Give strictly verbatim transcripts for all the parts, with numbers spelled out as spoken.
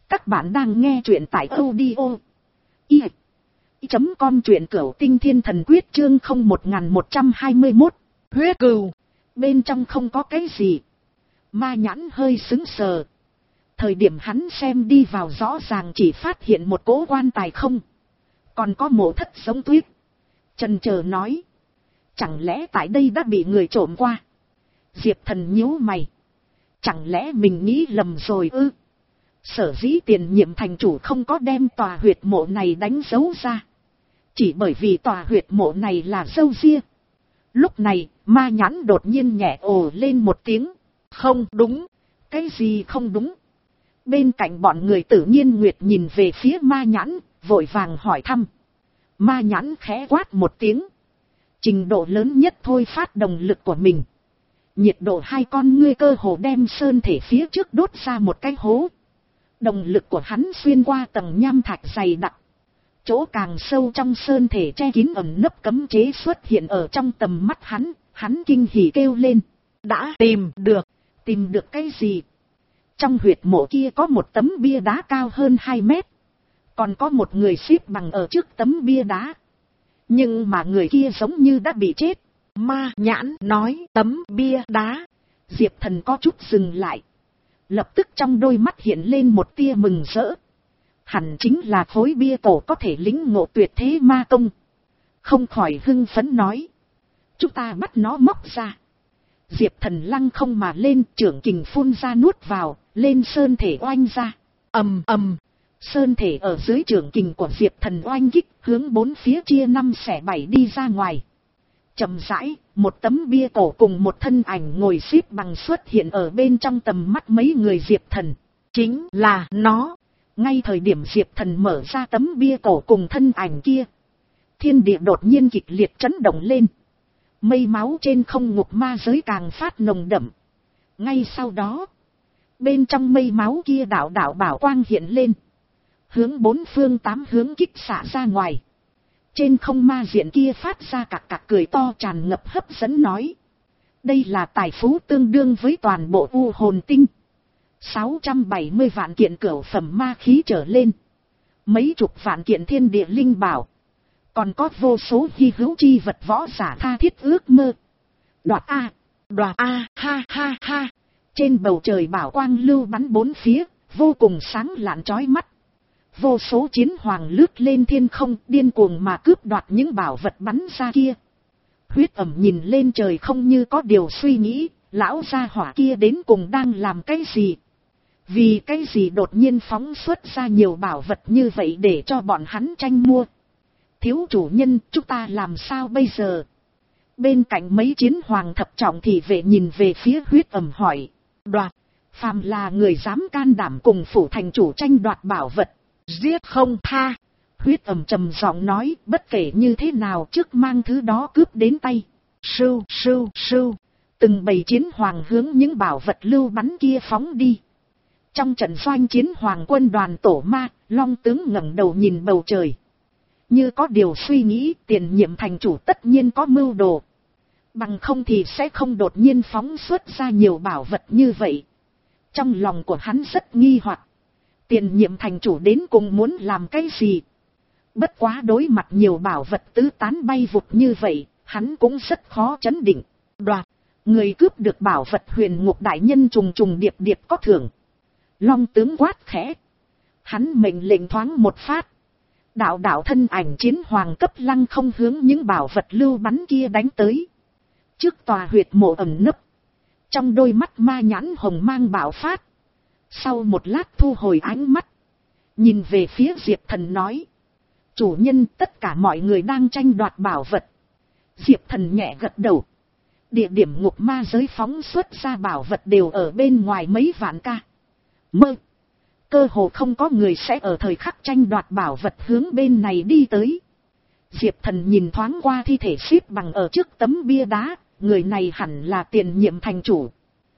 Các bạn đang nghe truyện tại audio i chấm com, truyện cửu tinh thiên thần quyết chương không một một hai mốt. Huyết cừu. Bên trong không có cái gì. Ma Nhãn hơi sững sờ. Thời điểm hắn xem đi vào rõ ràng chỉ phát hiện một cỗ quan tài không. Còn có mộ thất giống tuyết. Chần chờ nói. Chẳng lẽ tại đây đã bị người trộm qua? Diệp Thần nhíu mày. Chẳng lẽ mình nghĩ lầm rồi ư? Sở dĩ tiền nhiệm thành chủ không có đem tòa huyệt mộ này đánh dấu ra. Chỉ bởi vì tòa huyệt mộ này là râu ria. Lúc này, Ma Nhãn đột nhiên nhẹ ồ lên một tiếng. Không đúng. Cái gì không đúng? Bên cạnh bọn người Tử Nhiên Nguyệt nhìn về phía Ma Nhãn, vội vàng hỏi thăm. Ma Nhãn khẽ quát một tiếng. Trình độ lớn nhất thôi phát động lực của mình. Nhiệt độ hai con ngươi cơ hồ đem sơn thể phía trước đốt ra một cái hố. Động lực của hắn xuyên qua tầng nham thạch dày đặc. Chỗ càng sâu trong sơn thể che kín ẩn nấp cấm chế xuất hiện ở trong tầm mắt hắn. Hắn kinh hỉ kêu lên. Đã tìm được. Tìm được cái gì? Trong huyệt mộ kia có một tấm bia đá cao hơn hai mét. Còn có một người xếp bằng ở trước tấm bia đá. Nhưng mà người kia giống như đã bị chết. Ma Nhãn nói tấm bia đá. Diệp Thần có chút dừng lại. Lập tức trong đôi mắt hiện lên một tia mừng rỡ. Hẳn chính là khối bia cổ có thể lĩnh ngộ tuyệt thế ma công. Không khỏi hưng phấn nói. Chúng ta bắt nó móc ra. Diệp Thần lăng không mà lên, trưởng kình phun ra nuốt vào, lên sơn thể oanh ra. Ầm ầm. Sơn thể ở dưới trưởng kình của Diệp Thần oanh kích, hướng bốn phía chia năm xẻ bảy đi ra ngoài. Chậm rãi, một tấm bia cổ cùng một thân ảnh ngồi xếp bằng xuất hiện ở bên trong tầm mắt mấy người Diệp Thần. Chính là nó. Ngay thời điểm Diệp Thần mở ra tấm bia cổ cùng thân ảnh kia, thiên địa đột nhiên kịch liệt chấn động lên. Mây máu trên không ngục ma giới càng phát nồng đậm. Ngay sau đó, bên trong mây máu kia đạo đạo bảo quang hiện lên, hướng bốn phương tám hướng kích xạ ra ngoài. Trên không ma diện kia phát ra cạc cạc cười to tràn ngập hấp dẫn nói. Đây là tài phú tương đương với toàn bộ u hồn tinh. sáu trăm bảy mươi vạn kiện cửu phẩm ma khí trở lên. Mấy chục vạn kiện thiên địa linh bảo. Còn có vô số hy hữu chi vật võ giả tha thiết ước mơ. Đoạt A, đoạt A, ha ha ha. Trên bầu trời bảo quang lưu bắn bốn phía, vô cùng sáng lạn chói mắt. Vô số chiến hoàng lướt lên thiên không, điên cuồng mà cướp đoạt những bảo vật bắn ra kia. Huyết Ẩm nhìn lên trời không như có điều suy nghĩ, lão gia hỏa kia đến cùng đang làm cái gì? Vì cái gì đột nhiên phóng xuất ra nhiều bảo vật như vậy để cho bọn hắn tranh mua? Thiếu chủ nhân, chúng ta làm sao bây giờ? Bên cạnh mấy chiến hoàng thập trọng thì vệ nhìn về phía Huyết Ẩm hỏi. Đoạt, phàm là người dám can đảm cùng phủ thành chủ tranh đoạt bảo vật, giết không tha. Huyết Ẩm trầm giọng nói, bất kể như thế nào trước mang thứ đó cướp đến tay. Sưu, sưu, sưu. Từng bầy chiến hoàng hướng những bảo vật lưu bắn kia phóng đi. Trong trận doanh chiến hoàng quân đoàn tổ ma, Long tướng ngẩng đầu nhìn bầu trời. Như có điều suy nghĩ, tiền nhiệm thành chủ tất nhiên có mưu đồ. Bằng không thì sẽ không đột nhiên phóng xuất ra nhiều bảo vật như vậy. Trong lòng của hắn rất nghi hoặc. Tiền nhiệm thành chủ đến cùng muốn làm cái gì? Bất quá đối mặt nhiều bảo vật tứ tán bay vụt như vậy, hắn cũng rất khó chấn định. Đoạt, người cướp được bảo vật huyền ngục đại nhân trùng trùng điệp điệp có thưởng. Long tướng quát khẽ. Hắn mệnh lệnh thoáng một phát. Đạo đạo thân ảnh chiến hoàng cấp lăng không hướng những bảo vật lưu bắn kia đánh tới. Trước tòa huyệt mộ ẩn nấp, trong đôi mắt Ma Nhãn hồng mang bạo phát. Sau một lát thu hồi ánh mắt, nhìn về phía Diệp Thần nói. Chủ nhân, tất cả mọi người đang tranh đoạt bảo vật. Diệp Thần nhẹ gật đầu. Địa điểm ngục ma giới phóng xuất ra bảo vật đều ở bên ngoài mấy vạn ca. Mơ. Cơ hồ không có người sẽ ở thời khắc tranh đoạt bảo vật hướng bên này đi tới. Diệp Thần nhìn thoáng qua thi thể xếp bằng ở trước tấm bia đá. Người này hẳn là tiền nhiệm thành chủ.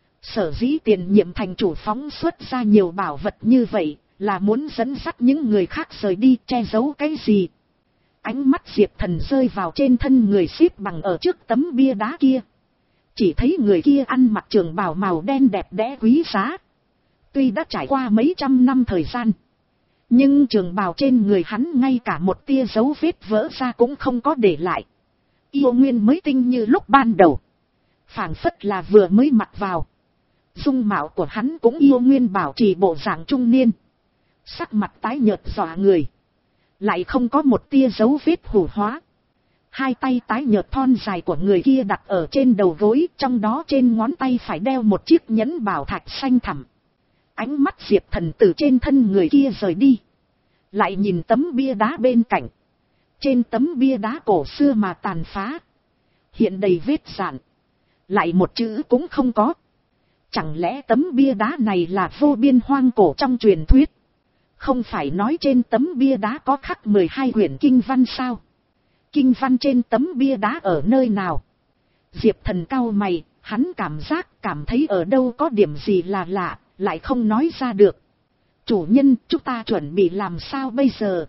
Sở dĩ tiền nhiệm thành chủ phóng xuất ra nhiều bảo vật như vậy, là muốn dẫn dắt những người khác rời đi, che giấu cái gì? Ánh mắt Diệp Thần rơi vào trên thân người xếp bằng ở trước tấm bia đá kia. Chỉ thấy người kia ăn mặc trường bào màu đen đẹp đẽ quý giá. Tuy đã trải qua mấy trăm năm thời gian, nhưng trường bào trên người hắn ngay cả một tia dấu vết vỡ ra cũng không có để lại. Yêu nguyên mới tinh như lúc ban đầu, phảng phất là vừa mới mặc vào. Dung mạo của hắn cũng yêu nguyên bảo trì bộ dạng trung niên, sắc mặt tái nhợt dọa người, lại không có một tia dấu vết hủ hóa. Hai tay tái nhợt thon dài của người kia đặt ở trên đầu gối, trong đó trên ngón tay phải đeo một chiếc nhẫn bảo thạch xanh thẳm. Ánh mắt Diệp Thần từ trên thân người kia rời đi, lại nhìn tấm bia đá bên cạnh. Trên tấm bia đá cổ xưa mà tàn phá, hiện đầy vết rạn, lại một chữ cũng không có. Chẳng lẽ tấm bia đá này là vô biên hoang cổ trong truyền thuyết? Không phải nói trên tấm bia đá có khắc mười hai quyển kinh văn sao? Kinh văn trên tấm bia đá ở nơi nào? Diệp Thần cau mày, hắn cảm giác cảm thấy ở đâu có điểm gì là lạ, lại không nói ra được. Chủ nhân, chúng ta chuẩn bị làm sao bây giờ?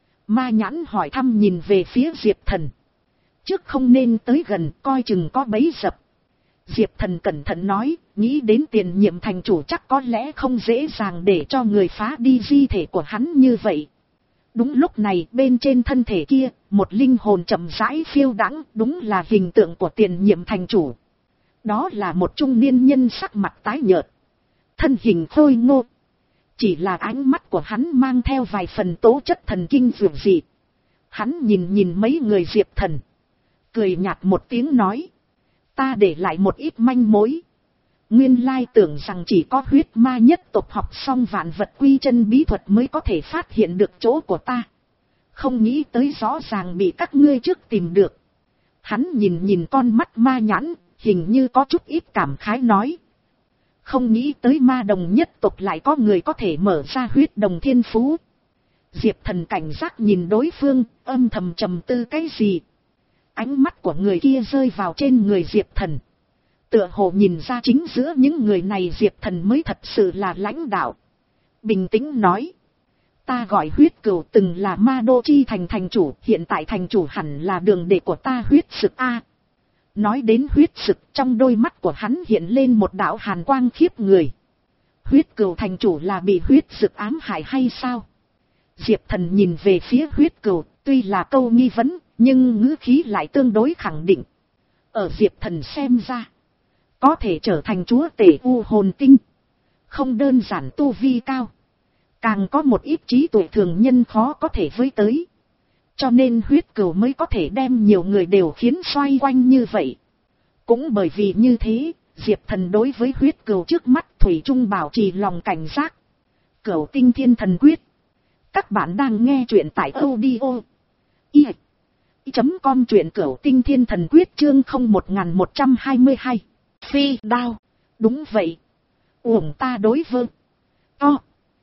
Ma Nhãn hỏi thăm nhìn về phía Diệp Thần. Trước không nên tới gần, coi chừng có bẫy dập. Diệp Thần cẩn thận nói, nghĩ đến tiền nhiệm thành chủ chắc có lẽ không dễ dàng để cho người phá đi di thể của hắn như vậy. Đúng lúc này, bên trên thân thể kia, một linh hồn chậm rãi phiêu đãng, đúng là hình tượng của tiền nhiệm thành chủ. Đó là một trung niên nhân sắc mặt tái nhợt, thân hình khôi ngô. Chỉ là ánh mắt của hắn mang theo vài phần tố chất thần kinh dường dị. Hắn nhìn nhìn mấy người Diệp Thần, cười nhạt một tiếng nói, ta để lại một ít manh mối. Nguyên lai tưởng rằng chỉ có huyết ma nhất tộc học xong vạn vật quy chân bí thuật mới có thể phát hiện được chỗ của ta. Không nghĩ tới rõ ràng bị các ngươi trước tìm được. Hắn nhìn nhìn con mắt Ma Nhãn, hình như có chút ít cảm khái nói. Không nghĩ tới ma đồng nhất tộc lại có người có thể mở ra huyết đồng thiên phú. Diệp Thần cảnh giác nhìn đối phương, âm thầm trầm tư cái gì. Ánh mắt của người kia rơi vào trên người Diệp Thần. Tựa hồ nhìn ra chính giữa những người này Diệp Thần mới thật sự là lãnh đạo. Bình tĩnh nói. Ta gọi huyết cửu từng là ma đô chi thành thành chủ, hiện tại thành chủ hẳn là đường đệ của ta huyết sực A. Nói đến huyết sực, trong đôi mắt của hắn hiện lên một đạo hàn quang khiếp người. Huyết cửu thành chủ là bị huyết sực ám hại hay sao? Diệp Thần nhìn về phía huyết cửu, tuy là câu nghi vấn, nhưng ngữ khí lại tương đối khẳng định. Ở Diệp Thần xem ra, có thể trở thành chúa tể u hồn tinh, không đơn giản tu vi cao, càng có một ít trí tuệ thường nhân khó có thể với tới. Cho nên huyết cửu mới có thể đem nhiều người đều khiến xoay quanh như vậy. Cũng bởi vì như thế, Diệp Thần đối với huyết cửu trước mắt thủy chung bảo trì lòng cảnh giác. Cửu tinh thiên thần quyết. Các bạn đang nghe truyện tại audio i chấm com, truyện cửu tinh thiên thần quyết chương không một một hai hai. Phi đao. Đúng vậy. Uổng ta đối vơ. To.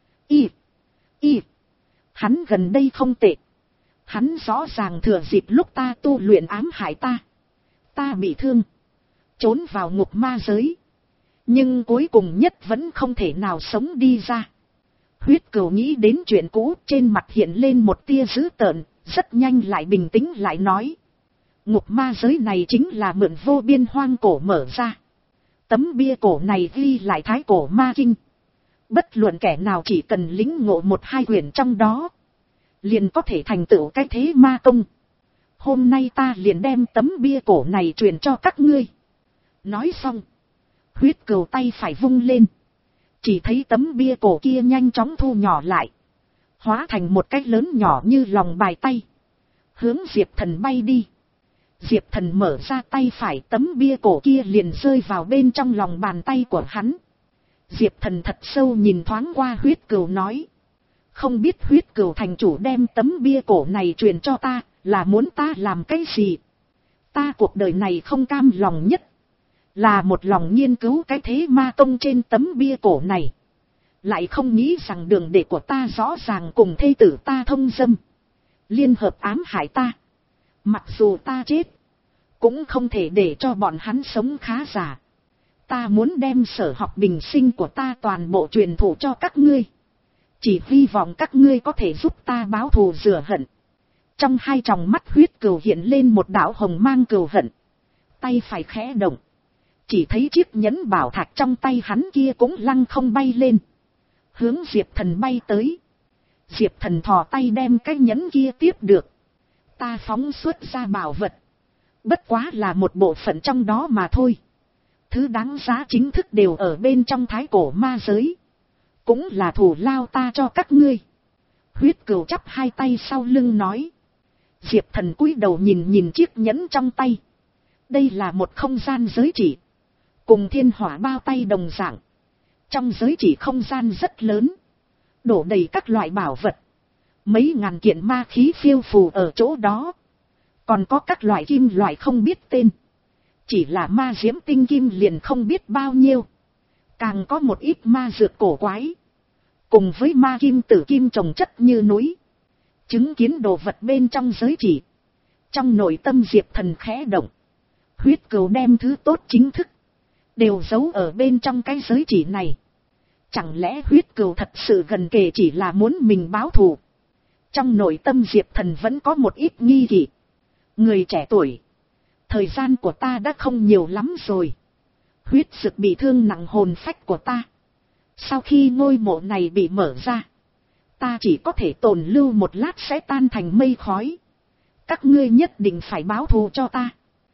Y. Y. Hắn gần đây không tệ. Hắn rõ ràng thừa dịp lúc ta tu luyện ám hại ta. Ta bị thương, trốn vào ngục ma giới. Nhưng cuối cùng nhất vẫn không thể nào sống đi ra. Huyết cửu nghĩ đến chuyện cũ, trên mặt hiện lên một tia dữ tợn, rất nhanh lại bình tĩnh lại nói. Ngục ma giới này chính là mượn vô biên hoang cổ mở ra. Tấm bia cổ này ghi lại thái cổ ma kinh. Bất luận kẻ nào chỉ cần lĩnh ngộ một hai quyển trong đó, liền có thể thành tựu cái thế ma công. Hôm nay ta liền đem tấm bia cổ này truyền cho các ngươi. Nói xong, huyết cửu tay phải vung lên. Chỉ thấy tấm bia cổ kia nhanh chóng thu nhỏ lại, hóa thành một cái lớn nhỏ như lòng bài tay, hướng Diệp Thần bay đi. Diệp Thần mở ra tay phải, tấm bia cổ kia liền rơi vào bên trong lòng bàn tay của hắn. Diệp Thần thật sâu nhìn thoáng qua huyết cửu nói. Không biết huyết cửu thành chủ đem tấm bia cổ này truyền cho ta, là muốn ta làm cái gì? Ta cuộc đời này không cam lòng nhất, là một lòng nghiên cứu cái thế ma công trên tấm bia cổ này. Lại không nghĩ rằng đường đệ của ta rõ ràng cùng thê tử ta thông dâm, liên hợp ám hại ta. Mặc dù ta chết, cũng không thể để cho bọn hắn sống khá giả. Ta muốn đem sở học bình sinh của ta toàn bộ truyền thụ cho các ngươi. Chỉ hy vọng các ngươi có thể giúp ta báo thù rửa hận. Trong hai tròng mắt huyết cửu hiện lên một đạo hồng mang cừu hận. Tay phải khẽ động, chỉ thấy chiếc nhẫn bảo thạch trong tay hắn kia cũng lăng không bay lên, hướng Diệp Thần bay tới. Diệp Thần thò tay đem cái nhẫn kia tiếp được. Ta phóng xuất ra bảo vật, bất quá là một bộ phận trong đó mà thôi. Thứ đáng giá chính thức đều ở bên trong thái cổ ma giới, cũng là thù lao ta cho các ngươi. Huyết Cừu chắp hai tay sau lưng nói. Diệp Thần cúi đầu nhìn nhìn chiếc nhẫn trong tay. Đây là một không gian giới chỉ, cùng thiên hỏa bao tay đồng dạng. Trong giới chỉ không gian rất lớn, đổ đầy các loại bảo vật. Mấy ngàn kiện ma khí phiêu phù ở chỗ đó. Còn có các loại kim loại không biết tên. Chỉ là ma diễm tinh kim liền không biết bao nhiêu. Càng có một ít ma dược cổ quái, cùng với ma kim tử kim trồng chất như núi. Chứng kiến đồ vật bên trong giới chỉ, trong nội tâm Diệp Thần khẽ động. Huyết Cừu đem thứ tốt chính thức đều giấu ở bên trong cái giới chỉ này. Chẳng lẽ Huyết Cừu thật sự gần kề chỉ là muốn mình báo thù? Trong nội tâm Diệp Thần vẫn có một ít nghi kỵ. Người trẻ tuổi, thời gian của ta đã không nhiều lắm rồi. Huyết Dực bị thương nặng hồn phách của ta. Sau khi ngôi mộ này bị mở ra, ta chỉ có thể tồn lưu một lát sẽ tan thành mây khói. Các ngươi nhất định phải báo thù cho ta.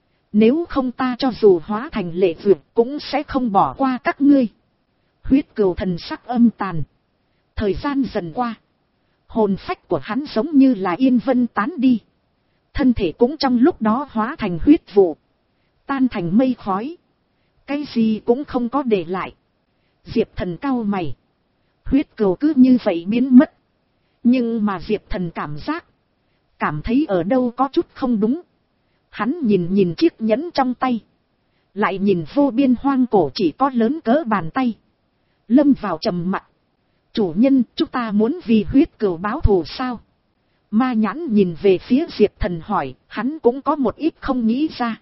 Nếu không ta cho dù hóa thành lệ vượt cũng sẽ không bỏ qua các ngươi. Huyết Cừu thần sắc âm tàn. Thời gian dần qua, hồn phách của hắn giống như là yên vân tán đi. Thân thể cũng trong lúc đó hóa thành huyết vụ, tan thành mây khói. Cái gì cũng không có để lại. Diệp Thần cau mày. Huyết Cừu cứ như vậy biến mất. Nhưng mà Diệp Thần cảm giác, cảm thấy ở đâu có chút không đúng. Hắn nhìn nhìn chiếc nhẫn trong tay, lại nhìn vô biên hoang cổ chỉ có lớn cỡ bàn tay. Lâm vào trầm mặc. Chủ nhân, chúng ta muốn vì Huyết Cừu báo thù sao? Ma Nhãn nhìn về phía Diệp Thần hỏi, hắn cũng có một ít không nghĩ ra.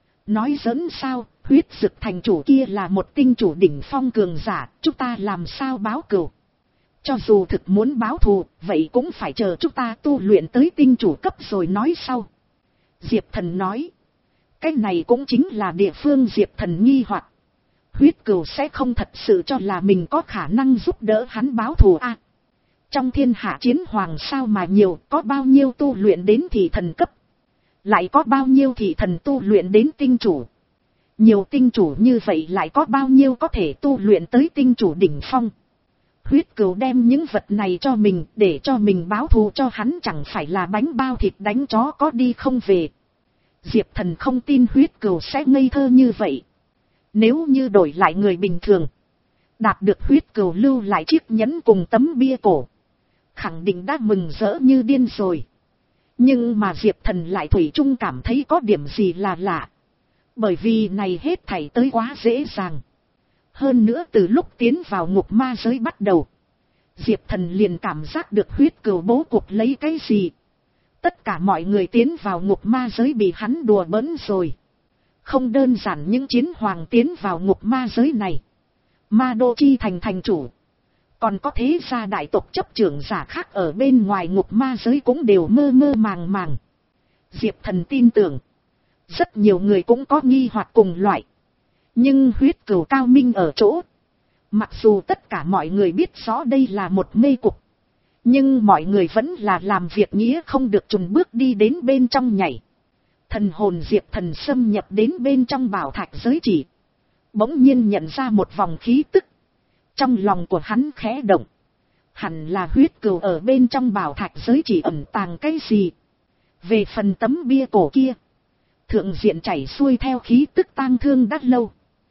Nói giỡn sao, Huyết Dực thành chủ kia là một tinh chủ đỉnh phong cường giả, chúng ta làm sao báo cừu? Cho dù thực muốn báo thù, vậy cũng phải chờ chúng ta tu luyện tới tinh chủ cấp rồi nói sau. Diệp Thần nói. Cái này cũng chính là địa phương Diệp Thần nghi hoặc. Huyết Cừu sẽ không thật sự cho là mình có khả năng giúp đỡ hắn báo thù à? Trong thiên hạ chiến hoàng sao mà nhiều, có bao nhiêu tu luyện đến thị thần cấp, lại có bao nhiêu thị thần tu luyện đến tinh chủ. Nhiều tinh chủ như vậy lại có bao nhiêu có thể tu luyện tới tinh chủ đỉnh phong. Huyết Cừu đem những vật này cho mình để cho mình báo thù cho hắn, chẳng phải là bánh bao thịt đánh chó có đi không về. Diệp Thần không tin Huyết Cừu sẽ ngây thơ như vậy. Nếu như đổi lại người bình thường, đạt được Huyết Cừu lưu lại chiếc nhẫn cùng tấm bia cổ, khẳng định đã mừng rỡ như điên rồi. Nhưng mà Diệp Thần lại thủy chung cảm thấy có điểm gì là lạ. Bởi vì này hết thảy tới quá dễ dàng. Hơn nữa từ lúc tiến vào ngục ma giới bắt đầu, Diệp Thần liền cảm giác được Huyết Cừu bố cục lấy cái gì. Tất cả mọi người tiến vào ngục ma giới bị hắn đùa bỡn rồi. Không đơn giản những chiến hoàng tiến vào ngục ma giới này, Ma Đô Chi thành thành chủ, còn có thế gia đại tộc chấp trưởng giả khác ở bên ngoài ngục ma giới cũng đều mơ mơ màng màng. Diệp Thần tin tưởng, rất nhiều người cũng có nghi hoặc cùng loại. Nhưng Huyết Cừu cao minh ở chỗ, mặc dù tất cả mọi người biết rõ đây là một mê cục, nhưng mọi người vẫn là làm việc nghĩa không được chùn bước đi đến bên trong nhảy. Thần hồn Diệp Thần xâm nhập đến bên trong bảo thạch giới chỉ, bỗng nhiên nhận ra một vòng khí tức. Trong lòng của hắn khẽ động, hẳn là Huyết Cừu ở bên trong bảo thạch giới chỉ ẩn tàng cái gì. Về phần tấm bia cổ kia, thượng diện chảy xuôi theo khí tức tang thương đã lâu,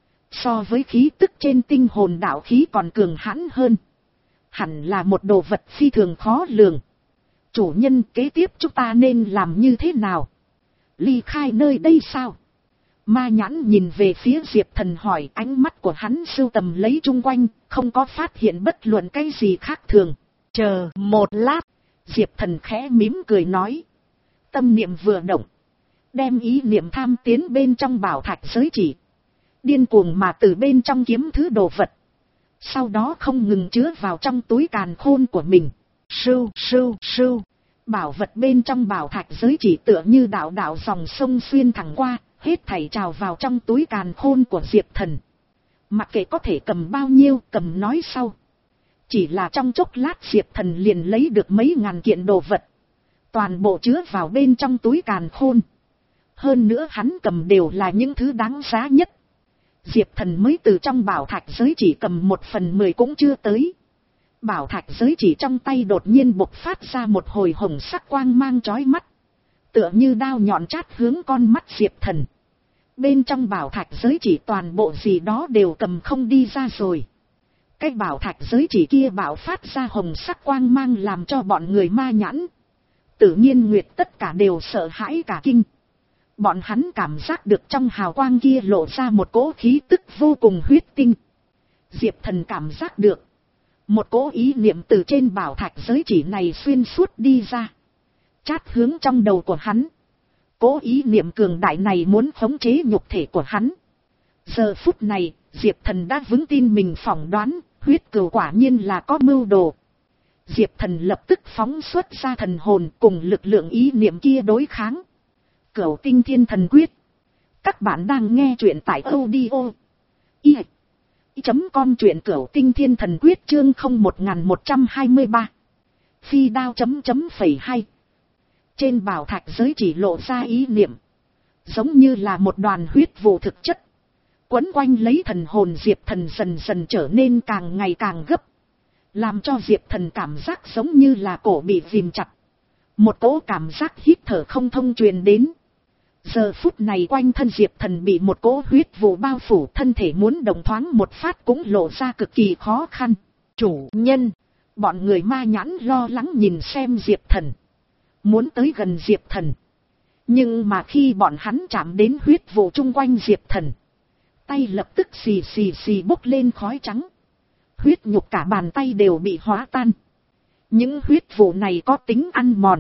so với khí tức trên tinh hồn đạo khí còn cường hãn hơn. Hẳn là một đồ vật phi thường khó lường. Chủ nhân, kế tiếp chúng ta nên làm như thế nào? Ly khai nơi đây sao? Ma Nhãn nhìn về phía Diệp Thần hỏi, ánh mắt của hắn sưu tầm lấy chung quanh, không có phát hiện bất luận cái gì khác thường. Chờ một lát, Diệp Thần khẽ mím cười nói. Tâm niệm vừa động, đem ý niệm tham tiến bên trong bảo thạch giới chỉ, điên cuồng mà từ bên trong kiếm thứ đồ vật, sau đó không ngừng chứa vào trong túi càn khôn của mình. Sưu sưu sưu, bảo vật bên trong bảo thạch giới chỉ tựa như đạo đạo dòng sông xuyên thẳng qua, hết thảy trào vào trong túi càn khôn của Diệp Thần. Mặc kệ có thể cầm bao nhiêu, cầm nói sau. Chỉ là trong chốc lát Diệp Thần liền lấy được mấy ngàn kiện đồ vật. Toàn bộ chứa vào bên trong túi càn khôn. Hơn nữa hắn cầm đều là những thứ đáng giá nhất. Diệp Thần mới từ trong bảo thạch giới chỉ cầm một phần mười cũng chưa tới. Bảo thạch giới chỉ trong tay đột nhiên bộc phát ra một hồi hồng sắc quang mang chói mắt. Tựa như đao nhọn chát hướng con mắt Diệp Thần. Bên trong bảo thạch giới chỉ toàn bộ gì đó đều cầm không đi ra rồi. Cái bảo thạch giới chỉ kia bạo phát ra hồng sắc quang mang làm cho bọn người ma nhãn. Tự nhiên Nguyệt tất cả đều sợ hãi cả kinh. Bọn hắn cảm giác được trong hào quang kia lộ ra một cỗ khí tức vô cùng huyết tinh. Diệp Thần cảm giác được. Một cỗ ý niệm từ trên bảo thạch giới chỉ này xuyên suốt đi ra. Chát hướng trong đầu của hắn. Cỗ ý niệm cường đại này muốn khống chế nhục thể của hắn. Giờ phút này, Diệp Thần đã vững tin mình phỏng đoán, huyết cừu quả nhiên là có mưu đồ. Diệp Thần lập tức phóng xuất ra thần hồn cùng lực lượng ý niệm kia đối kháng. Cửu Tinh Thiên Thần Quyết. Các bạn đang nghe truyện tại audio i chấm com truyện Cửu Tinh Thiên Thần Quyết chương không một một hai ba. Phi đao chấm chấm phẩy hai. Trên bảo thạch giới chỉ lộ ra ý niệm. Giống như là một đoàn huyết vụ thực chất. Quấn quanh lấy thần hồn Diệp Thần dần dần trở nên càng ngày càng gấp. Làm cho Diệp Thần cảm giác giống như là cổ bị ghìm chặt. Một cỗ cảm giác hít thở không thông truyền đến. Giờ phút này quanh thân Diệp Thần bị một cỗ huyết vụ bao phủ, thân thể muốn động thoáng một phát cũng lộ ra cực kỳ khó khăn. Chủ nhân, bọn người ma nhãn lo lắng nhìn xem Diệp Thần. Muốn tới gần Diệp Thần. Nhưng mà khi bọn hắn chạm đến huyết vụ chung quanh Diệp Thần. Tay lập tức xì xì xì bốc lên khói trắng. Huyết nhục cả bàn tay đều bị hóa tan. Những huyết vụ này có tính ăn mòn.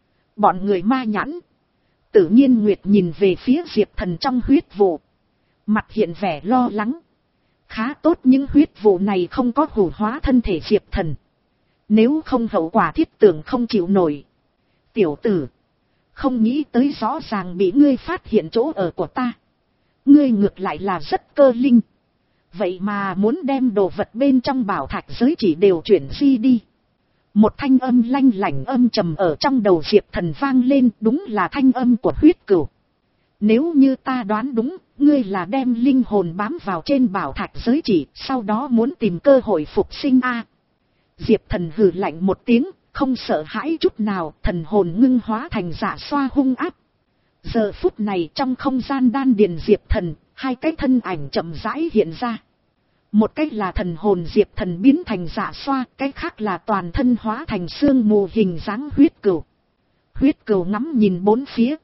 Bọn người ma nhãn. Tự nhiên Nguyệt nhìn về phía Diệp Thần trong huyết vụ. Mặt hiện vẻ lo lắng. Khá tốt những huyết vụ này không có hủ hóa thân thể Diệp Thần. Nếu không hậu quả thiết tưởng không chịu nổi. Tiểu tử. Không nghĩ tới rõ ràng bị ngươi phát hiện chỗ ở của ta. Ngươi ngược lại là rất cơ linh. Vậy mà muốn đem đồ vật bên trong bảo thạch giới chỉ đều chuyển di đi. Một thanh âm lanh lảnh âm trầm ở trong đầu Diệp Thần vang lên, đúng là thanh âm của huyết cừu. Nếu như ta đoán đúng, ngươi là đem linh hồn bám vào trên bảo thạch giới chỉ, sau đó muốn tìm cơ hội phục sinh a. À, Diệp Thần hừ lạnh một tiếng, không sợ hãi chút nào, thần hồn ngưng hóa thành dạ xoa hung áp. Giờ phút này trong không gian đan điền Diệp Thần, hai cái thân ảnh chậm rãi hiện ra. Một cách là thần hồn Diệp Thần biến thành dạ xoa, cái khác là toàn thân hóa thành sương mù hình dáng huyết cừu. Huyết cừu ngắm nhìn bốn phía,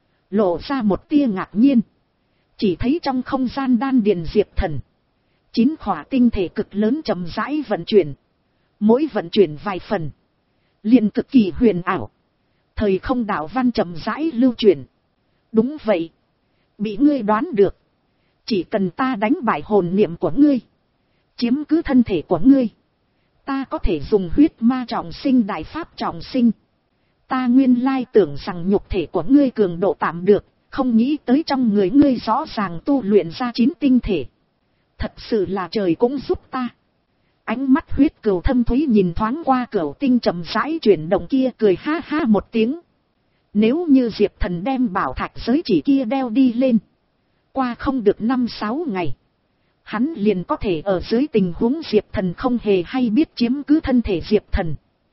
lộ ra một tia ngạc nhiên. Chỉ thấy trong không gian đan điền Diệp Thần, chín khỏa tinh thể cực lớn chậm rãi vận chuyển. Mỗi vận chuyển vài phần, liền cực kỳ huyền ảo. Thời không đạo văn chậm rãi lưu chuyển. Đúng vậy, bị ngươi đoán được. Chỉ cần ta đánh bại hồn niệm của ngươi, chiếm cứ thân thể của ngươi, ta có thể dùng huyết ma trọng sinh đại pháp trọng sinh. Ta nguyên lai tưởng rằng nhục thể của ngươi cường độ tạm được, không nghĩ tới trong người ngươi rõ ràng tu luyện ra chín tinh thể. Thật sự là trời cũng giúp ta. Ánh mắt huyết cừu thâm thúy nhìn thoáng qua cửu tinh chậm rãi chuyển động kia, cười ha ha một tiếng. Nếu như Diệp Thần đem bảo thạch giới chỉ kia đeo đi lên, qua không được năm sáu ngày, hắn liền có thể ở dưới tình huống Diệp Thần không hề hay biết chiếm cứ thân thể Diệp Thần.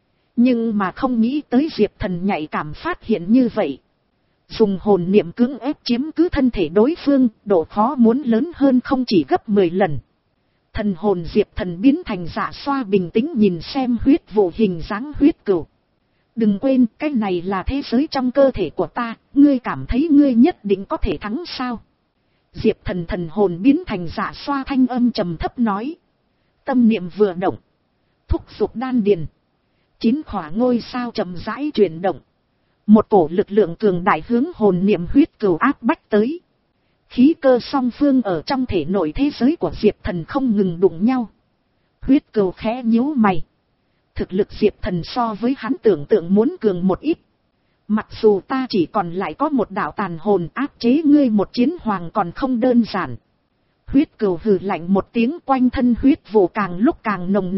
Nhưng mà không nghĩ tới Diệp Thần nhạy cảm phát hiện như vậy. Dùng hồn niệm cưỡng ép chiếm cứ thân thể đối phương, độ khó muốn lớn hơn không chỉ gấp mười lần. Thần hồn Diệp Thần biến thành dạ xoa bình tĩnh nhìn xem huyết vụ hình dáng huyết cừu. Đừng quên, cái này là thế giới trong cơ thể của ta, ngươi cảm thấy ngươi nhất định có thể thắng sao? Diệp Thần thần hồn biến thành dạ xoa thanh âm trầm thấp nói. Tâm niệm vừa động, thúc giục đan điền. Chín khỏa ngôi sao chậm rãi chuyển động. Một cổ lực lượng cường đại hướng hồn niệm huyết cừu áp bách tới. Khí cơ song phương ở trong thể nội thế giới của Diệp Thần không ngừng đụng nhau. Huyết cừu khẽ nhíu mày. Thực lực Diệp Thần so với hắn tưởng tượng muốn cường một ít. Mặc dù ta chỉ còn lại có một đạo tàn hồn, áp chế ngươi một chiến hoàng còn không đơn giản. Huyết cừu hừ lạnh một tiếng, quanh thân huyết vụ càng lúc càng nồng nặc,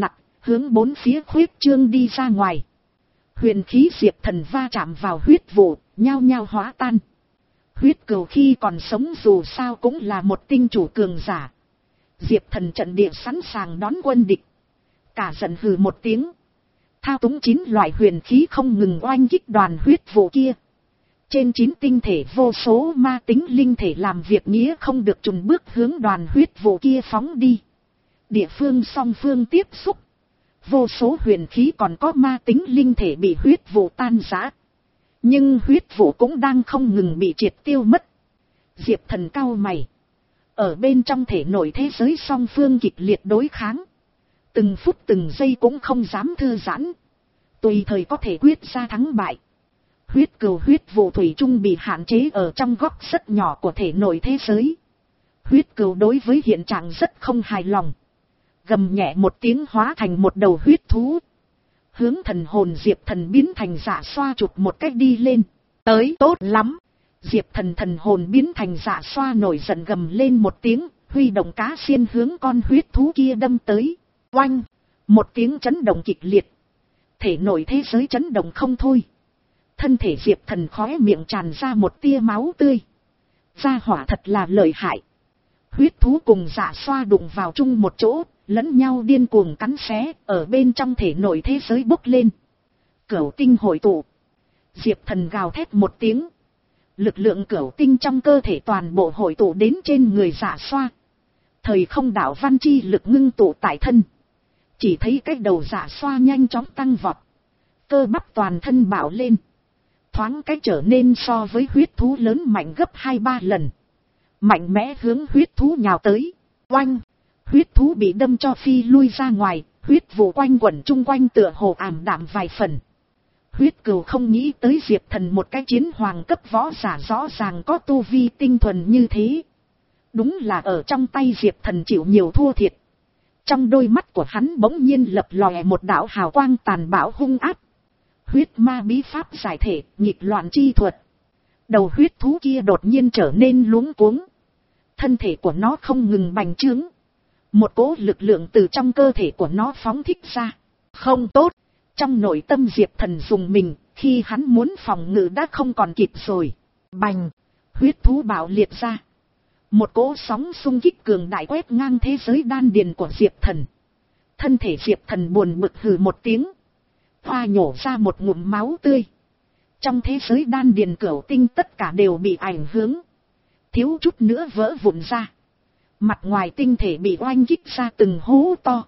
hướng bốn phía khuyết trương đi ra ngoài. Huyền khí Diệp Thần va chạm vào huyết vụ, nhao nhao hóa tan. Huyết cừu khi còn sống dù sao cũng là một tinh chủ cường giả. Diệp Thần trận địa sẵn sàng đón quân địch. Cả giận hừ một tiếng. Thao túng chín loại huyền khí không ngừng oanh kích đoàn huyết vụ kia. Trên chín tinh thể vô số ma tính linh thể làm việc nghĩa không được chùn bước hướng đoàn huyết vụ kia phóng đi. Địa phương song phương tiếp xúc. Vô số huyền khí còn có ma tính linh thể bị huyết vụ tan rã. Nhưng huyết vụ cũng đang không ngừng bị triệt tiêu mất. Diệp Thần cau mày. Ở bên trong thể nội thế giới song phương kịch liệt đối kháng. Từng phút từng giây cũng không dám thư giãn. Tùy thời có thể quyết ra thắng bại. Huyết cừu huyết vụ thủy chung bị hạn chế ở trong góc rất nhỏ của thể nội thế giới. Huyết cừu đối với hiện trạng rất không hài lòng. Gầm nhẹ một tiếng hóa thành một đầu huyết thú. Hướng thần hồn Diệp Thần biến thành dạ xoa chụp một cách đi lên. Tới tốt lắm. Diệp Thần thần hồn biến thành dạ xoa nổi giận gầm lên một tiếng. Huy động cá xiên hướng con huyết thú kia đâm tới. Oanh. Một tiếng chấn động kịch liệt. Thể nội thế giới chấn động không thôi. Thân thể Diệp Thần khóe miệng tràn ra một tia máu tươi. Gia hỏa thật là lợi hại. Huyết thú cùng dạ xoa đụng vào chung một chỗ. Lẫn nhau điên cuồng cắn xé, ở bên trong thể nội thế giới bốc lên. Cửu tinh hội tụ. Diệp Thần gào thét một tiếng. Lực lượng cửu tinh trong cơ thể toàn bộ hội tụ đến trên người dạ xoa. Thời không đảo văn chi lực ngưng tụ tại thân. Chỉ thấy cái đầu dạ xoa nhanh chóng tăng vọt. Cơ bắp toàn thân bạo lên. Thoáng cái trở nên so với huyết thú lớn mạnh gấp hai ba lần. Mạnh mẽ hướng huyết thú nhào tới. Oanh! Huyết thú bị đâm cho phi lui ra ngoài, huyết vụ quanh quẩn chung quanh tựa hồ ảm đạm vài phần. Huyết cừu không nghĩ tới Diệp Thần một cái chiến hoàng cấp võ giả rõ ràng có tu vi tinh thuần như thế. Đúng là ở trong tay Diệp Thần chịu nhiều thua thiệt. Trong đôi mắt của hắn bỗng nhiên lập lòe một đạo hào quang tàn bạo hung ác. Huyết ma bí pháp giải thể, nghịch loạn chi thuật. Đầu huyết thú kia đột nhiên trở nên luống cuống. Thân thể của nó không ngừng bành trướng. Một cỗ lực lượng từ trong cơ thể của nó phóng thích ra. Không tốt. Trong nội tâm Diệp Thần dùng mình, khi hắn muốn phòng ngự đã không còn kịp rồi. Bành. Huyết thú bạo liệt ra. Một cỗ sóng xung kích cường đại quét ngang thế giới đan điền của Diệp Thần. Thân thể Diệp Thần buồn bực hừ một tiếng. Hoa nhổ ra một ngụm máu tươi. Trong thế giới đan điền cửu tinh tất cả đều bị ảnh hưởng. Thiếu chút nữa vỡ vụn ra. Mặt ngoài tinh thể bị oanh kích ra từng hố to.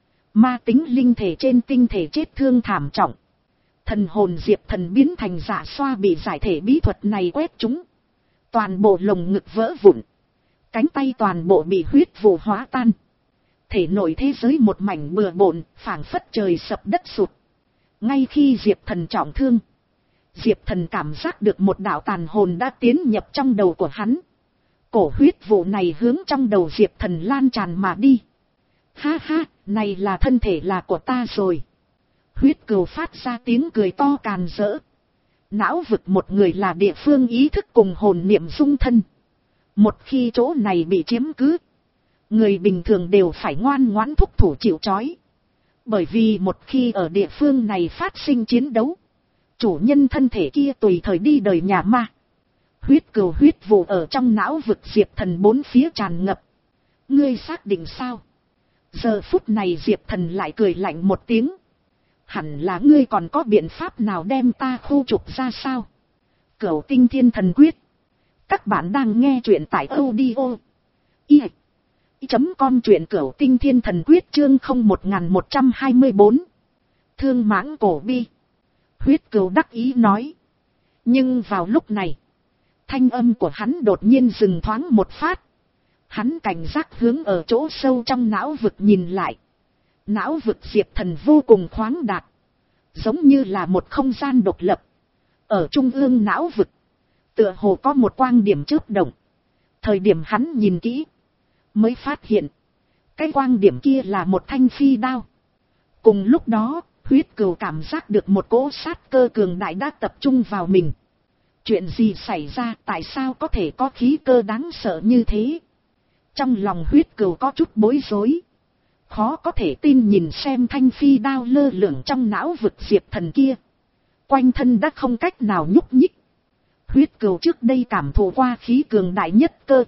Ma tính linh thể trên tinh thể chết thương thảm trọng. Thần hồn Diệp Thần biến thành dạ xoa bị giải thể bí thuật này quét chúng. Toàn bộ lồng ngực vỡ vụn. Cánh tay toàn bộ bị huyết vụ hóa tan. Thể nội thế giới một mảnh bừa bộn, phảng phất trời sập đất sụt. Ngay khi Diệp Thần trọng thương, Diệp Thần cảm giác được một đạo tàn hồn đã tiến nhập trong đầu của hắn. Cổ huyết vụ này hướng trong đầu Diệp Thần lan tràn mà đi. Ha ha, này là thân thể là của ta rồi. Huyết cừu phát ra tiếng cười to càn rỡ. Não vực một người là địa phương ý thức cùng hồn niệm dung thân. Một khi chỗ này bị chiếm cứ, người bình thường đều phải ngoan ngoãn thúc thủ chịu trói. Bởi vì một khi ở địa phương này phát sinh chiến đấu, chủ nhân thân thể kia tùy thời đi đời nhà ma. Huyết cừu huyết vụ ở trong não vực Diệp Thần bốn phía tràn ngập. Ngươi xác định sao? Giờ phút này Diệp Thần lại cười lạnh một tiếng. Hẳn là ngươi còn có biện pháp nào đem ta khu trục ra sao? Cửu tinh thiên thần quyết. Các bạn đang nghe truyện tại audio i chấm com truyện cửu tinh thiên thần quyết chương không một một hai bốn. Thương mãng cổ bi. Huyết cừu đắc ý nói. Nhưng vào lúc này, thanh âm của hắn đột nhiên dừng thoáng một phát. Hắn cảnh giác hướng ở chỗ sâu trong não vực nhìn lại. Não vực Diệp Thần vô cùng khoáng đạt. Giống như là một không gian độc lập. Ở trung ương não vực, tựa hồ có một quang điểm chớp động. Thời điểm hắn nhìn kỹ, mới phát hiện, cái quang điểm kia là một thanh phi đao. Cùng lúc đó, huyết cừu cảm giác được một cỗ sát cơ cường đại đã tập trung vào mình. Chuyện gì xảy ra, tại sao có thể có khí cơ đáng sợ như thế? Trong lòng huyết cừu có chút bối rối. khó có thể tin nhìn xem thanh phi đao lơ lửng trong não vực Diệp Thần kia. Quanh thân đã không cách nào nhúc nhích. Huyết cừu trước đây cảm thụ qua khí cường đại nhất cơ.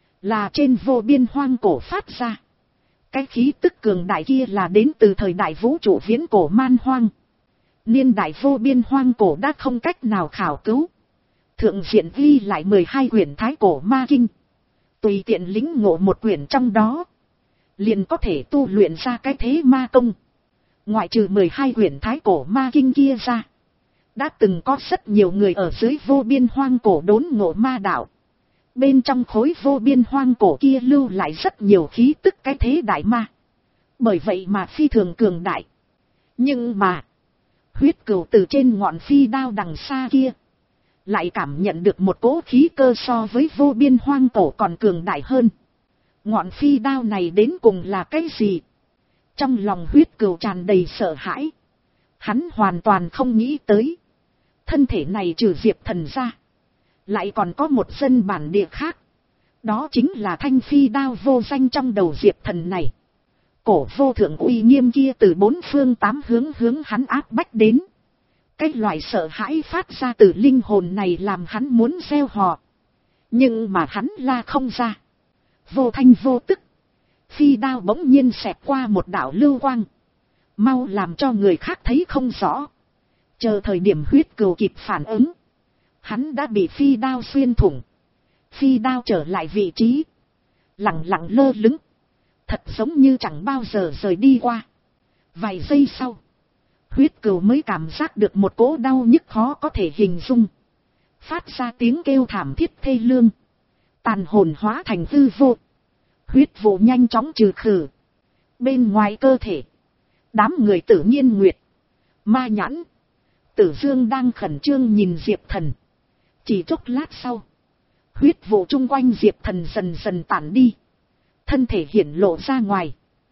Là trên vô biên hoang cổ phát ra. Cái khí tức cường đại kia là đến từ thời đại vũ trụ viễn cổ man hoang. Niên đại vô biên hoang cổ đã không cách nào khảo cứu. Thượng diện ghi lại mười hai quyển thái cổ ma kinh. Tùy tiện lĩnh ngộ một quyển trong đó. Liền có thể tu luyện ra cái thế ma công. Ngoại trừ mười hai quyển thái cổ ma kinh kia ra. Đã từng có rất nhiều người ở dưới vô biên hoang cổ đốn ngộ ma đạo. Bên trong khối vô biên hoang cổ kia lưu lại rất nhiều khí tức cái thế đại ma. Bởi vậy mà phi thường cường đại. Nhưng mà, huyết cừu từ trên ngọn phi đao đằng xa kia. Lại cảm nhận được một cỗ khí cơ so với vô biên hoang cổ còn cường đại hơn. Ngọn phi đao này đến cùng là cái gì? Trong lòng huyết cừu tràn đầy sợ hãi. Hắn hoàn toàn không nghĩ tới. Thân thể này trừ Diệp Thần ra. Lại còn có một dân bản địa khác. Đó chính là thanh phi đao vô danh trong đầu Diệp Thần này. Cổ vô thượng uy nghiêm kia từ bốn phương tám hướng hướng hắn áp bách đến. Cái loại sợ hãi phát ra từ linh hồn này làm hắn muốn gieo họ. Nhưng mà hắn la không ra. Vô thanh vô tức. Phi đao bỗng nhiên xẹt qua một đạo lưu quang. Mau làm cho người khác thấy không rõ. Chờ thời điểm huyết cừu kịp phản ứng. Hắn đã bị phi đao xuyên thủng. Phi đao trở lại vị trí. Lặng lặng lơ lửng. Thật giống như chẳng bao giờ rời đi qua. Vài giây sau. Huyết cừu mới cảm giác được một cỗ đau nhức khó có thể hình dung. Phát ra tiếng kêu thảm thiết thê lương. Tàn hồn hóa thành hư vô. Huyết vụ nhanh chóng trừ khử. Bên ngoài cơ thể. Đám người Tử Nhiên Nguyệt. Ma Nhãn. Tử Dương đang khẩn trương nhìn Diệp Thần. Chỉ chốc lát sau. Huyết vụ chung quanh Diệp Thần dần dần tản đi. Thân thể hiển lộ ra ngoài.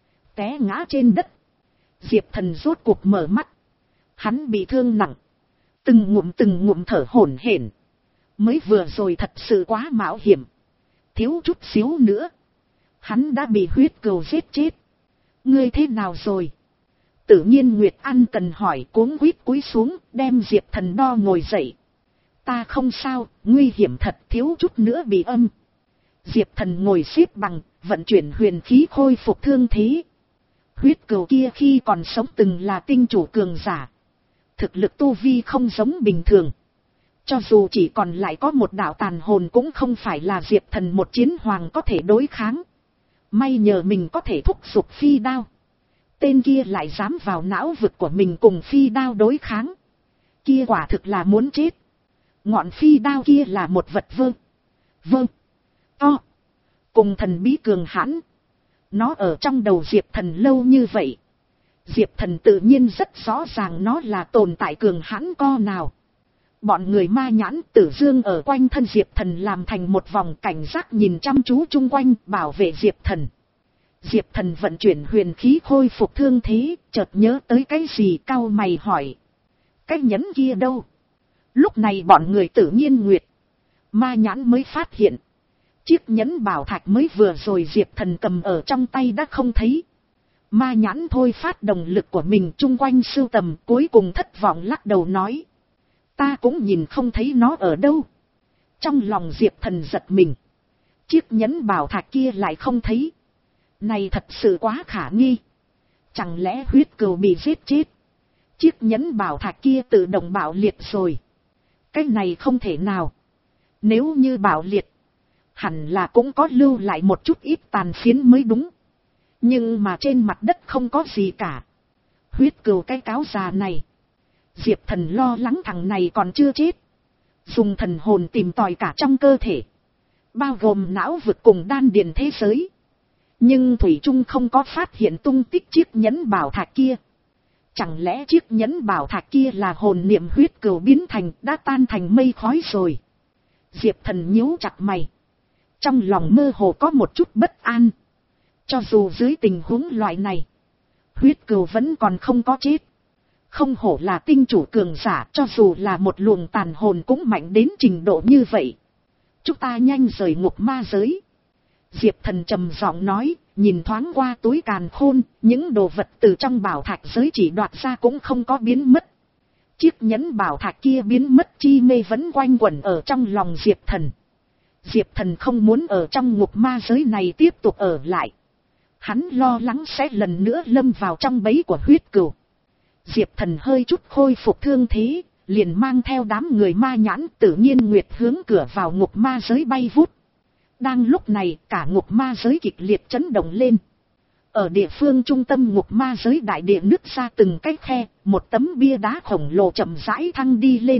Té ngã trên đất. Diệp Thần rốt cuộc mở mắt. Hắn bị thương nặng. Từng ngụm từng ngụm thở hổn hển. Mới vừa rồi thật sự quá mạo hiểm. Thiếu chút xíu nữa. Hắn đã bị huyết cừu giết chết. Ngươi thế nào rồi? Tự nhiên Nguyệt An cần hỏi, cuống quýt cúi xuống đem Diệp Thần đo ngồi dậy. Ta không sao, nguy hiểm thật, thiếu chút nữa bị âm. Diệp Thần ngồi xếp bằng, vận chuyển huyền khí khôi phục thương thế. Huyết cừu kia khi còn sống từng là tinh chủ cường giả. Thực lực tu vi không giống bình thường. Cho dù chỉ còn lại có một đạo tàn hồn cũng không phải là Diệp Thần một chiến hoàng có thể đối kháng. May nhờ mình có thể thúc giục phi đao. Tên kia lại dám vào não vực của mình cùng phi đao đối kháng. Kia quả thực là muốn chết. Ngọn phi đao kia là một vật vơ. Vơ. To. Cùng thần bí cường hãn. Nó ở trong đầu Diệp Thần lâu như vậy. Diệp Thần tự nhiên rất rõ ràng nó là tồn tại cường hãn co nào. Bọn người Ma Nhãn Tử Dương ở quanh thân Diệp Thần làm thành một vòng cảnh giác nhìn chăm chú chung quanh bảo vệ Diệp Thần. Diệp Thần vận chuyển huyền khí khôi phục thương thế, chợt nhớ tới cái gì cau mày hỏi. Cái nhẫn kia đâu? Lúc này bọn người Tự Nhiên Nguyệt, Ma Nhãn mới phát hiện. Chiếc nhẫn bảo thạch mới vừa rồi Diệp Thần cầm ở trong tay đã không thấy. Ma Nhãn thôi phát động lực của mình chung quanh sưu tầm, cuối cùng thất vọng lắc đầu nói. Ta cũng nhìn không thấy nó ở đâu. Trong lòng Diệp Thần giật mình. Chiếc nhẫn bảo thạch kia lại không thấy. Này thật sự quá khả nghi. Chẳng lẽ huyết cừu bị giết chết? Chiếc nhẫn bảo thạch kia tự động bạo liệt rồi. Cái này không thể nào. Nếu như bạo liệt, hẳn là cũng có lưu lại một chút ít tàn phiến mới đúng. Nhưng mà trên mặt đất không có gì cả. Huyết cừu cái cáo già này. Diệp Thần lo lắng thằng này còn chưa chết. Dùng thần hồn tìm tòi cả trong cơ thể. Bao gồm não vực cùng đan điền thế giới. Nhưng Thủy Trung không có phát hiện tung tích chiếc nhẫn bảo thạch kia. Chẳng lẽ chiếc nhẫn bảo thạch kia là hồn niệm huyết cừu biến thành đã tan thành mây khói rồi. Diệp Thần nhíu chặt mày. Trong lòng mơ hồ có một chút bất an. Cho dù dưới tình huống loại này, huyết cừu vẫn còn không có chết. Không hổ là tinh chủ cường giả, cho dù là một luồng tàn hồn cũng mạnh đến trình độ như vậy. Chúng ta nhanh rời ngục ma giới. Diệp Thần trầm giọng nói, nhìn thoáng qua túi càn khôn, những đồ vật từ trong bảo thạch giới chỉ đoạt ra cũng không có biến mất. Chiếc nhẫn bảo thạch kia biến mất chi mê vẫn quanh quẩn ở trong lòng Diệp Thần. Diệp Thần không muốn ở trong ngục ma giới này tiếp tục ở lại. Hắn lo lắng sẽ lần nữa lâm vào trong bẫy của huyết cừu. Diệp Thần hơi chút khôi phục thương thế, liền mang theo đám người ma nhãn Tử Nhiên Nguyệt hướng cửa vào ngục ma giới bay vút. Đang lúc này cả ngục ma giới kịch liệt chấn động lên. Ở địa phương trung tâm ngục ma giới đại địa nứt ra từng cái khe, một tấm bia đá khổng lồ chậm rãi thăng đi lên.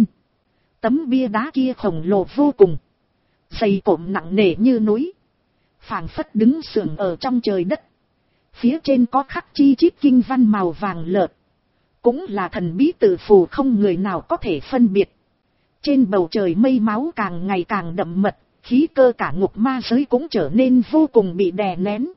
Tấm bia đá kia khổng lồ vô cùng, dày cộm nặng nề như núi, phảng phất đứng sừng ở trong trời đất. Phía trên có khắc chi chít kinh văn màu vàng lợt, cũng là thần bí tự phù không người nào có thể phân biệt. Trên bầu trời mây máu càng ngày càng đậm mật, khí cơ cả ngục ma giới cũng trở nên vô cùng bị đè nén.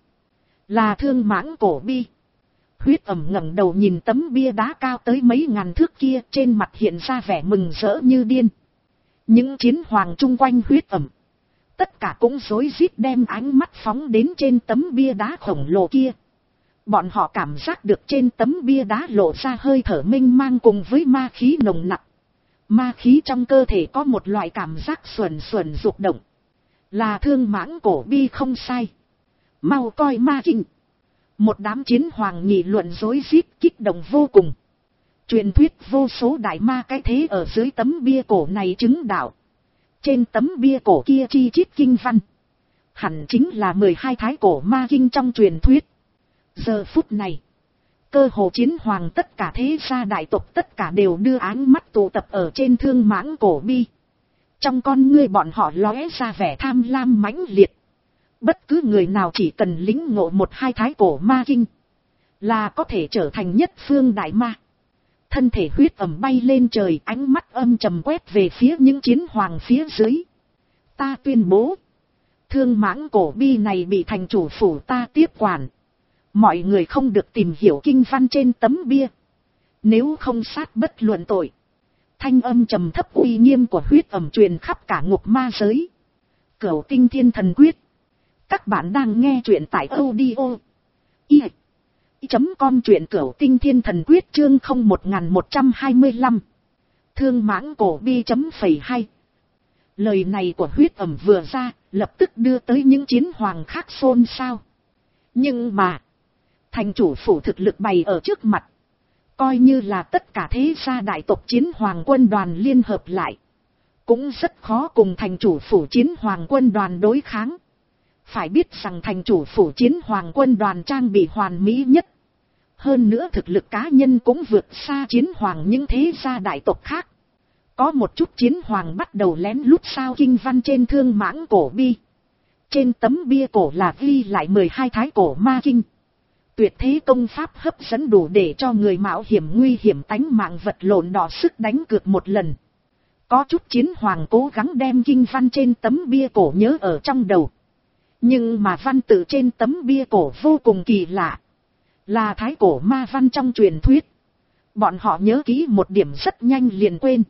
Là Thương Mãng Cổ Bi. Huyết Ẩm ngẩng đầu nhìn tấm bia đá cao tới mấy ngàn thước kia, trên mặt hiện ra vẻ mừng rỡ như điên. Những chiến hoàng chung quanh Huyết Ẩm, tất cả cũng rối rít đem ánh mắt phóng đến trên tấm bia đá khổng lồ kia. Bọn họ cảm giác được trên tấm bia đá lộ ra hơi thở mênh mang cùng với ma khí nồng nặc. Ma khí trong cơ thể có một loại cảm giác xuẩn xuẩn rục động. Là Thương Mãng Cổ Bi không sai. Mau coi ma kinh. Một đám chiến hoàng nghị luận rối rít kích động vô cùng. Truyền thuyết vô số đại ma cái thế ở dưới tấm bia cổ này chứng đạo. Trên tấm bia cổ kia chi chít kinh văn, hẳn chính là mười hai thái cổ ma kinh trong truyền thuyết. Giờ phút này, cơ hồ chiến hoàng tất cả thế gia đại tộc tất cả đều đưa ánh mắt tụ tập ở trên Thương Mãng Cổ Bi. Trong con ngươi bọn họ lóe ra vẻ tham lam mãnh liệt. Bất cứ người nào chỉ cần lĩnh ngộ một hai thái cổ ma kinh, là có thể trở thành nhất phương đại ma. Thân thể Huyết Ẩm bay lên trời, ánh mắt âm trầm quét về phía những chiến hoàng phía dưới. Ta tuyên bố, Thương Mãng Cổ Bi này bị thành chủ phủ ta tiếp quản. Mọi người không được tìm hiểu kinh văn trên tấm bia, nếu không sát bất luận tội. Thanh âm trầm thấp uy nghiêm của Huyết Ẩm truyền khắp cả ngục ma giới. Cửu Tinh Thiên Thần Quyết. Các bạn đang nghe truyện tại audio i chấm com, truyện Cửu Tinh Thiên Thần Quyết chương không một một hai lăm. Thương Mãng Cổ Bi chấm phẩy hai. Lời này của Huyết Ẩm vừa ra, lập tức đưa tới những chiến hoàng khác xôn xao. Nhưng mà, thành chủ phủ thực lực bày ở trước mặt, coi như là tất cả thế gia đại tộc chiến hoàng quân đoàn liên hợp lại, cũng rất khó cùng thành chủ phủ chiến hoàng quân đoàn đối kháng. Phải biết rằng thành chủ phủ chiến hoàng quân đoàn trang bị hoàn mỹ nhất. Hơn nữa thực lực cá nhân cũng vượt xa chiến hoàng những thế gia đại tộc khác. Có một chút chiến hoàng bắt đầu lén lút sao kinh văn trên Thương Mãng Cổ Bi. Trên tấm bia cổ là ghi lại mười hai thái cổ ma kinh. Tuyệt thế công pháp hấp dẫn đủ để cho người mạo hiểm nguy hiểm tánh mạng vật lộn đỏ sức đánh cược một lần. Có chút chiến hoàng cố gắng đem kinh văn trên tấm bia cổ nhớ ở trong đầu. Nhưng mà văn tự trên tấm bia cổ vô cùng kỳ lạ. Là thái cổ ma văn trong truyền thuyết. Bọn họ nhớ kỹ một điểm rất nhanh liền quên.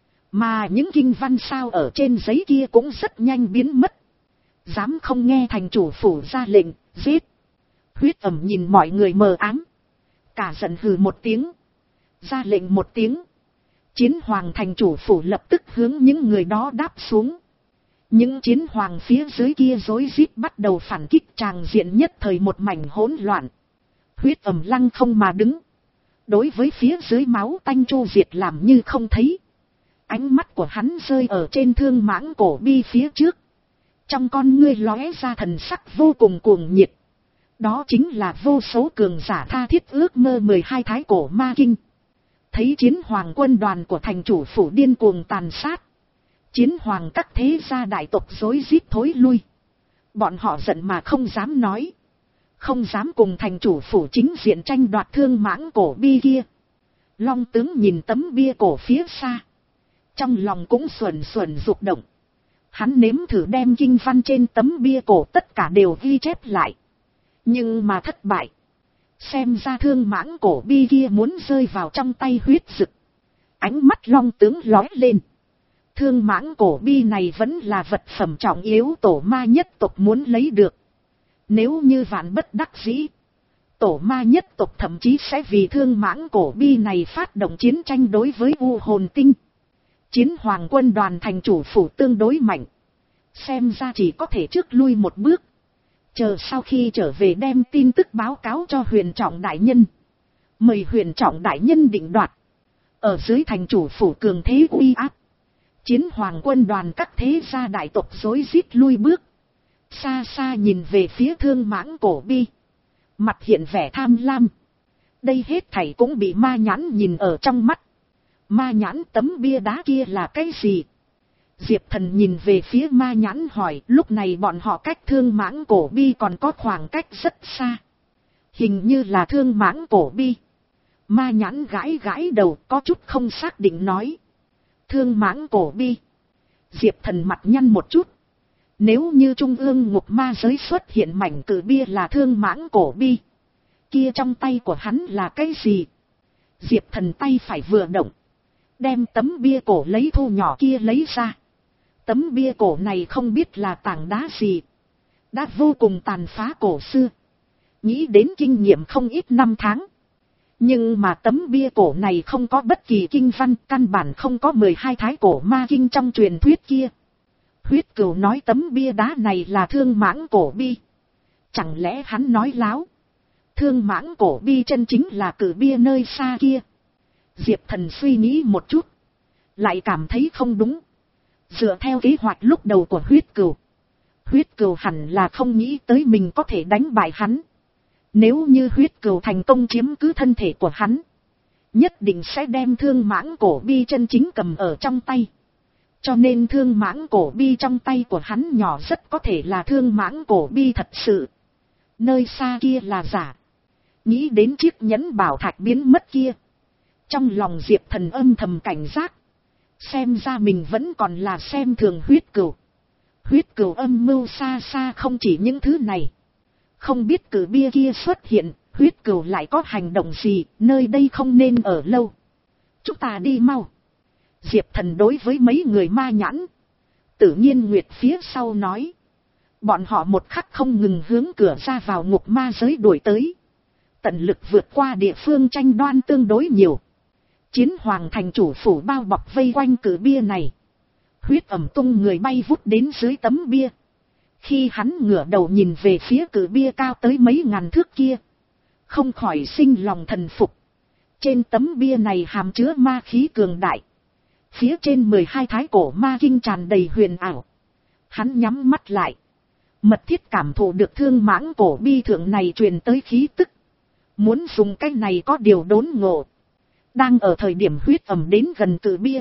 Mà những kinh văn sao ở trên giấy kia cũng rất nhanh biến mất. Dám không nghe thành chủ phủ ra lệnh, giết. Huyết Ẩm nhìn mọi người mờ ám. Cả giận hừ một tiếng. Ra lệnh một tiếng. Chiến hoàng thành chủ phủ lập tức hướng những người đó đáp xuống. Những chiến hoàng phía dưới kia rối rít bắt đầu phản kích, tràng diện nhất thời một mảnh hỗn loạn. Huyết Ẩm lăng không mà đứng. Đối với phía dưới máu tanh chu diệt làm như không thấy. Ánh mắt của hắn rơi ở trên Thương Mãng Cổ Bi phía trước. Trong con ngươi lóe ra thần sắc vô cùng cuồng nhiệt. Đó chính là vô số cường giả tha thiết ước mơ mười hai thái cổ ma kinh. Thấy chiến hoàng quân đoàn của thành chủ phủ điên cuồng tàn sát. Chiến hoàng các thế gia đại tộc rối rít thối lui. Bọn họ giận mà không dám nói. Không dám cùng thành chủ phủ chính diện tranh đoạt Thương Mãng Cổ Bi kia. Long tướng nhìn tấm bia cổ phía xa. Trong lòng cũng xuẩn xuẩn rục động. Hắn nếm thử đem kinh văn trên tấm bia cổ tất cả đều ghi chép lại. Nhưng mà thất bại. Xem ra Thương Mãng Cổ Bi kia muốn rơi vào trong tay huyết dực. Ánh mắt long tướng lóe lên. Thương Mãng Cổ Bi này vẫn là vật phẩm trọng yếu tổ ma nhất tộc muốn lấy được. Nếu như vạn bất đắc dĩ, tổ ma nhất tộc thậm chí sẽ vì thương mãng cổ bi này phát động chiến tranh đối với U Hồn Tinh. Chiến hoàng quân đoàn thành chủ phủ tương đối mạnh, xem ra chỉ có thể trước lui một bước, chờ sau khi trở về đem tin tức báo cáo cho Huyền Trọng đại nhân, mời Huyền Trọng đại nhân định đoạt. Ở dưới thành chủ phủ cường thế uy áp, chiến hoàng quân đoàn các thế gia đại tộc rối rít lui bước, xa xa nhìn về phía thương mãng cổ bi, mặt hiện vẻ tham lam. Đây hết thảy cũng bị ma nhãn nhìn ở trong mắt. Ma nhãn, tấm bia đá kia là cái gì? Diệp Thần nhìn về phía ma nhãn hỏi. Lúc này bọn họ cách thương mãng cổ bi còn có khoảng cách rất xa. Hình như là thương mãng cổ bi. Ma nhãn gãi gãi đầu, có chút không xác định nói. Thương mãng cổ bi. Diệp Thần mặt nhăn một chút. Nếu như trung ương ngục ma giới xuất hiện mảnh cử bia là thương mãng cổ bi, kia trong tay của hắn là cái gì? Diệp Thần tay phải vừa động, đem tấm bia cổ lấy thu nhỏ kia lấy ra. Tấm bia cổ này không biết là tảng đá gì, đã vô cùng tàn phá cổ xưa, nghĩ đến kinh nghiệm không ít năm tháng. Nhưng mà tấm bia cổ này không có bất kỳ kinh văn, căn bản không có mười hai thái cổ ma kinh trong truyền thuyết kia. Huyết Cừu nói tấm bia đá này là thương mãng cổ bi. Chẳng lẽ hắn nói láo? Thương mãng cổ bi chân chính là cử bia nơi xa kia. Diệp Thần suy nghĩ một chút, lại cảm thấy không đúng. Dựa theo kế hoạch lúc đầu của Huyết Cừu, Huyết Cừu hẳn là không nghĩ tới mình có thể đánh bại hắn. Nếu như Huyết Cừu thành công chiếm cứ thân thể của hắn, nhất định sẽ đem thương mãng cổ bi chân chính cầm ở trong tay. Cho nên thương mãng cổ bi trong tay của hắn nhỏ rất có thể là thương mãng cổ bi thật sự. Nơi xa kia là giả. Nghĩ đến chiếc nhẫn bảo thạch biến mất kia, trong lòng Diệp Thần âm thầm cảnh giác. Xem ra mình vẫn còn là xem thường Huyết Cừu. Huyết Cừu âm mưu xa xa không chỉ những thứ này. Không biết cử bia kia xuất hiện, Huyết Cừu lại có hành động gì, nơi đây không nên ở lâu. Chúng ta đi mau. Diệp Thần đối với mấy người ma nhãn, Tử Nhiên Nguyệt phía sau nói. Bọn họ một khắc không ngừng hướng cửa ra vào ngục ma giới đuổi tới. Tận lực vượt qua địa phương tranh đoan tương đối nhiều. Chiến hoàng thành chủ phủ bao bọc vây quanh cử bia này. Huyết ẩm tung người bay vút đến dưới tấm bia. Khi hắn ngửa đầu nhìn về phía cử bia cao tới mấy ngàn thước kia, không khỏi sinh lòng thần phục. Trên tấm bia này hàm chứa ma khí cường đại. Phía trên mười hai thái cổ ma kinh tràn đầy huyền ảo. Hắn nhắm mắt lại, mật thiết cảm thụ được thương mãng cổ bi thượng này truyền tới khí tức. Muốn dùng cái này có điều đốn ngộ. Đang ở thời điểm huyết ẩm đến gần cự bia,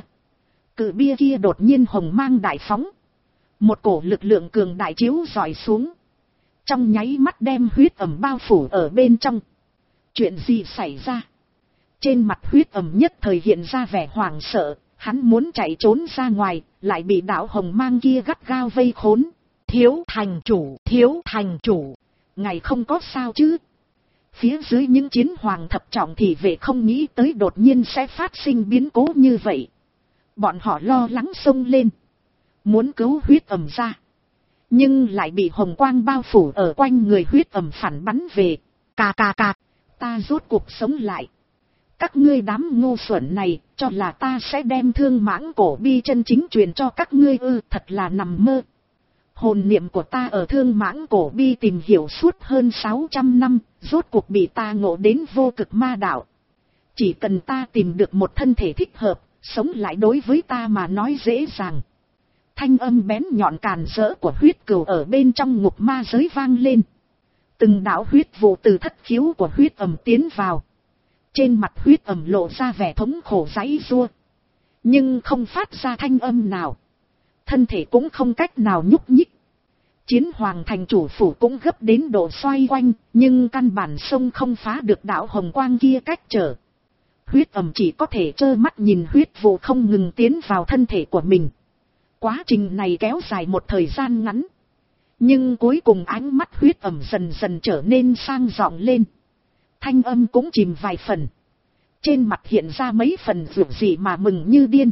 cự bia kia đột nhiên hồng mang đại phóng. Một cổ lực lượng cường đại chiếu rọi xuống, trong nháy mắt đem huyết ẩm bao phủ ở bên trong. Chuyện gì xảy ra? Trên mặt huyết ẩm nhất thời hiện ra vẻ hoảng sợ. Hắn muốn chạy trốn ra ngoài, lại bị đạo hồng mang kia gắt gao vây khốn. Thiếu thành chủ, thiếu thành chủ, ngài không có sao chứ? Phía dưới những chiến hoàng thập trọng thì vệ không nghĩ tới đột nhiên sẽ phát sinh biến cố như vậy. Bọn họ lo lắng xông lên, muốn cứu huyết ẩm ra. Nhưng lại bị hồng quang bao phủ ở quanh người huyết ẩm phản bắn về. Cà cà cà, ta rốt cuộc sống lại. Các ngươi đám ngu xuẩn này, cho là ta sẽ đem thương mãng cổ bi chân chính truyền cho các ngươi ư? Thật là nằm mơ. Hồn niệm của ta ở thương mãng cổ bi tìm hiểu suốt hơn sáu trăm năm, rốt cuộc bị ta ngộ đến vô cực ma đạo. Chỉ cần ta tìm được một thân thể thích hợp, sống lại đối với ta mà nói dễ dàng. Thanh âm bén nhọn càn rỡ của Huyết Cừu ở bên trong ngục ma giới vang lên. Từng đạo huyết vụ từ thất khiếu của huyết ẩm tiến vào. Trên mặt huyết ẩm lộ ra vẻ thống khổ giãy giụa, nhưng không phát ra thanh âm nào. Thân thể cũng không cách nào nhúc nhích. Chiến hoàng thành chủ phủ cũng gấp đến độ xoay quanh, nhưng căn bản sông không phá được đạo hồng quang kia cách trở. Huyết ẩm chỉ có thể trơ mắt nhìn huyết vụ không ngừng tiến vào thân thể của mình. Quá trình này kéo dài một thời gian ngắn, nhưng cuối cùng ánh mắt huyết ẩm dần dần trở nên sang giọng lên. Thanh âm cũng chìm vài phần. Trên mặt hiện ra mấy phần rượu gì mà mừng như điên.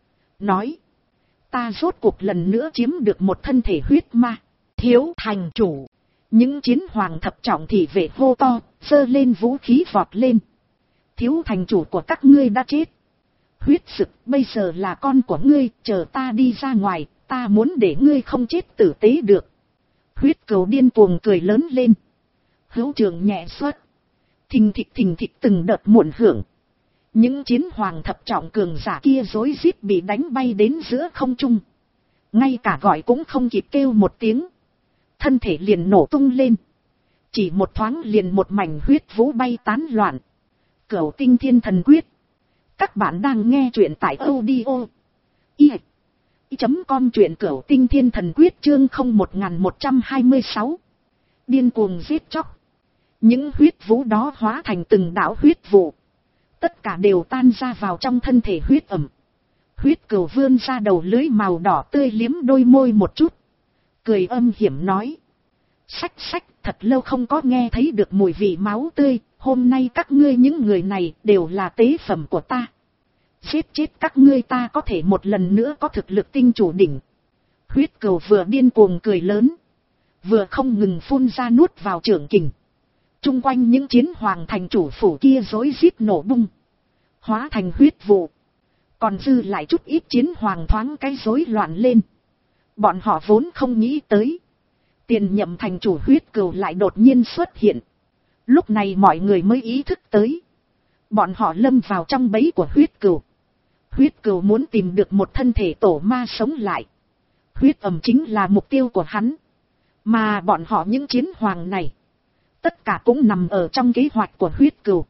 Nói, ta rốt cuộc lần nữa chiếm được một thân thể huyết ma. Thiếu thành chủ, Những chiến hoàng thập trọng thị vệ hô to, giơ lên vũ khí vọt lên. Thiếu thành chủ của các ngươi đã chết. Huyết Sực, bây giờ là con của ngươi, chờ ta đi ra ngoài, ta muốn để ngươi không chết tử tế được. Huyết Cừu điên cuồng cười lớn lên. Hữu trường nhẹ xuất. Thình thịch thình thịch từng đợt muộn hưởng. Những chiến hoàng thập trọng cường giả kia rối rít bị đánh bay đến giữa không trung. Ngay cả gọi cũng không kịp kêu một tiếng. Thân thể liền nổ tung lên. Chỉ một thoáng liền một mảnh huyết vũ bay tán loạn. Cửu Tinh Thiên Thần Quyết. Các bạn đang nghe truyện tại audio. I. Chấm com truyện Cửu Tinh Thiên Thần Quyết chương không một một hai sáu. Điên cuồng giết chóc. Những huyết vũ đó hóa thành từng đạo huyết vụ. Tất cả đều tan ra vào trong thân thể huyết ẩm. Huyết Cừu vươn ra đầu lưới màu đỏ tươi liếm đôi môi một chút. Cười âm hiểm nói. Sách sách, thật lâu không có nghe thấy được mùi vị máu tươi. Hôm nay các ngươi những người này đều là tế phẩm của ta. Giết chết các ngươi ta có thể một lần nữa có thực lực tinh chủ đỉnh. Huyết Cừu vừa điên cuồng cười lớn. Vừa không ngừng phun ra nuốt vào trưởng kình. Trung quanh những chiến hoàng thành chủ phủ kia rối rít nổ bung. Hóa thành huyết vụ. Còn dư lại chút ít chiến hoàng thoáng cái rối loạn lên. Bọn họ vốn không nghĩ tới. Tiền nhậm thành chủ Huyết Cừu lại đột nhiên xuất hiện. Lúc này mọi người mới ý thức tới. Bọn họ lâm vào trong bẫy của Huyết Cừu. Huyết Cừu muốn tìm được một thân thể tổ ma sống lại. Huyết ẩm chính là mục tiêu của hắn. Mà bọn họ những chiến hoàng này. Tất cả cũng nằm ở trong kế hoạch của Huyết Cừu.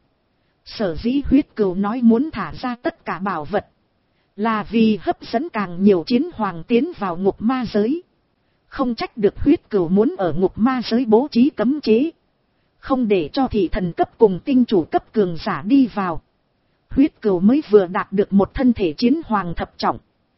Sở dĩ Huyết Cừu nói muốn thả ra tất cả bảo vật. Là vì hấp dẫn càng nhiều chiến hoàng tiến vào ngục ma giới. Không trách được Huyết Cừu muốn ở ngục ma giới bố trí cấm chế. Không để cho thị thần cấp cùng tinh chủ cấp cường giả đi vào. Huyết Cừu mới vừa đạt được một thân thể chiến hoàng thập trọng.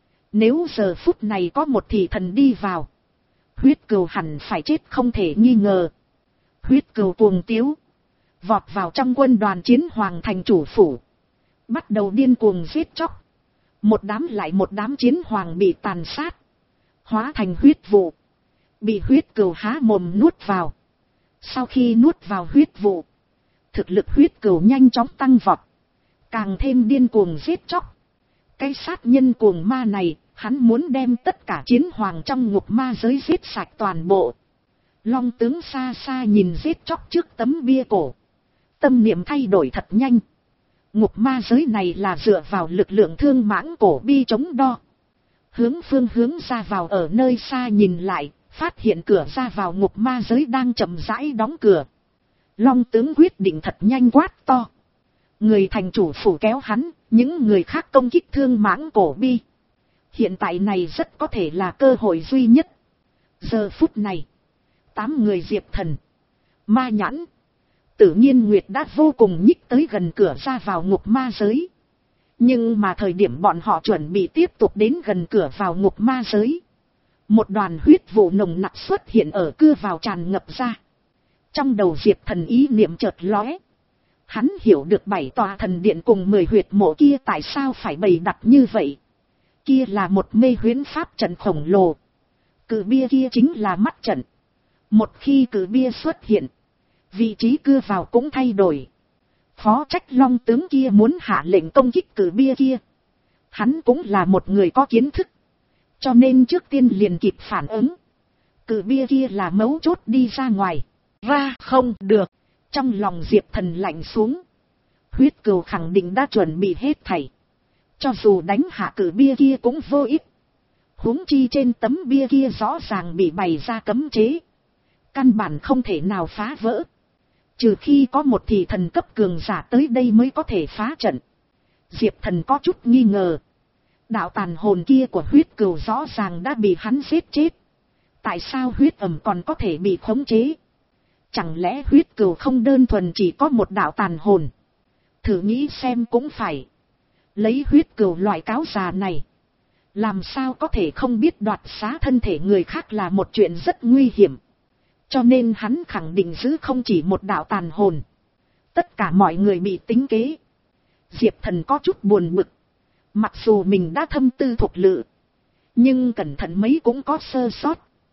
Nếu giờ phút này có một thị thần đi vào. Huyết Cừu hẳn phải chết không thể nghi ngờ. Huyết Cừu cuồng tiếu. Vọt vào trong quân đoàn chiến hoàng thành chủ phủ. Bắt đầu điên cuồng giết chóc. Một đám lại một đám chiến hoàng bị tàn sát. Hóa thành huyết vụ. Bị Huyết Cừu há mồm nuốt vào. Sau khi nuốt vào huyết vụ. Thực lực Huyết Cừu nhanh chóng tăng vọt. Càng thêm điên cuồng giết chóc. Cái sát nhân cuồng ma này. Hắn muốn đem tất cả chiến hoàng trong ngục ma giới giết sạch toàn bộ. Long tướng xa xa nhìn giết chóc trước tấm bia cổ. Tâm niệm thay đổi thật nhanh. Ngục ma giới này là dựa vào lực lượng thương mãng cổ bi chống đo. Hướng phương hướng ra vào ở nơi xa nhìn lại, phát hiện cửa ra vào ngục ma giới đang chậm rãi đóng cửa. Long tướng quyết định thật nhanh quát to. Người thành chủ phủ kéo hắn, những người khác công kích thương mãng cổ bi. Hiện tại này rất có thể là cơ hội duy nhất. Giờ phút này, tám người Diệp Thần, Ma Nhãn, Tử Nhiên Nguyệt đã vô cùng nhích tới gần cửa ra vào ngục ma giới. Nhưng mà thời điểm bọn họ chuẩn bị tiếp tục đến gần cửa vào ngục ma giới. Một đoàn huyết vụ nồng nặc xuất hiện ở cưa vào tràn ngập ra. Trong đầu Diệp Thần ý niệm chợt lóe. Hắn hiểu được bảy tòa thần điện cùng mười huyệt mộ kia tại sao phải bày đặt như vậy. Kia là một mê huyễn pháp trận khổng lồ. Cự bia kia chính là mắt trận. Một khi cự bia xuất hiện, vị trí cưa vào cũng thay đổi. Phó trách Long tướng kia muốn hạ lệnh công kích cự bia kia. Hắn cũng là một người có kiến thức. Cho nên trước tiên liền kịp phản ứng. Cự bia kia là mấu chốt đi ra ngoài. Ra không được. Trong lòng Diệp Thần lạnh xuống. Huyết Cừu khẳng định đã chuẩn bị hết thảy. Cho dù đánh hạ cự bia kia cũng vô ích. Huống chi trên tấm bia kia rõ ràng bị bày ra cấm chế. Căn bản không thể nào phá vỡ. Trừ khi có một thị thần cấp cường giả tới đây mới có thể phá trận. Diệp Thần có chút nghi ngờ. Đạo tàn hồn kia của Huyết Cừu rõ ràng đã bị hắn giết chết. Tại sao huyết ẩm còn có thể bị khống chế? Chẳng lẽ Huyết Cừu không đơn thuần chỉ có một đạo tàn hồn? Thử nghĩ xem cũng phải. Lấy Huyết Cừu loại cáo già này. Làm sao có thể không biết đoạt xá thân thể người khác là một chuyện rất nguy hiểm. Cho nên hắn khẳng định giữ không chỉ một đạo tàn hồn. Tất cả mọi người bị tính kế. Diệp Thần có chút buồn bực. Mặc dù mình đã thâm tư thuộc lự. Nhưng cẩn thận mấy cũng có sơ sót.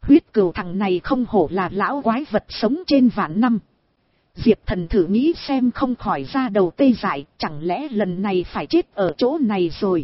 Huyết cừu thằng này không hổ là lão quái vật sống trên vạn năm. Diệp Thần thử nghĩ xem không khỏi ra đầu tê dại, chẳng lẽ lần này phải chết ở chỗ này rồi.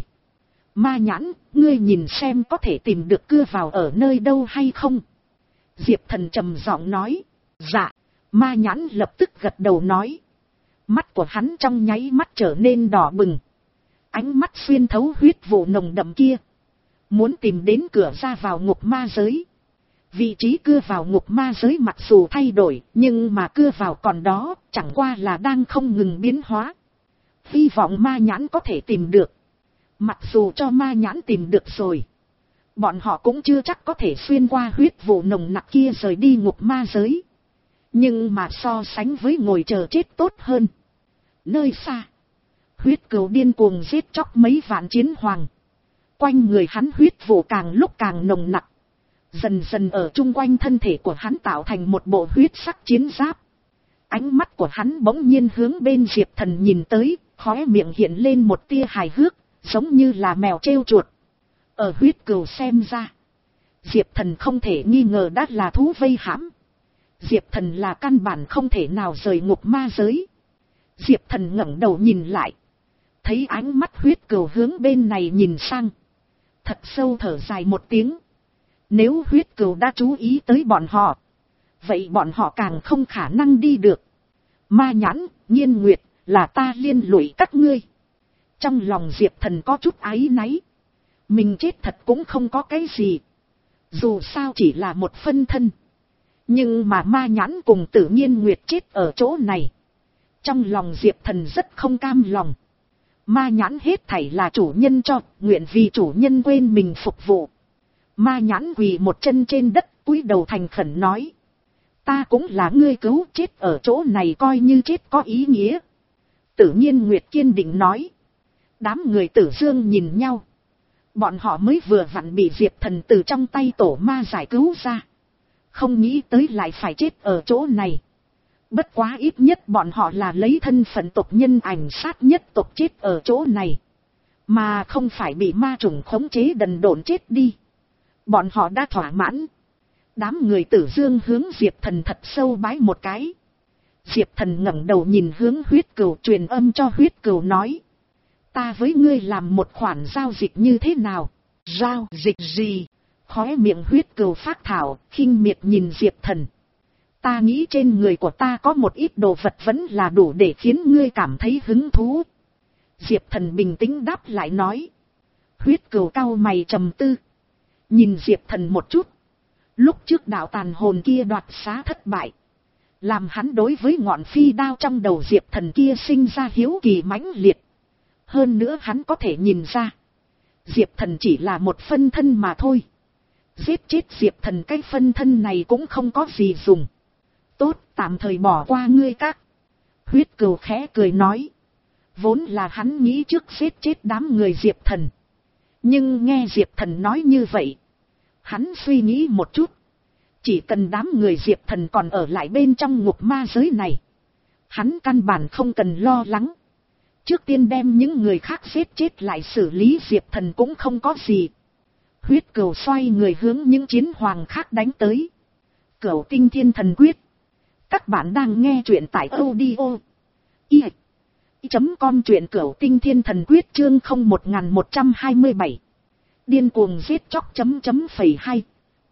Ma Nhãn, ngươi nhìn xem có thể tìm được cưa vào ở nơi đâu hay không? Diệp Thần trầm giọng nói. Dạ. Ma Nhãn lập tức gật đầu nói. Mắt của hắn trong nháy mắt trở nên đỏ bừng. Ánh mắt xuyên thấu huyết vụ nồng đậm kia. Muốn tìm đến cửa ra vào ngục ma giới. Vị trí cưa vào ngục ma giới mặc dù thay đổi, nhưng mà cưa vào còn đó, chẳng qua là đang không ngừng biến hóa. Hy vọng Ma Nhãn có thể tìm được. Mặc dù cho Ma Nhãn tìm được rồi, bọn họ cũng chưa chắc có thể xuyên qua huyết vụ nồng nặc kia rời đi ngục ma giới. Nhưng mà so sánh với ngồi chờ chết tốt hơn. Nơi xa, huyết cừu điên cuồng giết chóc mấy vạn chiến hoàng. Quanh người hắn huyết vụ càng lúc càng nồng nặc. Dần dần ở chung quanh thân thể của hắn tạo thành một bộ huyết sắc chiến giáp. Ánh mắt của hắn bỗng nhiên hướng bên Diệp Thần nhìn tới, khóe miệng hiện lên một tia hài hước, giống như là mèo trêu chuột. Ở huyết cừu xem ra, Diệp Thần không thể nghi ngờ đã là thú vây hãm. Diệp Thần là căn bản không thể nào rời ngục ma giới. Diệp Thần ngẩng đầu nhìn lại, thấy ánh mắt huyết cừu hướng bên này nhìn sang. Thật sâu thở dài một tiếng. Nếu huyết cừu đã chú ý tới bọn họ, vậy bọn họ càng không khả năng đi được. Ma Nhãn, Nhiên Nguyệt, là ta liên lụy các ngươi. Trong lòng Diệp Thần có chút áy náy. Mình chết thật cũng không có cái gì. Dù sao chỉ là một phân thân. Nhưng mà Ma Nhãn cùng Tử Nhiên Nguyệt chết ở chỗ này. Trong lòng Diệp Thần rất không cam lòng. Ma Nhãn hết thảy là chủ nhân cho, nguyện vì chủ nhân quên mình phục vụ. Ma Nhãn quỳ một chân trên đất, cúi đầu thành khẩn nói. Ta cũng là ngươi cứu, chết ở chỗ này coi như chết có ý nghĩa. Tử Nhiên Nguyệt kiên định nói. Đám người Tử Dương nhìn nhau. Bọn họ mới vừa vặn bị Diệp Thần từ trong tay tổ ma giải cứu ra. Không nghĩ tới lại phải chết ở chỗ này. Bất quá ít nhất bọn họ là lấy thân phận tộc nhân ảnh sát nhất tộc chết ở chỗ này. Mà không phải bị ma trùng khống chế đần độn chết đi. Bọn họ đã thỏa mãn. Đám người Tử Dương hướng Diệp Thần thật sâu bái một cái. Diệp Thần ngẩng đầu nhìn hướng huyết cừu, truyền âm cho huyết cừu nói. Ta với ngươi làm một khoản giao dịch như thế nào? Giao dịch gì? Khóe miệng huyết cừu phát thảo, khinh miệt nhìn Diệp Thần. Ta nghĩ trên người của ta có một ít đồ vật vẫn là đủ để khiến ngươi cảm thấy hứng thú. Diệp Thần bình tĩnh đáp lại nói. Huyết cừu cau mày trầm tư. Nhìn Diệp Thần một chút. Lúc trước đạo tàn hồn kia đoạt xá thất bại. Làm hắn đối với ngọn phi đao trong đầu Diệp Thần kia sinh ra hiếu kỳ mãnh liệt. Hơn nữa hắn có thể nhìn ra. Diệp Thần chỉ là một phân thân mà thôi. Giết chết Diệp Thần cái phân thân này cũng không có gì dùng. Tốt, tạm thời bỏ qua ngươi các. Huyết cừu khẽ cười nói. Vốn là hắn nghĩ trước giết chết đám người Diệp Thần. Nhưng nghe Diệp Thần nói như vậy. Hắn suy nghĩ một chút. Chỉ cần đám người Diệp Thần còn ở lại bên trong ngục ma giới này. Hắn căn bản không cần lo lắng. Trước tiên đem những người khác giết chết lại xử lý Diệp Thần cũng không có gì. Huyết cừu xoay người hướng những chiến hoàng khác đánh tới. Cửu Tinh Thiên Thần Quyết. Các bạn đang nghe truyện tại audio i chấm com truyện Cửu Tinh Thiên Thần Quyết chương không một một hai bảy. Điên cuồng giết chóc chấm chấm phẩy hai.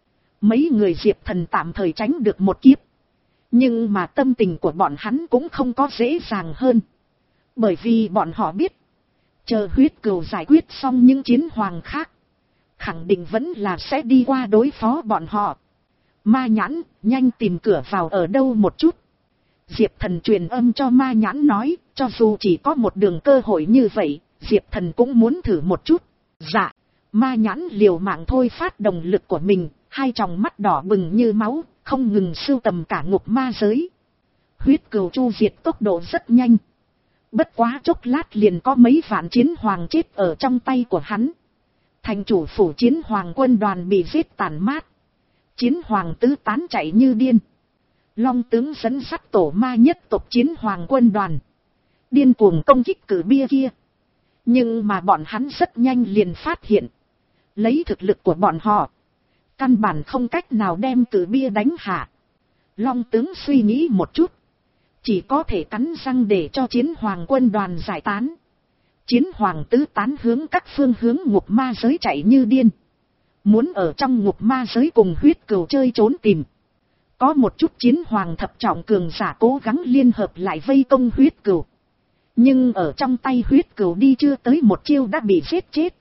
Mấy người Diệp Thần tạm thời tránh được một kiếp. Nhưng mà tâm tình của bọn hắn cũng không có dễ dàng hơn. Bởi vì bọn họ biết. Chờ huyết cừu giải quyết xong những chiến hoàng khác. Khẳng định vẫn là sẽ đi qua đối phó bọn họ. Ma Nhãn, nhanh tìm cửa vào ở đâu một chút. Diệp Thần truyền âm cho Ma Nhãn nói, cho dù chỉ có một đường cơ hội như vậy, Diệp Thần cũng muốn thử một chút. Dạ, Ma Nhãn liều mạng thôi phát động lực của mình, hai tròng mắt đỏ bừng như máu, không ngừng sưu tầm cả ngục ma giới. Huyết cừu chu diệt tốc độ rất nhanh. Bất quá chốc lát liền có mấy vạn chiến hoàng chết ở trong tay của hắn. Thành chủ phủ chiến hoàng quân đoàn bị giết tàn mát. Chiến hoàng tứ tán chạy như điên. Long tướng dẫn dắt tổ ma nhất tộc chiến hoàng quân đoàn. Điên cuồng công kích cử bia kia. Nhưng mà bọn hắn rất nhanh liền phát hiện. Lấy thực lực của bọn họ. căn bản không cách nào đem cử bia đánh hạ. Long tướng suy nghĩ một chút, chỉ có thể cắn răng để cho chiến hoàng quân đoàn giải tán. Chiến hoàng tứ tán hướng các phương hướng ngục ma giới chạy như điên. Muốn ở trong ngục ma giới cùng huyết cừu chơi trốn tìm. Có một chút chiến hoàng thập trọng cường giả cố gắng liên hợp lại vây công huyết cừu. Nhưng ở trong tay huyết cừu đi chưa tới một chiêu đã bị giết chết.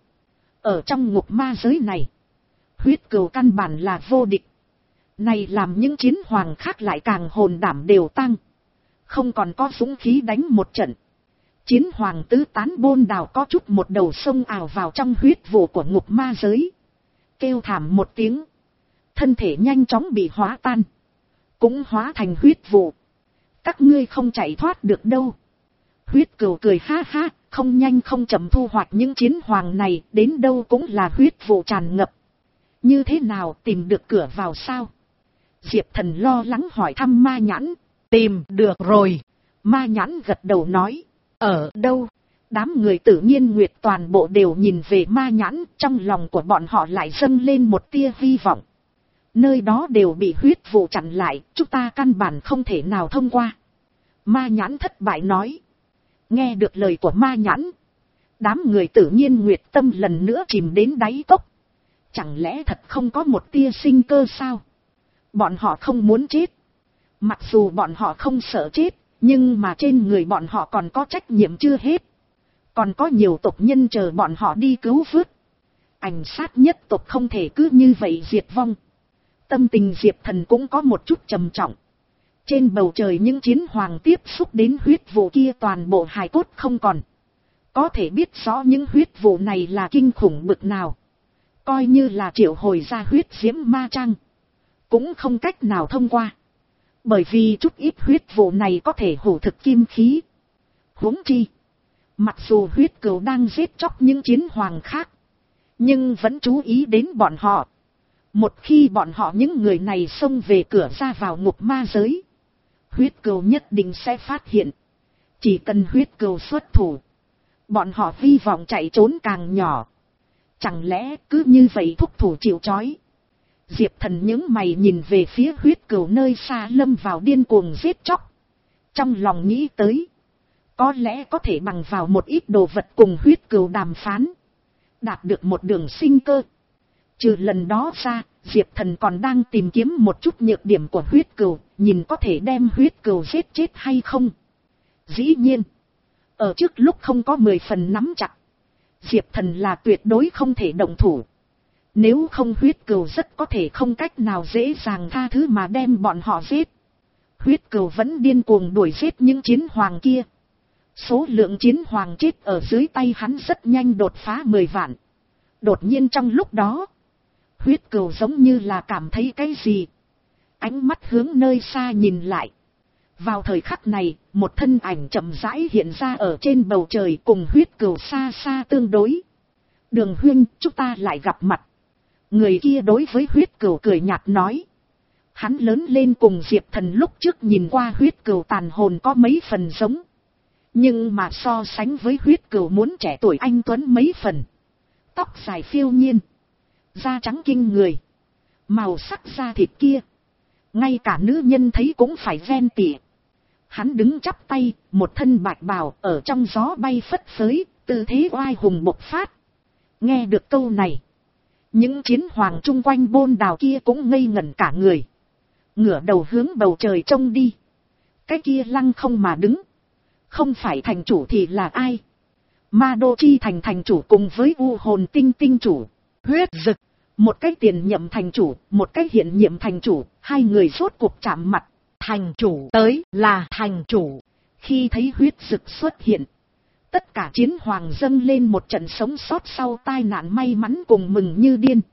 Ở trong ngục ma giới này, huyết cừu căn bản là vô địch. Này làm những chiến hoàng khác lại càng hồn đảm đều tăng. Không còn có dũng khí đánh một trận. Chiến hoàng tứ tán bôn đào có chút một đầu sông ào vào trong huyết vụ của ngục ma giới. Kêu thảm một tiếng. Thân thể nhanh chóng bị hóa tan. Cũng hóa thành huyết vụ. Các ngươi không chạy thoát được đâu. Huyết cừu cười ha ha, không nhanh không chậm thu hoạch những chiến hoàng này, đến đâu cũng là huyết vụ tràn ngập. Như thế nào, tìm được cửa vào sao? Diệp Thần lo lắng hỏi thăm Ma Nhãn. Tìm được rồi. Ma Nhãn gật đầu nói. Ở đâu? Đám người Tử Nhiên Nguyệt toàn bộ đều nhìn về Ma Nhãn, trong lòng của bọn họ lại dâng lên một tia hy vọng. Nơi đó đều bị huyết vụ chặn lại, chúng ta căn bản không thể nào thông qua. Ma Nhãn thất bại nói. Nghe được lời của Ma Nhãn, đám người Tử Nhiên Nguyệt tâm lần nữa chìm đến đáy cốc. Chẳng lẽ thật không có một tia sinh cơ sao? Bọn họ không muốn chết. Mặc dù bọn họ không sợ chết, nhưng mà trên người bọn họ còn có trách nhiệm chưa hết. Còn có nhiều tộc nhân chờ bọn họ đi cứu vớt. Ảnh sát nhất tộc không thể cứ như vậy diệt vong. Tâm tình Diệp Thần cũng có một chút trầm trọng. Trên bầu trời những chiến hoàng tiếp xúc đến huyết vụ kia toàn bộ hài cốt không còn. Có thể biết rõ những huyết vụ này là kinh khủng bực nào. Coi như là triệu hồi ra huyết diễm ma trang, cũng không cách nào thông qua. Bởi vì chút ít huyết vụ này có thể hủ thực kim khí. Huống chi, mặc dù huyết cừu đang giết chóc những chiến hoàng khác, nhưng vẫn chú ý đến bọn họ. Một khi bọn họ những người này xông về cửa ra vào ngục ma giới, huyết cừu nhất định sẽ phát hiện. Chỉ cần huyết cừu xuất thủ, bọn họ hy vọng chạy trốn càng nhỏ. Chẳng lẽ cứ như vậy thúc thủ chịu trói? Diệp Thần những mày nhìn về phía huyết cừu nơi xa lâm vào điên cuồng giết chóc. Trong lòng nghĩ tới, có lẽ có thể bằng vào một ít đồ vật cùng huyết cừu đàm phán, đạt được một đường sinh cơ. Trừ lần đó ra, Diệp Thần còn đang tìm kiếm một chút nhược điểm của huyết cừu, nhìn có thể đem huyết cừu giết chết hay không. Dĩ nhiên, ở trước lúc không có mười phần nắm chặt, Diệp Thần là tuyệt đối không thể động thủ. Nếu không huyết cừu rất có thể không cách nào dễ dàng tha thứ mà đem bọn họ giết. Huyết cừu vẫn điên cuồng đuổi giết những chiến hoàng kia. Số lượng chiến hoàng chết ở dưới tay hắn rất nhanh đột phá mười vạn. Đột nhiên trong lúc đó, huyết cừu giống như là cảm thấy cái gì. Ánh mắt hướng nơi xa nhìn lại. Vào thời khắc này, một thân ảnh chậm rãi hiện ra ở trên bầu trời cùng huyết cừu xa xa tương đối. Đường huynh, chúng ta lại gặp mặt. Người kia đối với huyết cừu cười nhạt nói. Hắn lớn lên cùng Diệp Thần lúc trước nhìn qua huyết cừu tàn hồn có mấy phần giống. Nhưng mà so sánh với huyết cừu muốn trẻ tuổi anh tuấn mấy phần. Tóc dài phiêu nhiên, da trắng kinh người, màu sắc da thịt kia, ngay cả nữ nhân thấy cũng phải ven tỉa. Hắn đứng chắp tay, một thân bạch bào ở trong gió bay phất phới, tư thế oai hùng bộc phát. Nghe được câu này, những chiến hoàng chung quanh bôn đào kia cũng ngây ngẩn cả người. Ngửa đầu hướng bầu trời trông đi. Cái kia lăng không mà đứng. Không phải thành chủ thì là ai? Ma Đô Chi thành thành chủ cùng với U Hồn Tinh Tinh chủ. Huyết Dực. Một cái tiền nhậm thành chủ, một cái hiện nhiệm thành chủ. Hai người rốt cuộc chạm mặt. Thành chủ tới là thành chủ. Khi thấy Huyết Dực xuất hiện, tất cả chiến hoàng dâng lên một trận sống sót sau tai nạn may mắn cùng mừng như điên.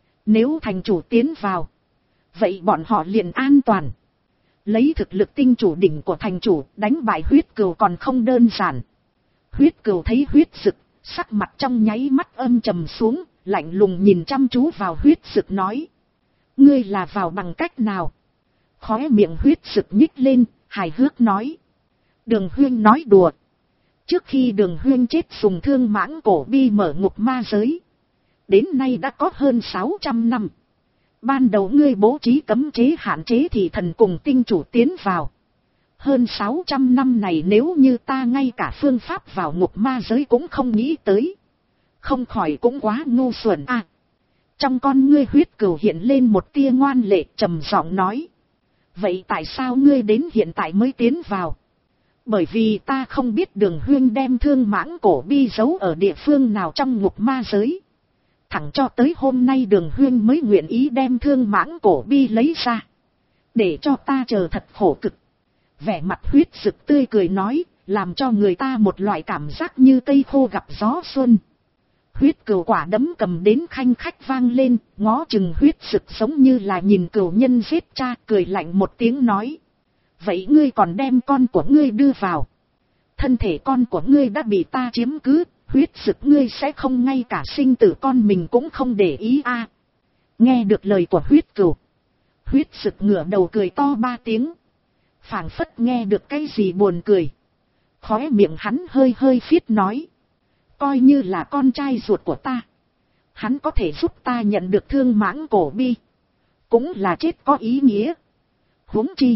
Nếu thành chủ tiến vào, vậy bọn họ liền an toàn. Lấy thực lực tinh chủ đỉnh của thành chủ đánh bại huyết cừu còn không đơn giản. Huyết cừu thấy Huyết Dực, sắc mặt trong nháy mắt âm trầm xuống, lạnh lùng nhìn chăm chú vào Huyết Dực nói. Ngươi là vào bằng cách nào? Khóe miệng Huyết Dực nhích lên, hài hước nói. Đường huynh nói đùa. Trước khi Đường huynh chết dùng thương mãng cổ bi mở ngục ma giới, đến nay đã có hơn sáu trăm năm. Ban đầu ngươi bố trí cấm chế hạn chế thì thần cùng tinh chủ tiến vào. Hơn sáu trăm năm này nếu như ta ngay cả phương pháp vào ngục ma giới cũng không nghĩ tới. Không khỏi cũng quá ngu xuẩn à. Trong con ngươi huyết cừu hiện lên một tia ngoan lệ, trầm giọng nói. Vậy tại sao ngươi đến hiện tại mới tiến vào? Bởi vì ta không biết Đường Huyên đem thương mãng cổ bi giấu ở địa phương nào trong ngục ma giới. Thẳng cho tới hôm nay Đường Huyên mới nguyện ý đem thương mãng cổ bi lấy ra. Để cho ta chờ thật khổ cực. Vẻ mặt huyết sực tươi cười nói, làm cho người ta một loại cảm giác như cây khô gặp gió xuân. Huyết cừu quả đấm cầm đến khanh khách vang lên, ngó chừng huyết sực giống như là nhìn cừu nhân giết cha, cười lạnh một tiếng nói. Vậy ngươi còn đem con của ngươi đưa vào. Thân thể con của ngươi đã bị ta chiếm cứ, huyết sực ngươi sẽ không ngay cả sinh tử con mình cũng không để ý a. À. Nghe được lời của huyết cừu, huyết sực ngửa đầu cười to ba tiếng. Phảng phất nghe được cái gì buồn cười. Khóe miệng hắn hơi hơi phiết nói. Coi như là con trai ruột của ta. Hắn có thể giúp ta nhận được thương mãng cổ bi. Cũng là chết có ý nghĩa. Huống chi.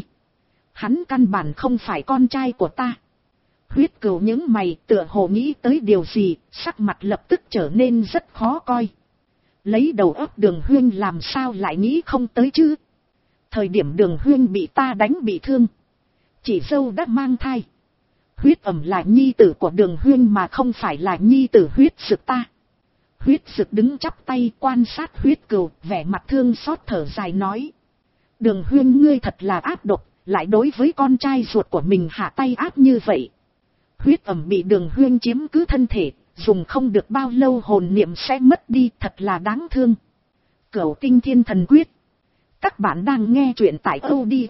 Hắn căn bản không phải con trai của ta. Huyết cừu những mày tựa hồ nghĩ tới điều gì. Sắc mặt lập tức trở nên rất khó coi. Lấy đầu óc Đường Huyên làm sao lại nghĩ không tới chứ. Thời điểm Đường Huyên bị ta đánh bị thương. Chị dâu đã mang thai. Huyết ẩm là nhi tử của Đường Huyên mà không phải là nhi tử huyết sực ta. Huyết sực đứng chắp tay quan sát huyết cừu, vẻ mặt thương xót thở dài nói. Đường Huyên ngươi thật là ác độc, lại đối với con trai ruột của mình hạ tay áp như vậy. Huyết ẩm bị Đường Huyên chiếm cứ thân thể, dùng không được bao lâu hồn niệm sẽ mất đi, thật là đáng thương. Cửu Tinh Thiên Thần Quyết. Các bạn đang nghe truyện tại audio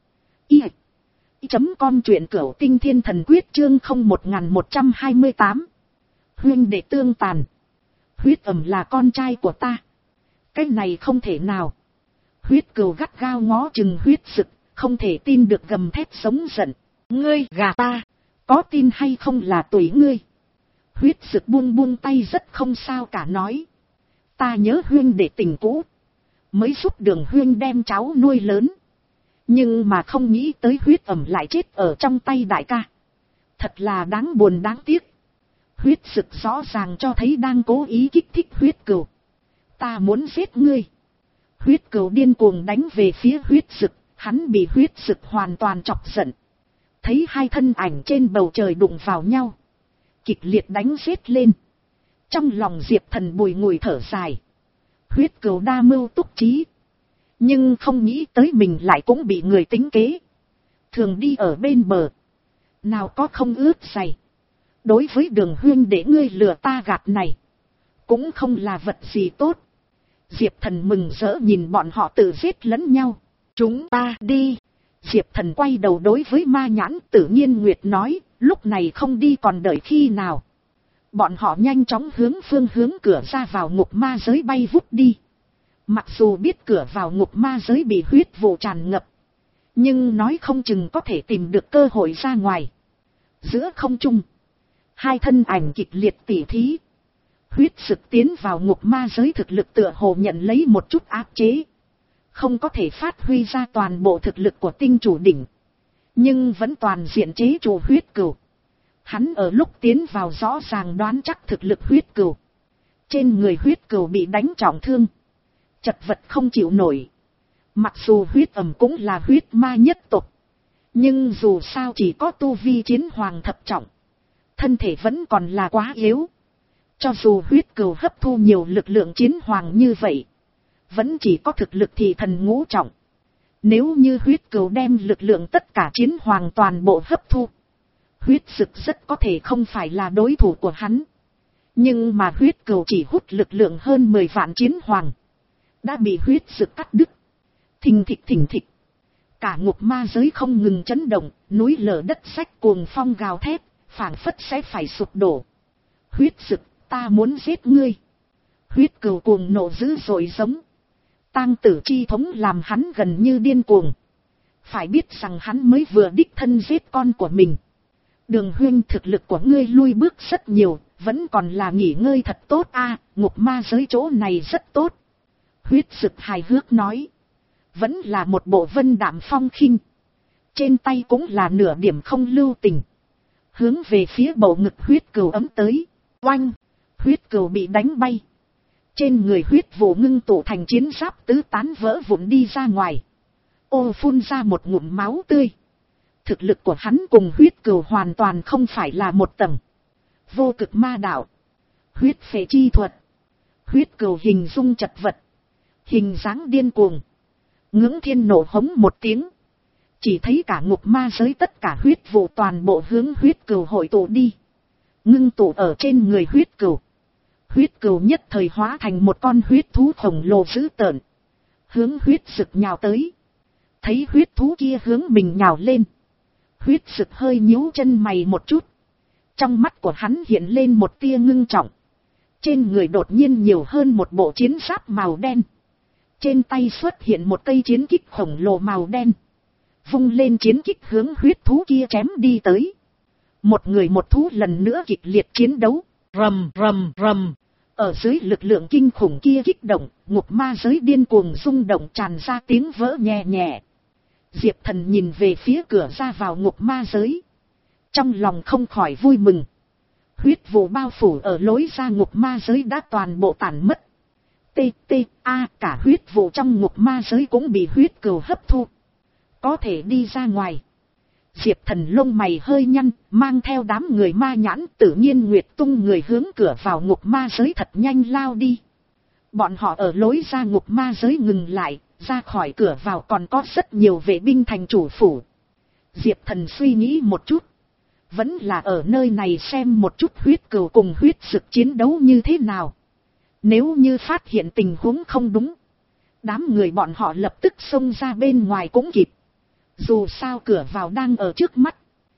i chấm com truyện Cửu Tinh Thiên Thần Quyết chương không một một hai tám. Huyên đệ tương tàn. Huyết ẩm là con trai của ta. Cái này không thể nào. Huyết cừu gắt gao ngó chừng huyết sực, không thể tin được gầm thét sống giận. Ngươi gà ta, có tin hay không là tùy ngươi. Huyết sực buông buông tay rất không sao cả nói. Ta nhớ Huyên đệ tình cũ. Mới giúp Đường Huyên đem cháu nuôi lớn. Nhưng mà không nghĩ tới huyết ẩm lại chết ở trong tay đại ca. Thật là đáng buồn đáng tiếc. Huyết sực rõ ràng cho thấy đang cố ý kích thích huyết cừu. Ta muốn giết ngươi. Huyết cừu điên cuồng đánh về phía huyết sực. Hắn bị huyết sực hoàn toàn chọc giận. Thấy hai thân ảnh trên bầu trời đụng vào nhau. Kịch liệt đánh giết lên. Trong lòng Diệp Thần bùi ngùi thở dài. Huyết cừu đa mưu túc trí. Nhưng không nghĩ tới mình lại cũng bị người tính kế. Thường đi ở bên bờ. Nào có không ướt giày. Đối với Đường Huyên để ngươi lừa ta gạt này. Cũng không là vật gì tốt. Diệp Thần mừng rỡ nhìn bọn họ tự giết lẫn nhau. Chúng ta đi. Diệp Thần quay đầu đối với Ma Nhãn Tử Nhiên Nguyệt nói. Lúc này không đi còn đợi khi nào. Bọn họ nhanh chóng hướng phương hướng cửa ra vào ngục ma giới bay vút đi. Mặc dù biết cửa vào ngục ma giới bị huyết vụ tràn ngập. Nhưng nói không chừng có thể tìm được cơ hội ra ngoài. Giữa không trung. Hai thân ảnh kịch liệt tỉ thí. Huyết sực tiến vào ngục ma giới thực lực tựa hồ nhận lấy một chút áp chế. Không có thể phát huy ra toàn bộ thực lực của tinh chủ đỉnh. Nhưng vẫn toàn diện chế trụ huyết cừu. Hắn ở lúc tiến vào rõ ràng đoán chắc thực lực huyết cừu. Trên người huyết cừu bị đánh trọng thương. Chật vật không chịu nổi. Mặc dù huyết ẩm cũng là huyết ma nhất tộc. Nhưng dù sao chỉ có tu vi chiến hoàng thập trọng. Thân thể vẫn còn là quá yếu. Cho dù huyết cừu hấp thu nhiều lực lượng chiến hoàng như vậy. Vẫn chỉ có thực lực thì thần ngũ trọng. Nếu như huyết cừu đem lực lượng tất cả chiến hoàng toàn bộ hấp thu. Huyết sực rất có thể không phải là đối thủ của hắn. Nhưng mà huyết cừu chỉ hút lực lượng hơn mười vạn chiến hoàng. Đã bị huyết sực cắt đứt. Thình thịch thình thịch. Cả ngục ma giới không ngừng chấn động. Núi lở đất xách cuồng phong gào thét. Phảng phất sẽ phải sụp đổ. Huyết sực, ta muốn giết ngươi. Huyết cừu cuồng nộ dữ dội giống. Tang tử chi thống làm hắn gần như điên cuồng. Phải biết rằng hắn mới vừa đích thân giết con của mình. Đường Huyên, thực lực của ngươi lui bước rất nhiều. Vẫn còn là nghỉ ngơi thật tốt a. Ngục ma giới chỗ này rất tốt. Huyết Sực hài hước nói. Vẫn là một bộ vân đạm phong khinh. Trên tay cũng là nửa điểm không lưu tình. Hướng về phía bầu ngực huyết cừu ấm tới. Oanh! Huyết cừu bị đánh bay. Trên người huyết vụ ngưng tụ thành chiến giáp tứ tán vỡ vụn đi ra ngoài. Ô phun ra một ngụm máu tươi. Thực lực của hắn cùng huyết cừu hoàn toàn không phải là một tầng. Vô cực ma đạo. Huyết phệ chi thuật. Huyết cừu hình dung chật vật. Hình dáng điên cuồng. Ngưỡng thiên nổ hống một tiếng. Chỉ thấy cả ngục ma giới tất cả huyết vụ toàn bộ hướng huyết cừu hội tụ đi. Ngưng tụ ở trên người huyết cừu. Huyết cừu nhất thời hóa thành một con huyết thú khổng lồ dữ tợn. Hướng huyết Sực nhào tới. Thấy huyết thú kia hướng mình nhào lên. Huyết Sực hơi nhíu chân mày một chút. Trong mắt của hắn hiện lên một tia ngưng trọng. Trên người đột nhiên nhiều hơn một bộ chiến giáp màu đen. Trên tay xuất hiện một cây chiến kích khổng lồ màu đen. Vung lên chiến kích hướng huyết thú kia chém đi tới. Một người một thú lần nữa kịch liệt chiến đấu. Rầm rầm rầm. Ở dưới lực lượng kinh khủng kia kích động, ngục ma giới điên cuồng rung động tràn ra tiếng vỡ nhẹ nhẹ. Diệp Thần nhìn về phía cửa ra vào ngục ma giới. Trong lòng không khỏi vui mừng. Huyết vụ bao phủ ở lối ra ngục ma giới đã toàn bộ tản mất. T, T, A, cả huyết vụ trong ngục ma giới cũng bị huyết cừu hấp thu. Có thể đi ra ngoài. Diệp Thần lông mày hơi nhăn, mang theo đám người ma nhãn tự nhiên nguyệt tung người hướng cửa vào ngục ma giới thật nhanh lao đi. Bọn họ ở lối ra ngục ma giới ngừng lại, ra khỏi cửa vào còn có rất nhiều vệ binh thành chủ phủ. Diệp Thần suy nghĩ một chút. Vẫn là ở nơi này xem một chút huyết cừu cùng huyết Sực chiến đấu như thế nào. Nếu như phát hiện tình huống không đúng, đám người bọn họ lập tức xông ra bên ngoài cũng kịp. Dù sao cửa vào đang ở trước mắt.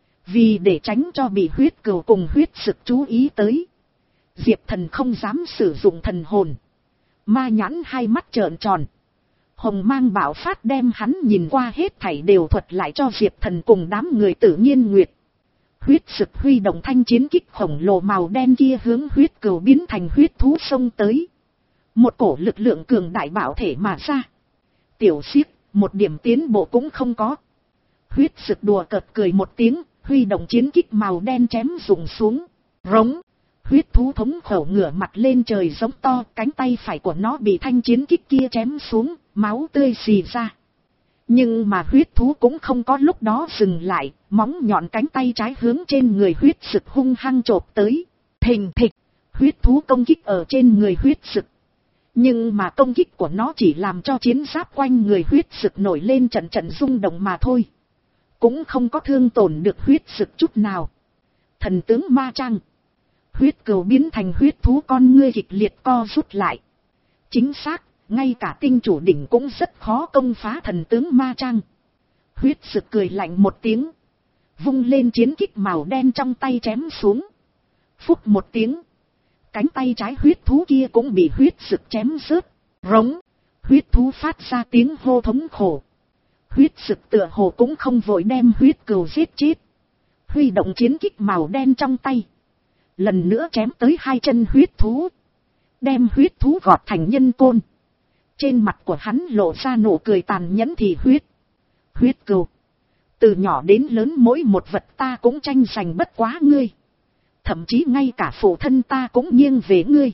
Vì để tránh cho bị huyết cừu cùng huyết Sực chú ý tới, Diệp Thần không dám sử dụng thần hồn. Ma nhãn hai mắt trợn tròn. Hồng mang bạo phát đem hắn nhìn qua hết thảy đều thuật lại cho Diệp Thần cùng đám người tự nhiên nguyệt. Huyết Sực huy động thanh chiến kích khổng lồ màu đen kia hướng huyết cừu biến thành huyết thú xông tới. Một cổ lực lượng cường đại bảo thể mà ra. Tiểu Xiếc, một điểm tiến bộ cũng không có. Huyết Sực đùa cợt cười một tiếng, huy động chiến kích màu đen chém rụng xuống. Rống. Huyết thú thống khổ ngửa mặt lên trời giống to, cánh tay phải của nó bị thanh chiến kích kia chém xuống, máu tươi xì ra. Nhưng mà huyết thú cũng không có lúc đó dừng lại, móng nhọn cánh tay trái hướng trên người huyết Sực hung hăng chộp tới. Thình thịch, huyết thú công kích ở trên người huyết Sực. Nhưng mà công kích của nó chỉ làm cho chiến giáp quanh người huyết Sực nổi lên trận trận rung động mà thôi. Cũng không có thương tổn được huyết Sực chút nào. Thần tướng ma trang. Huyết cừu biến thành huyết thú con ngươi kịch liệt co rút lại. Chính xác, ngay cả tinh chủ đỉnh cũng rất khó công phá thần tướng ma trang. Huyết Sực cười lạnh một tiếng. Vung lên chiến kích màu đen trong tay chém xuống. Phúc một tiếng. Cánh tay trái huyết thú kia cũng bị huyết Sực chém rớt. Rống. Huyết thú phát ra tiếng hô thống khổ. Huyết Sực tựa hồ cũng không vội đem huyết cừu giết chết. Huy động chiến kích màu đen trong tay. Lần nữa chém tới hai chân huyết thú. Đem huyết thú gọt thành nhân côn. Trên mặt của hắn lộ ra nụ cười tàn nhẫn thì huyết. Huyết cừu. Từ nhỏ đến lớn mỗi một vật ta cũng tranh giành bất quá ngươi. Thậm chí ngay cả phụ thân ta cũng nghiêng về ngươi.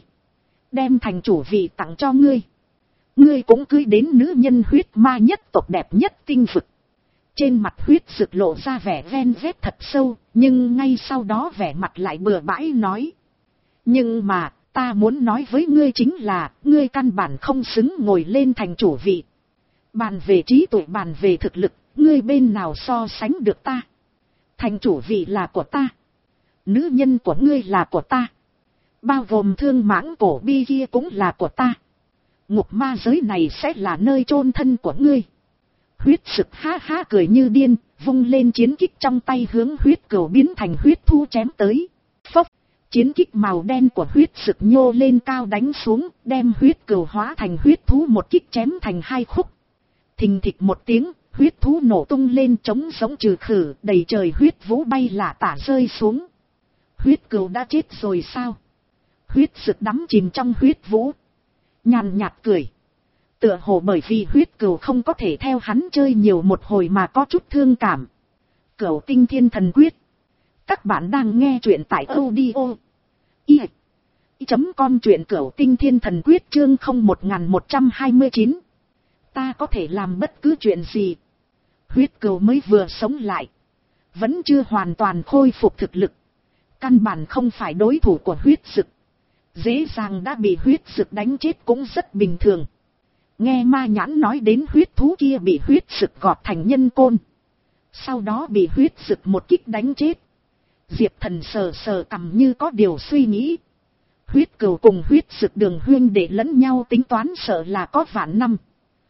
Đem thành chủ vị tặng cho ngươi. Ngươi cũng cưới đến nữ nhân huyết ma nhất tộc đẹp nhất tinh vực. Trên mặt huyết Sực lộ ra vẻ ven vét thật sâu, nhưng ngay sau đó vẻ mặt lại bừa bãi nói. Nhưng mà, ta muốn nói với ngươi chính là, ngươi căn bản không xứng ngồi lên thành chủ vị. Bàn về trí tuệ, bàn về thực lực, ngươi bên nào so sánh được ta. Thành chủ vị là của ta. Nữ nhân của ngươi là của ta. Bao gồm thương mãng cổ bi kia cũng là của ta. Ngục ma giới này sẽ là nơi chôn thân của ngươi. Huyết Sực ha ha cười như điên, vung lên chiến kích trong tay hướng huyết cừu biến thành huyết thú chém tới. Phốc, chiến kích màu đen của huyết Sực nhô lên cao đánh xuống, đem huyết cừu hóa thành huyết thú một kích chém thành hai khúc. Thình thịch một tiếng, huyết thú nổ tung lên trống giống trừ khử, đầy trời huyết vũ bay lả tả rơi xuống. Huyết cừu đã chết rồi sao? Huyết Sực đắm chìm trong huyết vũ. Nhàn nhạt cười. Tựa hồ bởi vì huyết cừu không có thể theo hắn chơi nhiều một hồi mà có chút thương cảm. Cửu Tinh Thiên Thần Quyết. Các bạn đang nghe truyện tại audio i chấm com, truyện Cửu Tinh Thiên Thần Quyết chương không một một hai chín. Ta có thể làm bất cứ chuyện gì. Huyết cừu mới vừa sống lại, vẫn chưa hoàn toàn khôi phục thực lực, căn bản không phải đối thủ của huyết sực. Dễ dàng đã bị huyết sực đánh chết cũng rất bình thường. Nghe Ma Nhãn nói đến huyết thú kia bị huyết sực gọt thành nhân côn, sau đó bị huyết sực một kích đánh chết. Diệp Thần sờ sờ cằm như có điều suy nghĩ. Huyết cừu cùng huyết sực đường huyên để lẫn nhau tính toán sợ là có vạn năm.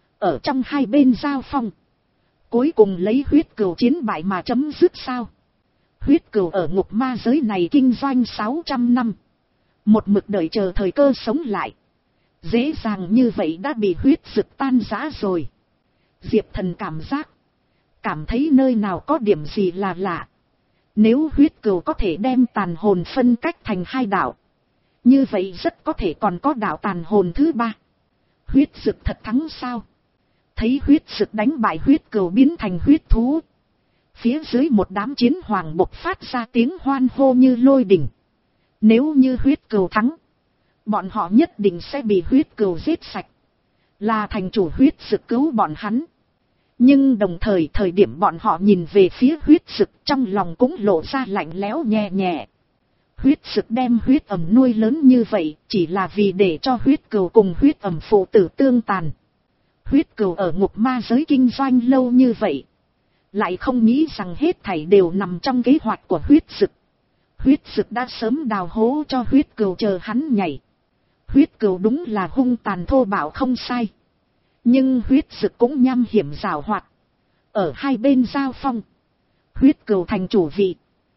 Ở trong hai bên giao phong, cuối cùng lấy huyết cừu chiến bại mà chấm dứt sao? Huyết cừu ở ngục ma giới này kinh doanh sáu trăm năm, một mực đợi chờ thời cơ sống lại, dễ dàng như vậy đã bị huyết sực tan rã rồi. Diệp Thần cảm giác, cảm thấy nơi nào có điểm gì là lạ. Nếu huyết cừu có thể đem tàn hồn phân cách thành hai đạo, như vậy rất có thể còn có đạo tàn hồn thứ ba. Huyết sực thật thắng sao? Thấy huyết sực đánh bại huyết cừu biến thành huyết thú, phía dưới một đám chiến hoàng bộc phát ra tiếng hoan hô như lôi đình. Nếu như huyết cừu thắng, bọn họ nhất định sẽ bị huyết cừu giết sạch, là thành chủ huyết sực cứu bọn hắn. Nhưng đồng thời thời điểm bọn họ nhìn về phía huyết sực, trong lòng cũng lộ ra lạnh lẽo nhẹ nhẹ. Huyết sực đem huyết ẩm nuôi lớn như vậy chỉ là vì để cho huyết cừu cùng huyết ẩm phụ tử tương tàn. Huyết cừu ở ngục ma giới kinh doanh lâu như vậy, lại không nghĩ rằng hết thảy đều nằm trong kế hoạch của huyết sực. Huyết sực đã sớm đào hố cho huyết cừu chờ hắn nhảy. Huyết cừu đúng là hung tàn thô bạo không sai, nhưng huyết sực cũng nham hiểm giảo hoạt. Ở hai bên giao phong, huyết cừu thành chủ vị,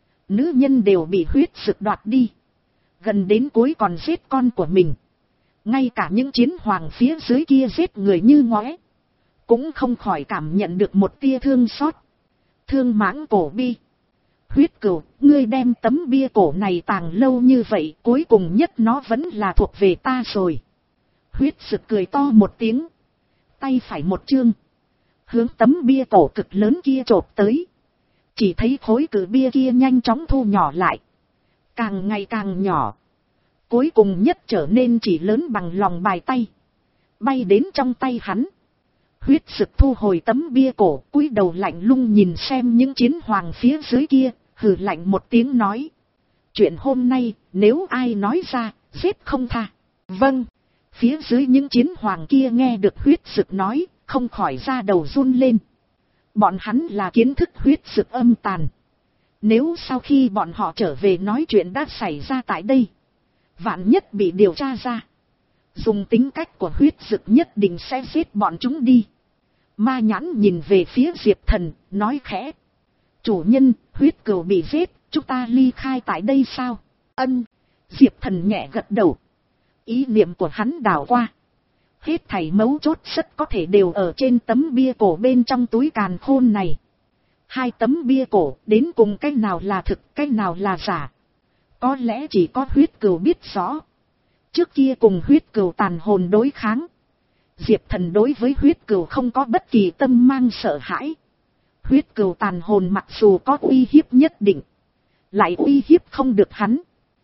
nữ nhân đều bị huyết sực đoạt đi, gần đến cuối còn giết con của mình. Ngay cả những chiến hoàng phía dưới kia giết người như ngóe, cũng không khỏi cảm nhận được một tia thương xót. Thương mãng cổ bi. Huyết cừu, ngươi đem tấm bia cổ này tàng lâu như vậy, cuối cùng nhất nó vẫn là thuộc về ta rồi. Huyết sực cười to một tiếng, tay phải một chương, hướng tấm bia cổ cực lớn kia chộp tới. Chỉ thấy khối cự bia kia nhanh chóng thu nhỏ lại, càng ngày càng nhỏ, cuối cùng nhất trở nên chỉ lớn bằng lòng bàn tay, bay đến trong tay hắn. Huyết sực thu hồi tấm bia cổ, cúi đầu lạnh lùng nhìn xem những chiến hoàng phía dưới kia, hừ lạnh một tiếng nói: chuyện hôm nay nếu ai nói ra, giết không tha. Vâng. Phía dưới những chiến hoàng kia nghe được huyết sực nói, không khỏi ra đầu run lên. Bọn hắn là kiến thức huyết sực âm tàn. Nếu sau khi bọn họ trở về nói chuyện đã xảy ra tại đây, vạn nhất bị điều tra ra, dùng tính cách của huyết sực nhất định sẽ giết bọn chúng đi. Ma Nhãn nhìn về phía Diệp Thần, nói khẽ: chủ nhân, huyết cừu bị giết, chúng ta ly khai tại đây sao? Ân. Diệp Thần nhẹ gật đầu. Ý niệm của hắn đảo qua, hết thảy mấu chốt rất có thể đều ở trên tấm bia cổ bên trong túi càn khôn này. Hai tấm bia cổ, đến cùng cái nào là thực, cái nào là giả, có lẽ chỉ có huyết cừu biết rõ. Trước kia cùng huyết cừu tàn hồn đối kháng, Diệp Thần đối với huyết cừu không có bất kỳ tâm mang sợ hãi. Huyết cừu tàn hồn mặc dù có uy hiếp nhất định, lại uy hiếp không được hắn.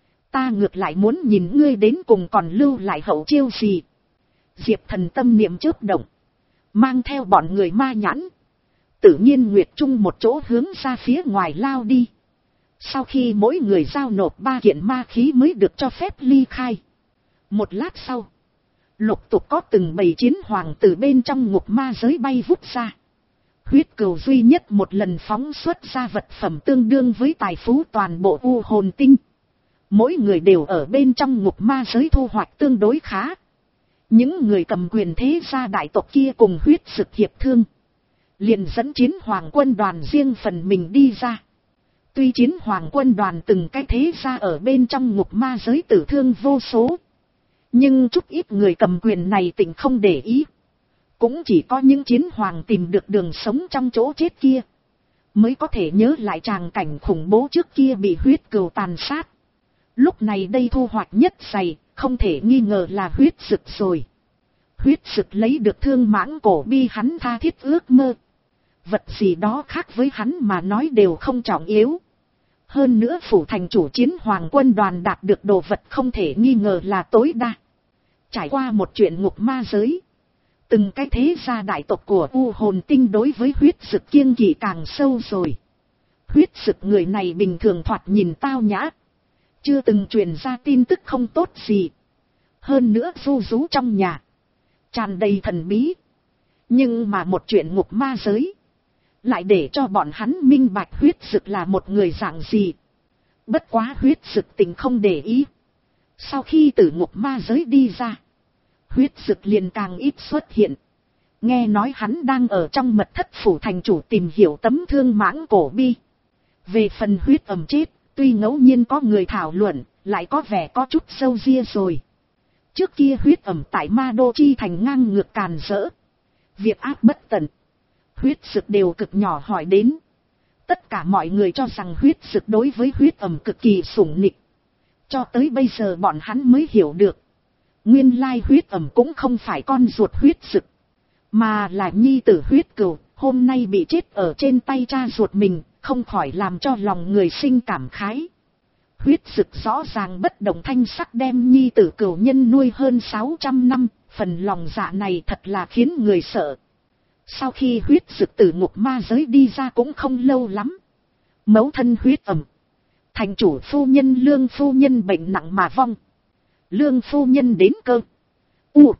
Ta ngược lại muốn nhìn ngươi đến cùng còn lưu lại hậu chiêu gì. Diệp Thần tâm niệm chớp động, mang theo bọn người Ma Nhãn, Tử Nhiên Nguyệt Trung một chỗ hướng ra phía ngoài lao đi. Sau khi mỗi người giao nộp ba kiện ma khí mới được cho phép ly khai. Một lát sau, lục tục có từng bầy chiến hoàng từ bên trong ngục ma giới bay vút ra. Huyết cừu duy nhất một lần phóng xuất ra vật phẩm tương đương với tài phú toàn bộ u hồn tinh. Mỗi người đều ở bên trong ngục ma giới thu hoạch tương đối khá. Những người cầm quyền thế gia đại tộc kia cùng huyết sực hiệp thương, liền dẫn chiến hoàng quân đoàn riêng phần mình đi ra. Tuy chiến hoàng quân đoàn từng cái thế gia ở bên trong ngục ma giới tử thương vô số, nhưng chút ít người cầm quyền này tỉnh không để ý. Cũng chỉ có những chiến hoàng tìm được đường sống trong chỗ chết kia, mới có thể nhớ lại tràng cảnh khủng bố trước kia bị huyết cừu tàn sát. Lúc này đây thu hoạch nhất dày, không thể nghi ngờ là huyết sực rồi. Huyết Sực lấy được thương mãng cổ bi hắn tha thiết ước mơ. Vật gì đó khác với hắn mà nói đều không trọng yếu. Hơn nữa phủ thành chủ chiến hoàng quân đoàn đạt được đồ vật không thể nghi ngờ là tối đa. Trải qua một chuyện ngục ma giới. Từng cái thế gia đại tộc của U Hồn Tinh đối với Huyết Sực kiêng kỵ càng sâu rồi. Huyết Sực người này bình thường thoạt nhìn tao nhã. Chưa từng truyền ra tin tức không tốt gì. Hơn nữa ru rú trong nhà. Tràn đầy thần bí. Nhưng mà một chuyện ngục ma giới. Lại để cho bọn hắn minh bạch Huyết Sực là một người dạng gì. Bất quá Huyết Sực tình không để ý. Sau khi từ ngục ma giới đi ra. Huyết Sực liền càng ít xuất hiện. Nghe nói hắn đang ở trong mật thất phủ thành chủ tìm hiểu tấm thương mãng cổ bi. Về phần Huyết Ẩm chết, tuy ngẫu nhiên có người thảo luận, lại có vẻ có chút sâu ria rồi. Trước kia Huyết Ẩm tại Ma Đô Chi thành ngang ngược càn rỡ. Việc ác bất tận. Huyết Sực đều cực nhỏ hỏi đến. Tất cả mọi người cho rằng Huyết Sực đối với Huyết Ẩm cực kỳ sủng nịch. Cho tới bây giờ bọn hắn mới hiểu được. Nguyên lai Huyết Ẩm cũng không phải con ruột Huyết Sực. Mà là nhi tử Huyết Cừu, hôm nay bị chết ở trên tay cha ruột mình, không khỏi làm cho lòng người sinh cảm khái. Huyết Sực rõ ràng bất động thanh sắc đem nhi tử Cừu nhân nuôi hơn sáu trăm năm, phần lòng dạ này thật là khiến người sợ. Sau khi Huyết Sực từ ngục ma giới đi ra cũng không lâu lắm. Mẫu thân Huyết Ẩm, thành chủ phu nhân Lương phu nhân bệnh nặng mà vong. Lương phu nhân đến cơ. U.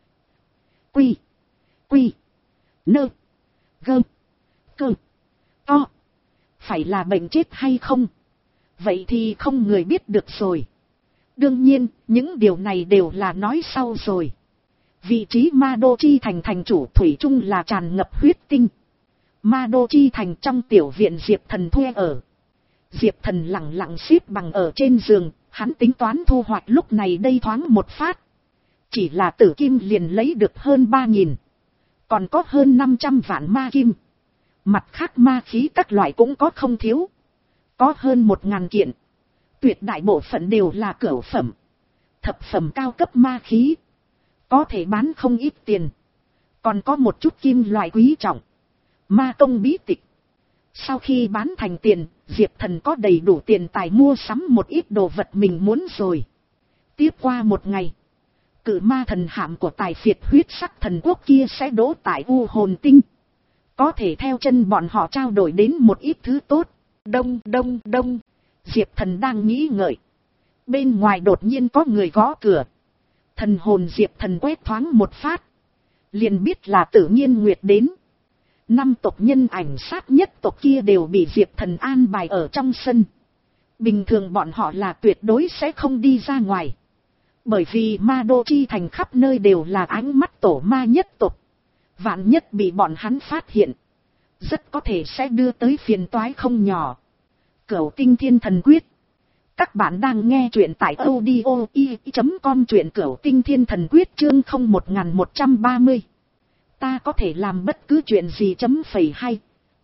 Quy. Quy. Nơ. Gơ. Cơ. To. Phải là bệnh chết hay không? Vậy thì không người biết được rồi. Đương nhiên, những điều này đều là nói sau rồi. Vị trí Ma Đô Chi thành thành chủ thủy chung là tràn ngập huyết tinh. Ma Đô Chi thành trong tiểu viện Diệp Thần thuê ở. Diệp Thần lặng lặng xếp bằng ở trên giường, hắn tính toán thu hoạch lúc này đây thoáng một phát. Chỉ là tử kim liền lấy được hơn ba nghìn. Còn có hơn năm trăm vạn ma kim. Mặt khác ma khí các loại cũng có không thiếu. Có hơn một ngàn kiện. Tuyệt đại bộ phận đều là cửu phẩm. Thập phẩm cao cấp ma khí. Có thể bán không ít tiền. Còn có một chút kim loại quý trọng. Ma công bí tịch. Sau khi bán thành tiền, Diệp Thần có đầy đủ tiền tài mua sắm một ít đồ vật mình muốn rồi. Tiếp qua một ngày, cự ma thần hạm của tài phiệt huyết sắc thần quốc kia sẽ đỗ tại U Hồn Tinh. Có thể theo chân bọn họ trao đổi đến một ít thứ tốt. Đông đông đông, Diệp Thần đang nghĩ ngợi. Bên ngoài đột nhiên có người gõ cửa. Thần hồn Diệp Thần quét thoáng một phát. Liền biết là Tử Nhiên Nguyệt đến. Năm tộc nhân ảnh sát nhất tộc kia đều bị Diệp Thần an bài ở trong sân. Bình thường bọn họ là tuyệt đối sẽ không đi ra ngoài. Bởi vì Ma Đô Chi thành khắp nơi đều là ánh mắt tổ ma nhất tộc. Vạn nhất bị bọn hắn phát hiện. Rất có thể sẽ đưa tới phiền toái không nhỏ. Cửu Tinh Thiên Thần Quyết. Các bạn đang nghe truyện tại audio i chấm com, truyện Cửu Tinh Thiên Thần Quyết chương không một một ba mươi. Ta có thể làm bất cứ chuyện gì chấm phẩy hay.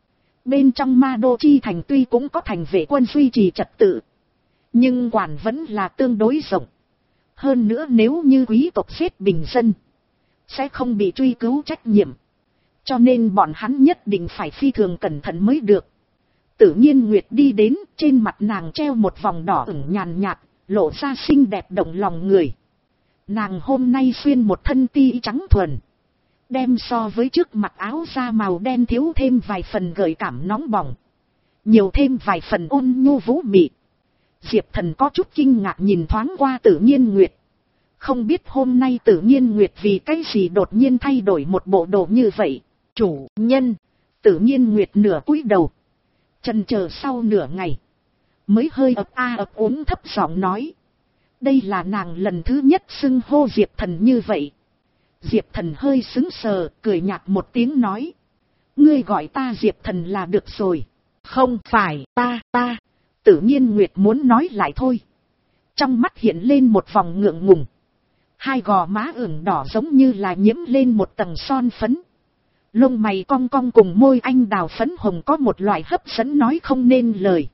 Bên trong Ma Đô Chi thành tuy cũng có thành vệ quân duy trì trật tự. Nhưng quản vẫn là tương đối rộng. Hơn nữa nếu như quý tộc giết bình dân. Sẽ không bị truy cứu trách nhiệm. Cho nên bọn hắn nhất định phải phi thường cẩn thận mới được. Tử Nhiên Nguyệt đi đến, trên mặt nàng treo một vòng đỏ ửng nhàn nhạt, lộ ra xinh đẹp động lòng người. Nàng hôm nay xuyên một thân ti trắng thuần. Đem so với trước mặt áo da màu đen thiếu thêm vài phần gợi cảm nóng bỏng. Nhiều thêm vài phần ôn nhu vũ mị. Diệp Thần có chút kinh ngạc nhìn thoáng qua Tử Nhiên Nguyệt. Không biết hôm nay Tử Nhiên Nguyệt vì cái gì đột nhiên thay đổi một bộ đồ như vậy. Chủ nhân, Tử Nhiên Nguyệt nửa cúi đầu. Chần chờ sau nửa ngày. Mới hơi ấp a ấp úng thấp giọng nói. Đây là nàng lần thứ nhất xưng hô Diệp Thần như vậy. Diệp Thần hơi sững sờ, cười nhạt một tiếng nói. Ngươi gọi ta Diệp Thần là được rồi. Không phải ta, ta. Tử Nhiên Nguyệt muốn nói lại thôi. Trong mắt hiện lên một vòng ngượng ngùng. Hai gò má ửng đỏ giống như là nhiễm lên một tầng son phấn. Lông mày cong cong cùng môi anh đào phấn hồng có một loại hấp dẫn nói không nên lời.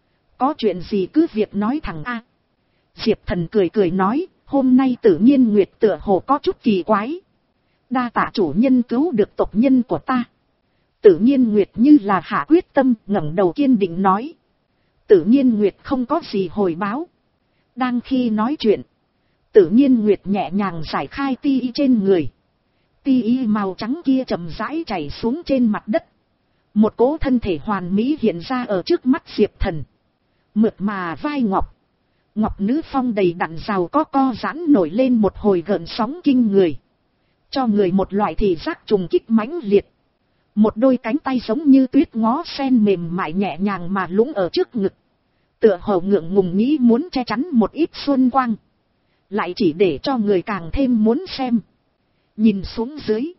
Có chuyện gì cứ việc nói thẳng a. Diệp Thần cười cười nói, hôm nay Tử Nhiên Nguyệt tựa hồ có chút kỳ quái. Đa tạ chủ nhân cứu được tộc nhân của ta. Tự nhiên Nguyệt như là hạ quyết tâm, ngẩng đầu kiên định nói. Tự nhiên Nguyệt không có gì hồi báo. Đang khi nói chuyện, tự nhiên Nguyệt nhẹ nhàng giải khai ti y trên người. Ti y màu trắng kia chậm rãi chảy xuống trên mặt đất. Một cỗ thân thể hoàn mỹ hiện ra ở trước mắt Diệp Thần. Mượt mà vai ngọc. Ngọc nữ phong đầy đặn giàu có co giãn nổi lên một hồi gợn sóng kinh người. Cho người một loại thị giác trùng kích mãnh liệt. Một đôi cánh tay giống như tuyết ngó sen mềm mại nhẹ nhàng mà lũng ở trước ngực. Tựa hồ ngượng ngùng nghĩ muốn che chắn một ít xuân quang. Lại chỉ để cho người càng thêm muốn xem. Nhìn xuống dưới.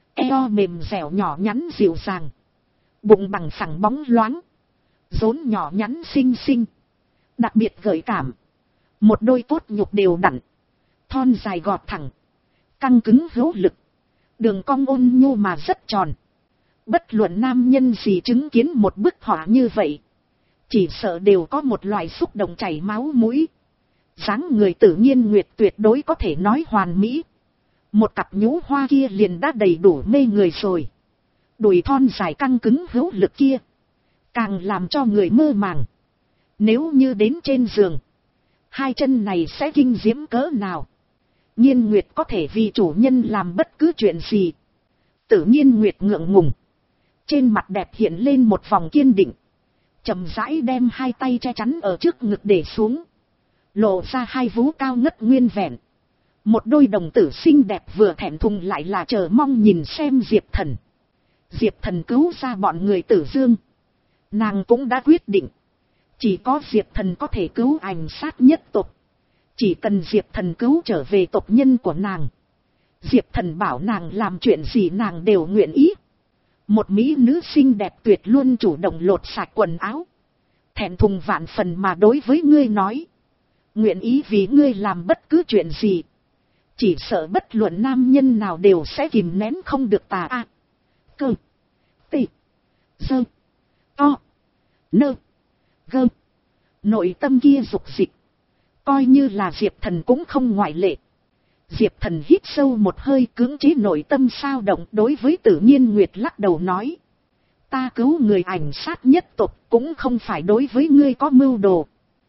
Eo mềm dẻo nhỏ nhắn dịu dàng. Bụng bằng phẳng bóng loáng. Rốn nhỏ nhắn xinh xinh. Đặc biệt gợi cảm. Một đôi cốt nhục đều đặn. Thon dài gọt thẳng. Căng cứng hữu lực. Đường cong ôn nhu mà rất tròn. Bất luận nam nhân gì chứng kiến một bức họa như vậy. Chỉ sợ đều có một loại xúc động chảy máu mũi. Dáng người tự nhiên Nguyệt tuyệt đối có thể nói hoàn mỹ. Một cặp nhũ hoa kia liền đã đầy đủ mê người rồi. Đùi thon dài căng cứng hữu lực kia. Càng làm cho người mơ màng. Nếu như đến trên giường. Hai chân này sẽ kinh diễm cỡ nào. Nhiên Nguyệt có thể vì chủ nhân làm bất cứ chuyện gì. Tự nhiên Nguyệt ngượng ngùng. Trên mặt đẹp hiện lên một vòng kiên định. Chậm rãi đem hai tay che chắn ở trước ngực để xuống. Lộ ra hai vú cao ngất nguyên vẹn. Một đôi đồng tử xinh đẹp vừa thẹn thùng lại là chờ mong nhìn xem Diệp Thần. Diệp Thần cứu ra bọn người Tử Dương. Nàng cũng đã quyết định. Chỉ có Diệp Thần có thể cứu ảnh sát nhất tộc. Chỉ cần Diệp Thần cứu trở về tộc nhân của nàng. Diệp Thần bảo nàng làm chuyện gì nàng đều nguyện ý. Một mỹ nữ xinh đẹp tuyệt luôn chủ động lột sạch quần áo. Thẹn thùng vạn phần mà đối với ngươi nói. Nguyện ý vì ngươi làm bất cứ chuyện gì. Chỉ sợ bất luận nam nhân nào đều sẽ kìm nén không được tà a. Cơ. Tị. Dơ. To. Nơ. Gơ. Nội tâm kia dục dịch. Coi như là Diệp Thần cũng không ngoại lệ. Diệp Thần hít sâu một hơi cưỡng chế nội tâm sao động đối với Tự nhiên Nguyệt lắc đầu nói. Ta cứu người ảnh sát nhất tộc cũng không phải đối với ngươi có mưu đồ.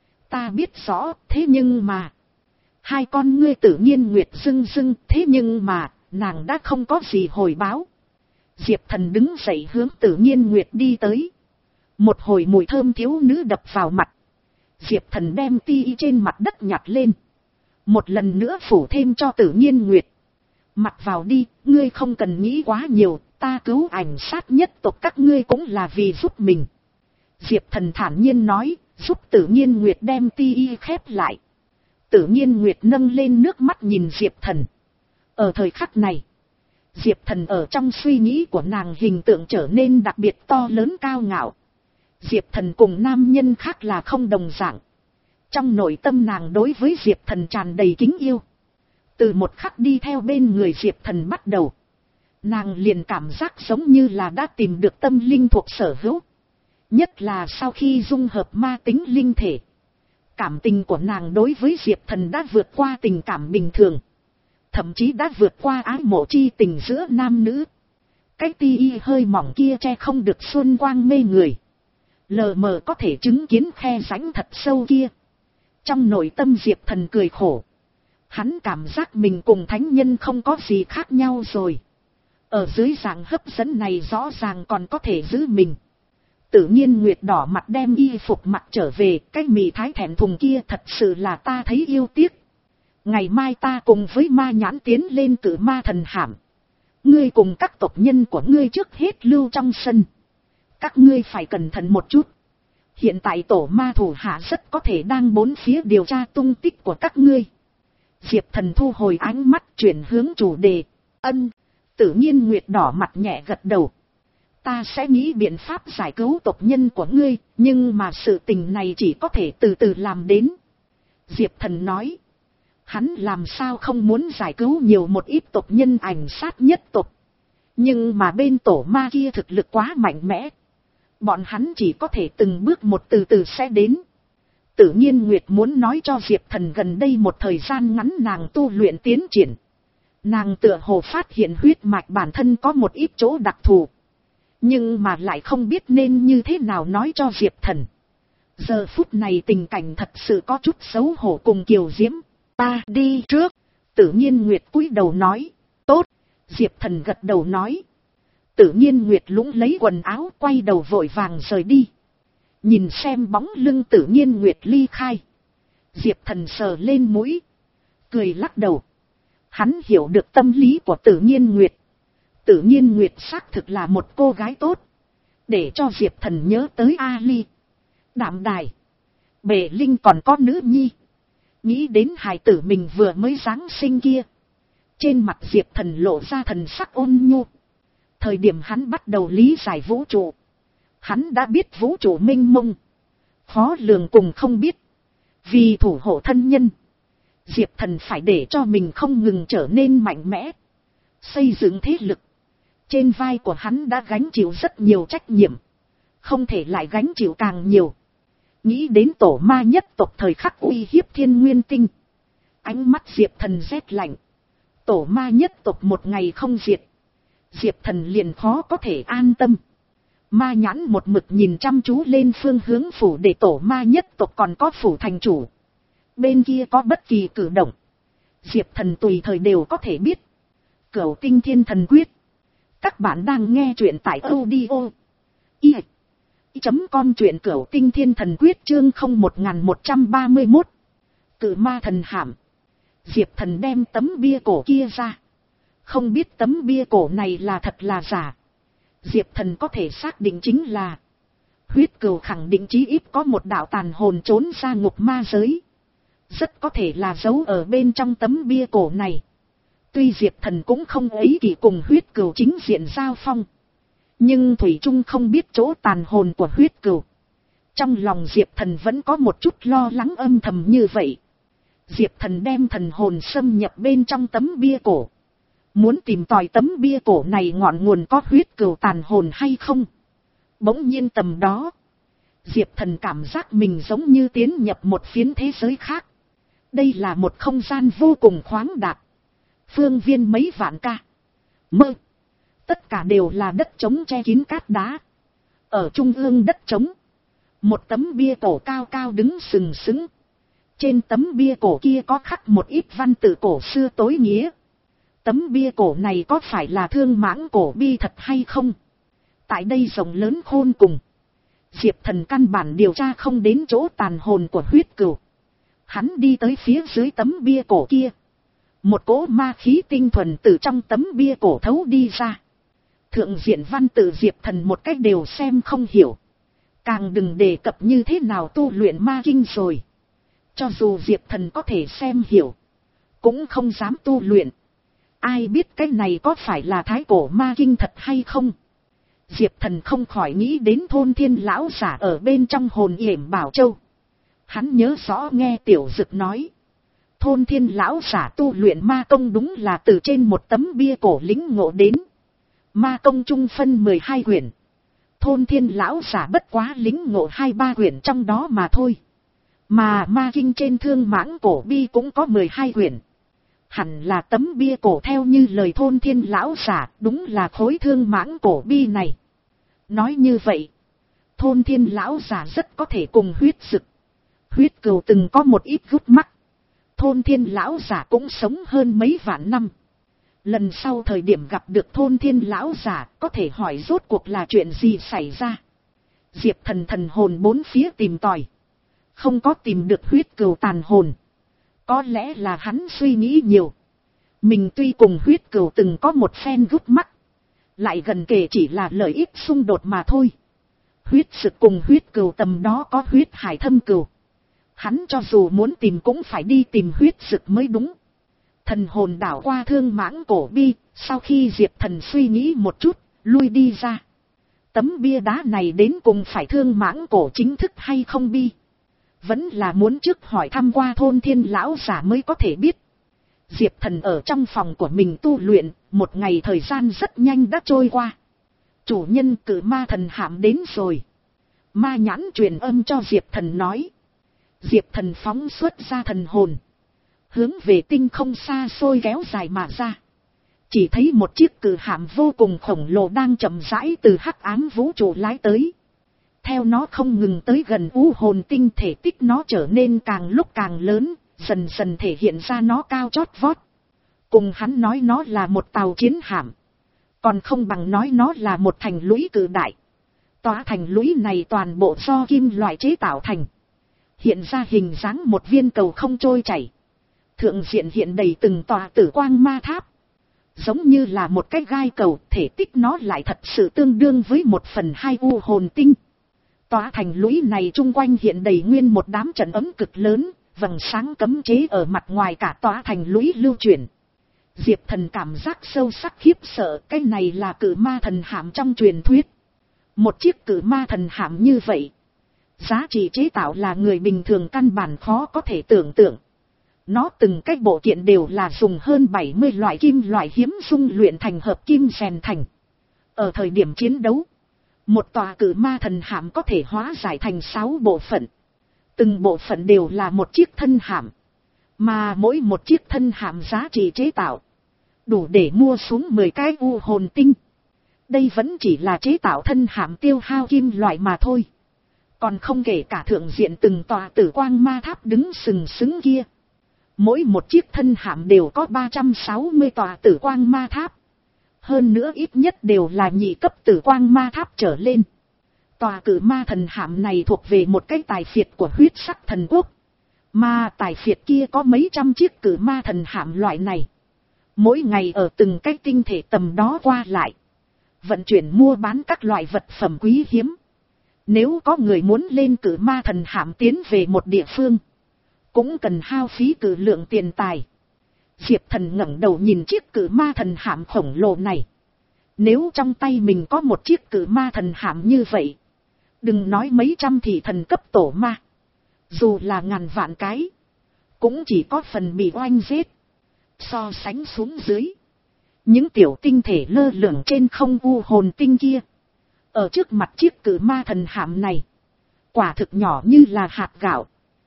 Ta biết rõ thế nhưng mà. Hai con ngươi Tự nhiên Nguyệt rưng rưng thế nhưng mà nàng đã không có gì hồi báo. Diệp Thần đứng dậy hướng Tự nhiên Nguyệt đi tới. Một hồi mùi thơm thiếu nữ đập vào mặt. Diệp Thần đem ti y trên mặt đất nhặt lên. Một lần nữa phủ thêm cho Tự nhiên Nguyệt. Mặc vào đi, ngươi không cần nghĩ quá nhiều, ta cứu ảnh sát nhất tộc các ngươi cũng là vì giúp mình. Diệp Thần thản nhiên nói, giúp Tự nhiên Nguyệt đem ti y khép lại. Tự nhiên Nguyệt nâng lên nước mắt nhìn Diệp Thần. Ở thời khắc này, Diệp Thần ở trong suy nghĩ của nàng hình tượng trở nên đặc biệt to lớn cao ngạo. Diệp Thần cùng nam nhân khác là không đồng dạng. Trong nội tâm nàng đối với Diệp Thần tràn đầy kính yêu. Từ một khắc đi theo bên người Diệp Thần bắt đầu. Nàng liền cảm giác giống như là đã tìm được tâm linh thuộc sở hữu. Nhất là sau khi dung hợp ma tính linh thể. Cảm tình của nàng đối với Diệp Thần đã vượt qua tình cảm bình thường. Thậm chí đã vượt qua ái mộ chi tình giữa nam nữ. Cái ti y hơi mỏng kia che không được xuân quang mê người. Lờ mờ có thể chứng kiến khe rãnh thật sâu kia. Trong nội tâm Diệp Thần cười khổ. Hắn cảm giác mình cùng thánh nhân không có gì khác nhau rồi. Ở dưới dạng hấp dẫn này rõ ràng còn có thể giữ mình. Tự nhiên Nguyệt đỏ mặt đem y phục mặc trở về. Cái mị thái thẹn thùng kia thật sự là ta thấy yêu tiếc. Ngày mai ta cùng với ma nhãn tiến lên cử ma thần hàm. Ngươi cùng các tộc nhân của ngươi trước hết lưu trong sân. Các ngươi phải cẩn thận một chút. Hiện tại tổ ma thủ hạ rất có thể đang bốn phía điều tra tung tích của các ngươi. Diệp Thần thu hồi ánh mắt chuyển hướng chủ đề. Ân. Tự nhiên Nguyệt đỏ mặt nhẹ gật đầu. Ta sẽ nghĩ biện pháp giải cứu tộc nhân của ngươi. Nhưng mà sự tình này chỉ có thể từ từ làm đến. Diệp Thần nói. Hắn làm sao không muốn giải cứu nhiều một ít tộc nhân ảnh sát nhất tộc. Nhưng mà bên tổ ma kia thực lực quá mạnh mẽ. Bọn hắn chỉ có thể từng bước một từ từ sẽ đến. Tự nhiên Nguyệt muốn nói cho Diệp Thần gần đây một thời gian ngắn nàng tu luyện tiến triển. Nàng tựa hồ phát hiện huyết mạch bản thân có một ít chỗ đặc thù. Nhưng mà lại không biết nên như thế nào nói cho Diệp Thần. Giờ phút này tình cảnh thật sự có chút xấu hổ cùng kiều diễm. Ta đi trước. Tự nhiên Nguyệt cúi đầu nói. Tốt. Diệp Thần gật đầu nói. Tự nhiên Nguyệt lũng lấy quần áo quay đầu vội vàng rời đi. Nhìn xem bóng lưng tự nhiên Nguyệt ly khai. Diệp Thần sờ lên mũi. Cười lắc đầu. Hắn hiểu được tâm lý của tự nhiên Nguyệt. Tự nhiên Nguyệt xác thực là một cô gái tốt. Để cho Diệp Thần nhớ tới Ali, Đạm Đài, Bệ Linh còn có nữ nhi. Nghĩ đến hài tử mình vừa mới giáng sinh kia. Trên mặt Diệp Thần lộ ra thần sắc ôn nhu. Thời điểm hắn bắt đầu lý giải vũ trụ. Hắn đã biết vũ trụ mênh mông. Khó lường cùng không biết. Vì thủ hộ thân nhân. Diệp Thần phải để cho mình không ngừng trở nên mạnh mẽ. Xây dựng thế lực. Trên vai của hắn đã gánh chịu rất nhiều trách nhiệm. Không thể lại gánh chịu càng nhiều. Nghĩ đến tổ ma nhất tộc thời khắc uy hiếp thiên nguyên tinh. Ánh mắt Diệp Thần rét lạnh. Tổ ma nhất tộc một ngày không diệt. Diệp Thần liền khó có thể an tâm. Ma nhãn một mực nhìn chăm chú lên phương hướng phủ để tổ ma nhất tộc còn có phủ thành chủ. Bên kia có bất kỳ cử động. Diệp Thần tùy thời đều có thể biết. Cửu Tinh Thiên Thần Quyết. Các bạn đang nghe truyện tại audio i chấm com truyện Cửu Tinh Thiên Thần Quyết chương không một một ba mốt. Cự ma thần hàm. Diệp Thần đem tấm bia cổ kia ra. Không biết tấm bia cổ này là thật là giả. Diệp Thần có thể xác định chính là huyết cừu khẳng định chí ít có một đạo tàn hồn trốn ra ngục ma giới. Rất có thể là giấu ở bên trong tấm bia cổ này. Tuy Diệp Thần cũng không ấy kỳ cùng huyết cừu chính diện giao phong. Nhưng thủy chung không biết chỗ tàn hồn của huyết cừu. Trong lòng Diệp Thần vẫn có một chút lo lắng âm thầm như vậy. Diệp Thần đem thần hồn xâm nhập bên trong tấm bia cổ. Muốn tìm tòi tấm bia cổ này ngọn nguồn có huyết cừu tàn hồn hay không. Bỗng nhiên tầm đó. Diệp Thần cảm giác mình giống như tiến nhập một phiến thế giới khác. Đây là một không gian vô cùng khoáng đạt. Phương viên mấy vạn ca. Mơ. Tất cả đều là đất trống che kín cát đá. Ở trung ương đất trống. Một tấm bia cổ cao cao đứng sừng sững. Trên tấm bia cổ kia có khắc một ít văn tự cổ xưa tối nghĩa. Tấm bia cổ này có phải là thương mãng cổ bi thật hay không? Tại đây rộng lớn khôn cùng. Diệp Thần căn bản điều tra không đến chỗ tàn hồn của huyết cừu. Hắn đi tới phía dưới tấm bia cổ kia. Một cỗ ma khí tinh thuần từ trong tấm bia cổ thấu đi ra. Thượng diện văn tự Diệp Thần một cách đều xem không hiểu. Càng đừng đề cập như thế nào tu luyện ma kinh rồi. Cho dù Diệp Thần có thể xem hiểu. Cũng không dám tu luyện. Ai biết cái này có phải là thái cổ ma kinh thật hay không? Diệp Thần không khỏi nghĩ đến thôn thiên lão giả ở bên trong hồn yểm bảo châu. Hắn nhớ rõ nghe Tiểu Dực nói. Thôn thiên lão giả tu luyện ma công đúng là từ trên một tấm bia cổ lĩnh ngộ đến. Ma công trung phân mười hai quyển. Thôn thiên lão giả bất quá lĩnh ngộ hai ba quyển trong đó mà thôi. Mà ma kinh trên thương mãng cổ bi cũng có mười hai quyển. Hẳn là tấm bia cổ theo như lời thôn thiên lão giả, đúng là khối thương mãng cổ bi này. Nói như vậy, thôn thiên lão giả rất có thể cùng huyết dực. Huyết cừu từng có một ít gút mắt. Thôn thiên lão giả cũng sống hơn mấy vạn năm. Lần sau thời điểm gặp được thôn thiên lão giả, có thể hỏi rốt cuộc là chuyện gì xảy ra. Diệp Thần thần hồn bốn phía tìm tòi. Không có tìm được huyết cừu tàn hồn. Có lẽ là hắn suy nghĩ nhiều. Mình tuy cùng huyết cừu từng có một phen gút mắt. Lại gần kề chỉ là lợi ích xung đột mà thôi. Huyết sực cùng huyết cừu tầm đó có huyết hải thâm cừu. Hắn cho dù muốn tìm cũng phải đi tìm huyết sực mới đúng. Thần hồn đảo qua thương mãng cổ bi. Sau khi Diệp Thần suy nghĩ một chút, lui đi ra. Tấm bia đá này đến cùng phải thương mãng cổ chính thức hay không bi? Vẫn là muốn trước hỏi thăm qua thôn thiên lão giả mới có thể biết. Diệp Thần ở trong phòng của mình tu luyện, một ngày thời gian rất nhanh đã trôi qua. Chủ nhân cử ma thần hạm đến rồi. Ma nhãn truyền âm cho Diệp Thần nói. Diệp Thần phóng xuất ra thần hồn. Hướng về tinh không xa xôi kéo dài mà ra. Chỉ thấy một chiếc cử hạm vô cùng khổng lồ đang chậm rãi từ hắc ám vũ trụ lái tới. Theo nó không ngừng tới gần u hồn tinh, thể tích nó trở nên càng lúc càng lớn, dần dần thể hiện ra nó cao chót vót. Cùng hắn nói nó là một tàu chiến hạm, còn không bằng nói nó là một thành lũy cự đại. Tòa thành lũy này toàn bộ do kim loại chế tạo thành, hiện ra hình dáng một viên cầu không trôi chảy. Thượng diện hiện đầy từng tòa tử quang ma tháp, giống như là một cái gai cầu, thể tích nó lại thật sự tương đương với một phần hai u hồn tinh. Tòa thành lũy này chung quanh hiện đầy nguyên một đám trận ấm cực lớn, vầng sáng cấm chế ở mặt ngoài cả tòa thành lũy lưu chuyển. Diệp Thần cảm giác sâu sắc khiếp sợ, cái này là cử ma thần hạm trong truyền thuyết. Một chiếc cử ma thần hạm như vậy, giá trị chế tạo là người bình thường căn bản khó có thể tưởng tượng. Nó từng cái bộ kiện đều là dùng hơn bảy mươi loại kim loại hiếm dung luyện thành hợp kim rèn thành. Ở thời điểm chiến đấu, một tòa cử ma thần hạm có thể hóa giải thành sáu bộ phận. Từng bộ phận đều là một chiếc thân hạm, mà mỗi một chiếc thân hạm giá trị chế tạo đủ để mua xuống mười cái u hồn tinh. Đây vẫn chỉ là chế tạo thân hạm tiêu hao kim loại mà thôi, còn không kể cả thượng diện từng tòa tử quang ma tháp đứng sừng sững kia. Mỗi một chiếc thân hạm đều có ba trăm sáu mươi tòa tử quang ma tháp, hơn nữa ít nhất đều là nhị cấp tử quang ma tháp trở lên. Tòa cử ma thần hạm này thuộc về một cái tài phiệt của huyết sắc thần quốc, mà tài phiệt kia có mấy trăm chiếc cử ma thần hạm loại này, mỗi ngày ở từng cái tinh thể tầm đó qua lại, vận chuyển mua bán các loại vật phẩm quý hiếm. Nếu có người muốn lên cử ma thần hạm tiến về một địa phương, cũng cần hao phí cử lượng tiền tài. Diệp Thần ngẩng đầu nhìn chiếc cử ma thần hạm khổng lồ này. Nếu trong tay mình có một chiếc cử ma thần hạm như vậy, đừng nói mấy trăm thì thần cấp tổ ma, dù là ngàn vạn cái, cũng chỉ có phần bị oanh giết. So sánh xuống dưới, những tiểu tinh thể lơ lửng trên không u hồn tinh kia, ở trước mặt chiếc cử ma thần hạm này, quả thực nhỏ như là hạt gạo.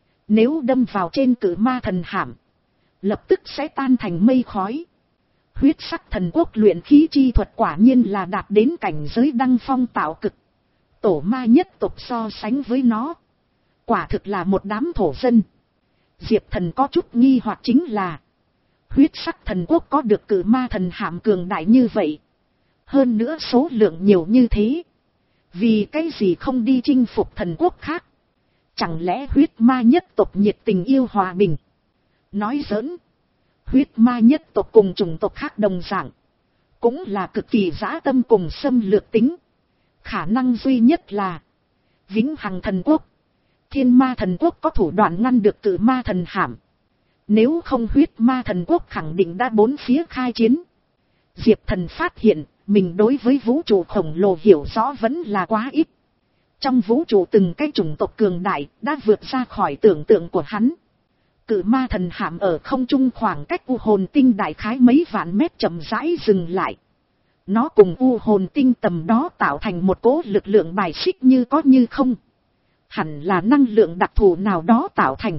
Nếu đâm vào trên cử ma thần hạm, lập tức sẽ tan thành mây khói. Huyết sắc thần quốc luyện khí chi thuật quả nhiên là đạt đến cảnh giới đăng phong tạo cực. Tổ ma nhất tộc so sánh với nó, quả thực là một đám thổ dân. Diệp Thần có chút nghi hoặc chính là, huyết sắc thần quốc có được cử ma thần hạm cường đại như vậy, hơn nữa số lượng nhiều như thế, vì cái gì không đi chinh phục thần quốc khác? Chẳng lẽ huyết ma nhất tộc nhiệt tình yêu hòa bình? Nói giỡn, huyết ma nhất tộc cùng chủng tộc khác đồng dạng, cũng là cực kỳ dã tâm cùng xâm lược tính. Khả năng duy nhất là, vĩnh hằng thần quốc, thiên ma thần quốc có thủ đoạn ngăn được cử ma thần hạm. Nếu không huyết ma thần quốc khẳng định đã bốn phía khai chiến. Diệp Thần phát hiện, mình đối với vũ trụ khổng lồ hiểu rõ vẫn là quá ít. Trong vũ trụ từng cái chủng tộc cường đại đã vượt ra khỏi tưởng tượng của hắn. Cử ma thần hạm ở không trung khoảng cách u hồn tinh đại khái mấy vạn mét chậm rãi dừng lại. Nó cùng u hồn tinh tầm đó tạo thành một cỗ lực lượng bài xích như có như không. Hẳn là năng lượng đặc thù nào đó tạo thành.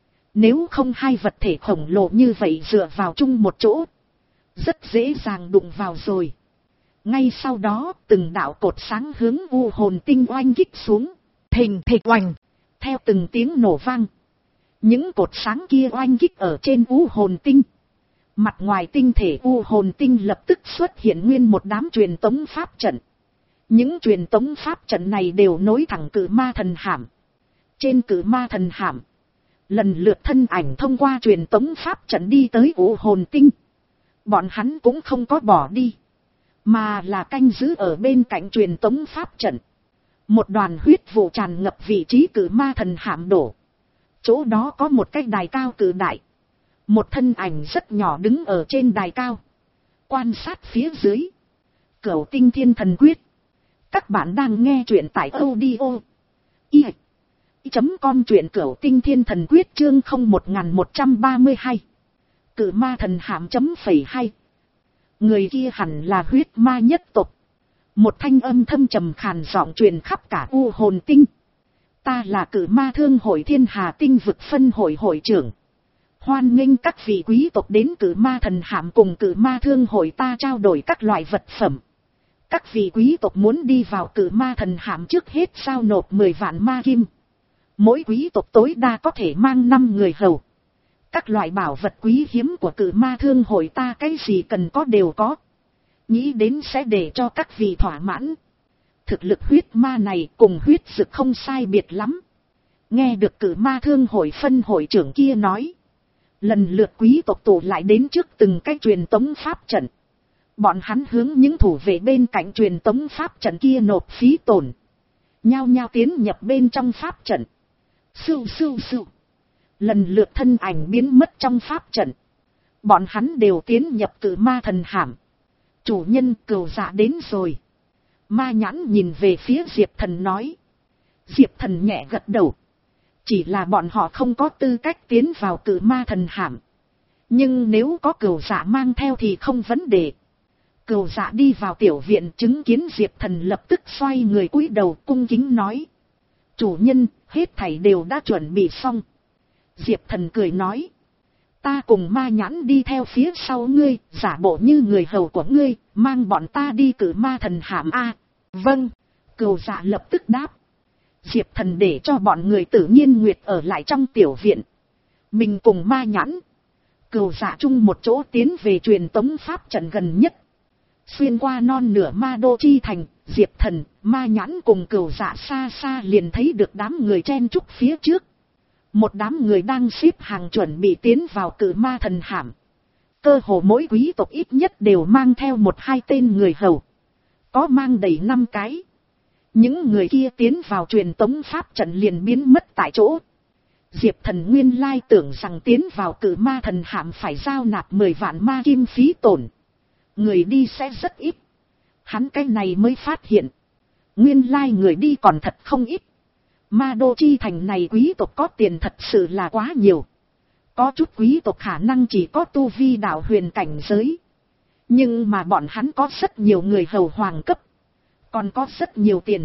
Nếu không hai vật thể khổng lồ như vậy dựa vào chung một chỗ, rất dễ dàng đụng vào rồi. Ngay sau đó, từng đạo cột sáng hướng u hồn tinh oanh kích xuống, thình thịch oanh, theo từng tiếng nổ vang. Những cột sáng kia oanh kích ở trên u hồn tinh. Mặt ngoài tinh thể u hồn tinh lập tức xuất hiện nguyên một đám truyền tống pháp trận. Những truyền tống pháp trận này đều nối thẳng cử ma thần hạm. Trên cử ma thần hạm, lần lượt thân ảnh thông qua truyền tống pháp trận đi tới u hồn tinh. Bọn hắn cũng không có bỏ đi, mà là canh giữ ở bên cạnh truyền tống pháp trận. Một đoàn huyết vụ tràn ngập vị trí cử ma thần hạm đổ. Chỗ đó có một cái đài cao cử đại. Một thân ảnh rất nhỏ đứng ở trên đài cao, quan sát phía dưới. Cửu Tinh Thiên Thần Quyết. Các bạn đang nghe truyện tại audio i chấm com, truyện Cửu Tinh Thiên Thần Quyết chương không một một ba hai. Cử ma thần hạm chấm phẩy hai. Người kia hẳn là huyết ma nhất tộc. Một thanh âm thâm trầm khàn giọng truyền khắp cả u hồn tinh. Ta là cử ma thương hội Thiên Hà Tinh vực phân hội hội trưởng. Hoan nghênh các vị quý tộc đến Cử Ma Thần Hạm cùng Cử Ma Thương hội ta trao đổi các loại vật phẩm. Các vị quý tộc muốn đi vào Cử Ma Thần Hạm trước hết giao nộp mười vạn ma kim. Mỗi quý tộc tối đa có thể mang năm người hầu. Các loại bảo vật quý hiếm của Cử Ma Thương hội ta cái gì cần có đều có. Nghĩ đến sẽ để cho các vị thỏa mãn. Thực lực huyết ma này cùng huyết dực không sai biệt lắm. Nghe được Cử Ma Thương hội phân hội trưởng kia nói. Lần lượt quý tộc tụ lại đến trước từng cái truyền tống pháp trận. Bọn hắn hướng những thủ vệ bên cạnh truyền tống pháp trận kia nộp phí tổn. Nhao nhao tiến nhập bên trong pháp trận. Sưu sưu sưu. Lần lượt thân ảnh biến mất trong pháp trận. Bọn hắn đều tiến nhập Cử Ma Thần Hạm. Chủ nhân Cửu Dạ đến rồi. Ma Nhãn nhìn về phía Diệp Thần nói. Diệp Thần nhẹ gật đầu. Chỉ là bọn họ không có tư cách tiến vào Cử Ma Thần Hạm. Nhưng nếu có Cửu Dạ mang theo thì không vấn đề. Cửu Dạ đi vào tiểu viện chứng kiến Diệp Thần lập tức xoay người cúi đầu cung kính nói. Chủ nhân, hết thảy đều đã chuẩn bị xong. Diệp Thần cười nói. Ta cùng Ma Nhãn đi theo phía sau ngươi, giả bộ như người hầu của ngươi, mang bọn ta đi Cử Ma Thần Hạm a. Vâng, Cửu Dạ lập tức đáp. Diệp Thần để cho bọn người Tử Nhiên Nguyệt ở lại trong tiểu viện. Mình cùng Ma Nhãn, Cửu Dạ chung một chỗ tiến về truyền tống pháp trận gần nhất. Xuyên qua non nửa Ma Đô chi thành, Diệp Thần, Ma Nhãn cùng Cửu Dạ xa xa liền thấy được đám người chen chúc phía trước. Một đám người đang xếp hàng chuẩn bị tiến vào Cử Ma Thần Hạm. Cơ hồ mỗi quý tộc ít nhất đều mang theo một hai tên người hầu. Có mang đầy năm cái. Những người kia tiến vào truyền tống pháp trận liền biến mất tại chỗ. Diệp Thần nguyên lai tưởng rằng tiến vào Cử Ma Thần Hạm phải giao nạp mười vạn ma kim phí tổn. Người đi sẽ rất ít. Hắn cái này mới phát hiện. Nguyên lai người đi còn thật không ít. Ma Đô chi thành này quý tộc có tiền thật sự là quá nhiều. Có chút quý tộc khả năng chỉ có tu vi đạo huyền cảnh giới. Nhưng mà bọn hắn có rất nhiều người hầu hoàng cấp. Còn có rất nhiều tiền.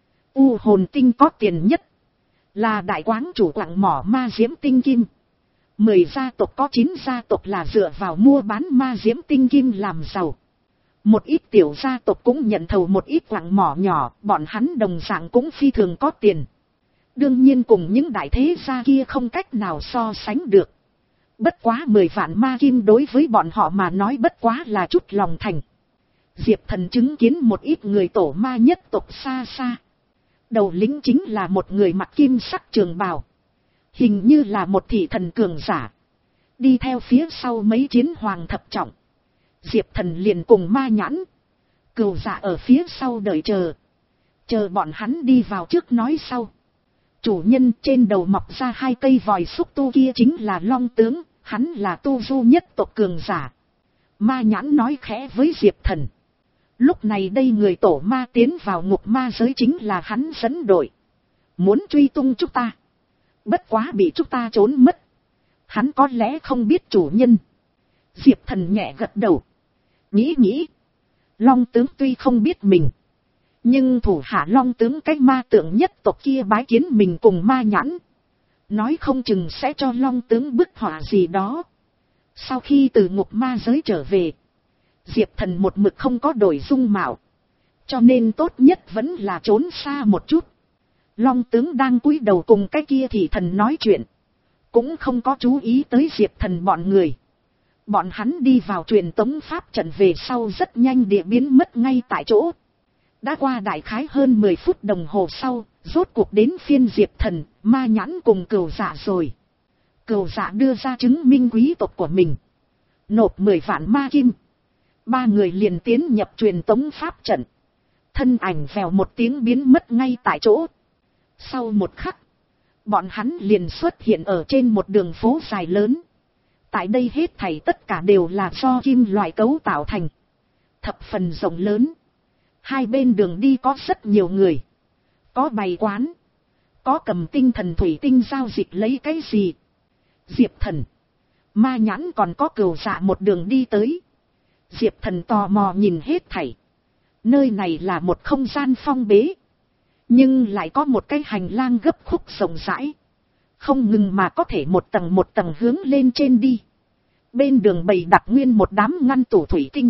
U hồn tinh có tiền nhất. Là đại quáng chủ quặng mỏ ma diễm tinh kim. Mười gia tộc có chín gia tộc là dựa vào mua bán ma diễm tinh kim làm giàu. Một ít tiểu gia tộc cũng nhận thầu một ít quặng mỏ nhỏ. Bọn hắn đồng dạng cũng phi thường có tiền. Đương nhiên cùng những đại thế gia kia không cách nào so sánh được. Bất quá mười vạn ma kim đối với bọn họ mà nói bất quá là chút lòng thành. Diệp Thần chứng kiến một ít người tổ ma nhất tộc xa xa. Đầu lĩnh chính là một người mặc kim sắc trường bào. Hình như là một thị thần cường giả. Đi theo phía sau mấy chiến hoàng thập trọng. Diệp Thần liền cùng Ma Nhãn, Cửu Dạ ở phía sau đợi chờ. Chờ bọn hắn đi vào trước nói sau. Chủ nhân, trên đầu mọc ra hai cây vòi xúc tu kia chính là Long Tướng. Hắn là tu du nhất tộc cường giả. Ma Nhãn nói khẽ với Diệp Thần. Lúc này đây người tổ ma tiến vào ngục ma giới chính là hắn dẫn đội. Muốn truy tung chúng ta. Bất quá bị chúng ta trốn mất. Hắn có lẽ không biết chủ nhân. Diệp Thần nhẹ gật đầu. Nghĩ nghĩ. Long Tướng tuy không biết mình. Nhưng thủ hạ Long Tướng cái ma tượng nhất tộc kia bái kiến mình cùng Ma Nhãn. Nói không chừng sẽ cho Long Tướng bức họa gì đó. Sau khi từ ngục ma giới trở về. Diệp Thần một mực không có đổi dung mạo. Cho nên tốt nhất vẫn là trốn xa một chút. Long Tướng đang cúi đầu cùng cái kia thì thần nói chuyện. Cũng không có chú ý tới Diệp Thần bọn người. Bọn hắn đi vào truyền tống pháp trận về sau rất nhanh địa biến mất ngay tại chỗ. Đã qua đại khái hơn mười phút đồng hồ sau, rốt cuộc đến phiên Diệp Thần, Ma Nhãn cùng Cửu Dạ rồi. Cửu Dạ đưa ra chứng minh quý tộc của mình. Nộp mười vạn ma kim. Ba người liền tiến nhập truyền tống pháp trận. Thân ảnh vèo một tiếng biến mất ngay tại chỗ. Sau một khắc, bọn hắn liền xuất hiện ở trên một đường phố dài lớn. Tại đây hết thảy tất cả đều là do kim loại cấu tạo thành. Thập phần rộng lớn. Hai bên đường đi có rất nhiều người. Có bày quán. Có cầm tinh thần thủy tinh giao dịch lấy cái gì. Diệp Thần, Ma Nhãn còn có Cửu Dạ một đường đi tới. Diệp Thần tò mò nhìn hết thảy. Nơi này là một không gian phong bế. Nhưng lại có một cái hành lang gấp khúc rộng rãi. không ngừng mà có thể một tầng một tầng hướng lên trên đi. Bên đường bày đặt nguyên một đám ngăn tủ thủy tinh.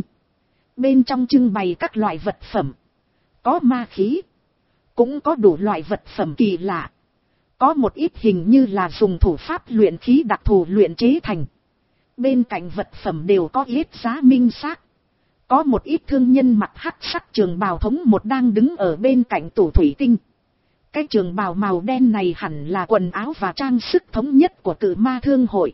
Bên trong trưng bày các loại vật phẩm. Có ma khí. Cũng có đủ loại vật phẩm kỳ lạ. Có một ít hình như là dùng thủ pháp luyện khí đặc thù luyện chế thành. Bên cạnh vật phẩm đều có ít giá minh xác. Có một ít thương nhân mặc hắc sắc trường bào thống một đang đứng ở bên cạnh tủ thủy tinh. Cái trường bào màu đen này hẳn là quần áo và trang sức thống nhất của cự ma thương hội.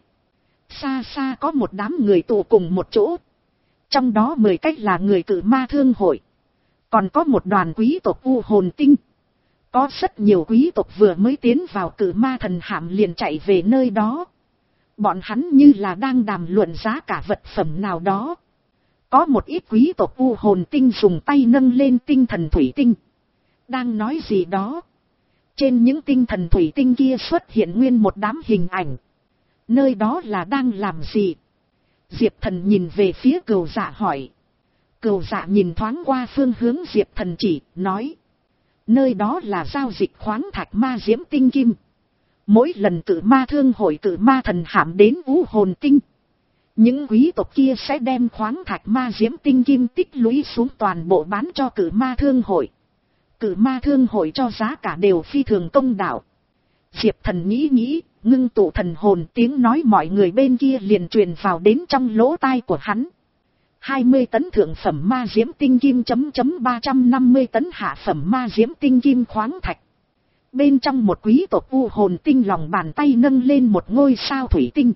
Xa xa có một đám người tụ cùng một chỗ. Trong đó mười cách là người cự ma thương hội. Còn có một đoàn quý tộc U Hồn Tinh. Có rất nhiều quý tộc vừa mới tiến vào cự ma thần hạm liền chạy về nơi đó. Bọn hắn như là đang đàm luận giá cả vật phẩm nào đó. Có một ít quý tộc U Hồn Tinh dùng tay nâng lên tinh thần thủy tinh. Đang nói gì đó. Trên những tinh thần thủy tinh kia xuất hiện nguyên một đám hình ảnh. Nơi đó là đang làm gì? Diệp Thần nhìn về phía Cừu Dạ hỏi. Cừu Dạ nhìn thoáng qua phương hướng Diệp Thần chỉ, nói. Nơi đó là giao dịch khoáng thạch ma diễm tinh kim. Mỗi lần cự ma thương hội cự ma thần hạm đến U Hồn Tinh. Những quý tộc kia sẽ đem khoáng thạch ma diễm tinh kim tích lũy xuống toàn bộ bán cho cự ma thương hội. Cự ma thương hội cho giá cả đều phi thường công đạo. Diệp Thần nghĩ nghĩ, ngưng tụ thần hồn, tiếng nói mọi người bên kia liền truyền vào đến trong lỗ tai của hắn. hai mươi tấn thượng phẩm ma diễm tinh kim chấm chấm ba trăm năm mươi tấn hạ phẩm ma diễm tinh kim khoáng thạch. Bên trong một quý tộc U Hồn Tinh lòng bàn tay nâng lên một ngôi sao thủy tinh.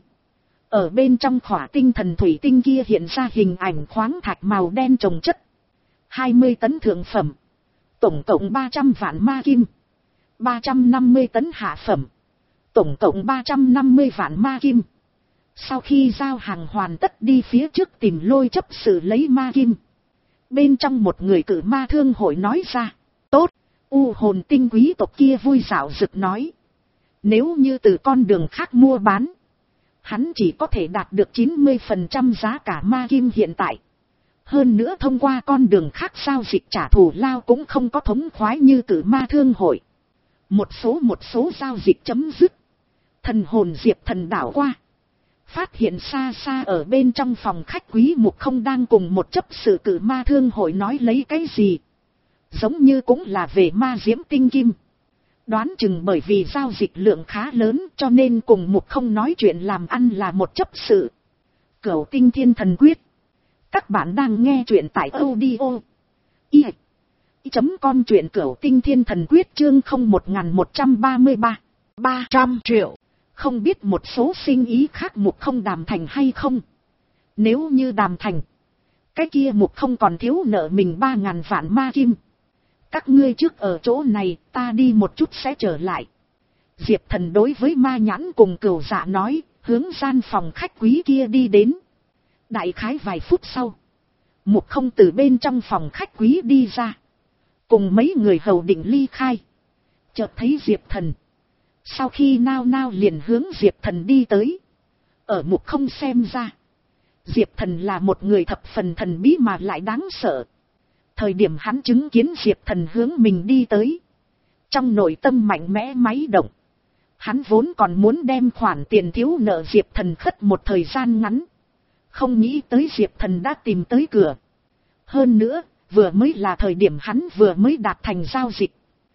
Ở bên trong khỏa tinh thần thủy tinh kia hiện ra hình ảnh khoáng thạch màu đen trồng chất. hai mươi tấn thượng phẩm. Tổng cộng ba trăm vạn ma kim. ba trăm năm mươi tấn hạ phẩm. Tổng cộng ba trăm năm mươi vạn ma kim. Sau khi giao hàng hoàn tất đi phía trước tìm Lôi chấp sự lấy ma kim. Bên trong một người cự ma thương hội nói ra. Tốt. U Hồn Tinh quý tộc kia vui dạo rực nói. Nếu như từ con đường khác mua bán. Hắn chỉ có thể đạt được chín mươi phần trăm giá cả ma kim hiện tại. Hơn nữa thông qua con đường khác giao dịch trả thù lao cũng không có thống khoái như cự ma thương hội. Một số một số giao dịch chấm dứt. Thần hồn Diệp Thần đảo qua. Phát hiện xa xa ở bên trong phòng khách Quý Mục không đang cùng một chấp sự cự ma thương hội nói lấy cái gì. Giống như cũng là về ma diễm tinh kim. Đoán chừng bởi vì giao dịch lượng khá lớn cho nên cùng Mục không nói chuyện làm ăn là một chấp sự. Cửu Tinh Thiên Thần Quyết. Các bạn đang nghe chuyện tại audio. I. Chấm com chuyện Cửu Tinh Thiên Thần Quyết chương không một một ba ba. ba trăm triệu. Không biết một số sinh ý khác Mục không đàm thành hay không. Nếu như đàm thành. Cái kia Mục không còn thiếu nợ mình ba ngàn vạn ma kim. Các ngươi trước ở chỗ này, ta đi một chút sẽ trở lại. Diệp Thần đối với Ma Nhãn cùng Cừu Dạ nói, hướng gian phòng khách quý kia đi đến. Đại khái vài phút sau, Mục không từ bên trong phòng khách quý đi ra. Cùng mấy người hầu định ly khai. Chợt thấy Diệp Thần. Sau khi nao nao liền hướng Diệp Thần đi tới. Ở Mục không xem ra. Diệp Thần là một người thập phần thần bí mà lại đáng sợ. Thời điểm hắn chứng kiến Diệp Thần hướng mình đi tới. Trong nội tâm mạnh mẽ máy động. Hắn vốn còn muốn đem khoản tiền thiếu nợ Diệp Thần khất một thời gian ngắn. Không nghĩ tới Diệp Thần đã tìm tới cửa. Hơn nữa, vừa mới là thời điểm hắn vừa mới đạt thành giao dịch.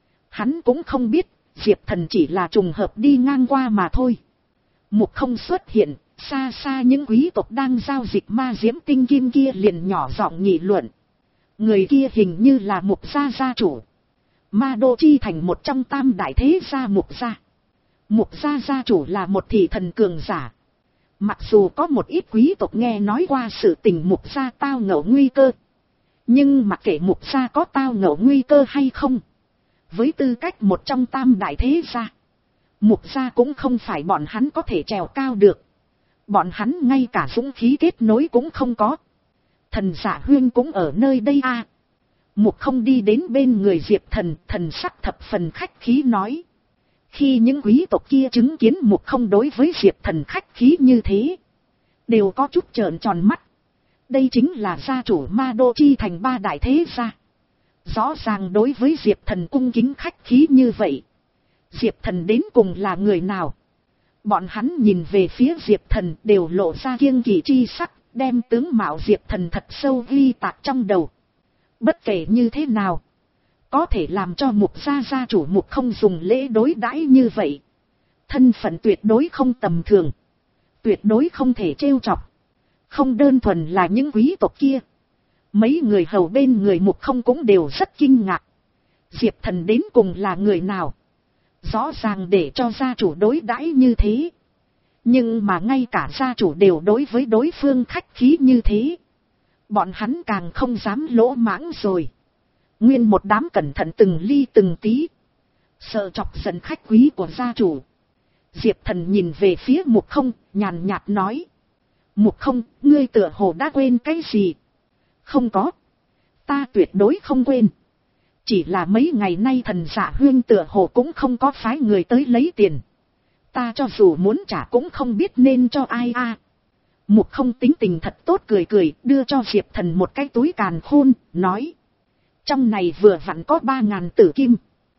Hắn cũng không biết, Diệp Thần chỉ là trùng hợp đi ngang qua mà thôi. Mục không xuất hiện, xa xa những quý tộc đang giao dịch ma diễm tinh kim kia liền nhỏ giọng nghị luận. Người kia hình như là Mục gia gia chủ. Ma Đô Chi thành một trong tam đại thế gia Mục gia. Mục gia gia chủ là một thị thần cường giả. Mặc dù có một ít quý tộc nghe nói qua sự tình Mục gia tao ngộ nguy cơ. Nhưng mặc kệ Mục gia có tao ngộ nguy cơ hay không. Với tư cách một trong tam đại thế gia. Mục gia cũng không phải bọn hắn có thể trèo cao được. Bọn hắn ngay cả dũng khí kết nối cũng không có. Thần Dạ Huyên cũng ở nơi đây a. À. Mục không đi đến bên người Diệp Thần, thần sắc thập phần khách khí nói. Khi những quý tộc kia chứng kiến Mục không đối với Diệp Thần khách khí như thế. Đều có chút trợn tròn mắt. Đây chính là gia chủ Ma Đô Chi thành ba đại thế gia. Rõ ràng đối với Diệp Thần cung kính khách khí như vậy. Diệp Thần đến cùng là người nào? Bọn hắn nhìn về phía Diệp Thần đều lộ ra kiêng kỵ chi sắc, đem tướng mạo Diệp Thần thật sâu ghi tạc trong đầu. Bất kể như thế nào, có thể làm cho Mục gia gia chủ Mục không dùng lễ đối đãi như vậy. Thân phận tuyệt đối không tầm thường, tuyệt đối không thể trêu chọc. Không đơn thuần là những quý tộc kia, mấy người hầu bên người Mục không cũng đều rất kinh ngạc. Diệp Thần đến cùng là người nào? Rõ ràng để cho gia chủ đối đãi như thế, nhưng mà ngay cả gia chủ đều đối với đối phương khách khí như thế. Bọn hắn càng không dám lỗ mãng rồi. Nguyên một đám cẩn thận từng ly từng tí, sợ chọc giận khách quý của gia chủ. Diệp Thần nhìn về phía Mục không, nhàn nhạt nói. Mục không, ngươi tựa hồ đã quên cái gì? Không có. Ta tuyệt đối không quên. Chỉ là mấy ngày nay Thần Dạ Huyên tựa hồ cũng không có phái người tới lấy tiền. Ta cho dù muốn trả cũng không biết nên cho ai a. À. Mục không tính tình thật tốt, cười cười đưa cho Diệp Thần một cái túi càn khôn, nói. Trong này vừa vặn có ba ngàn tử kim.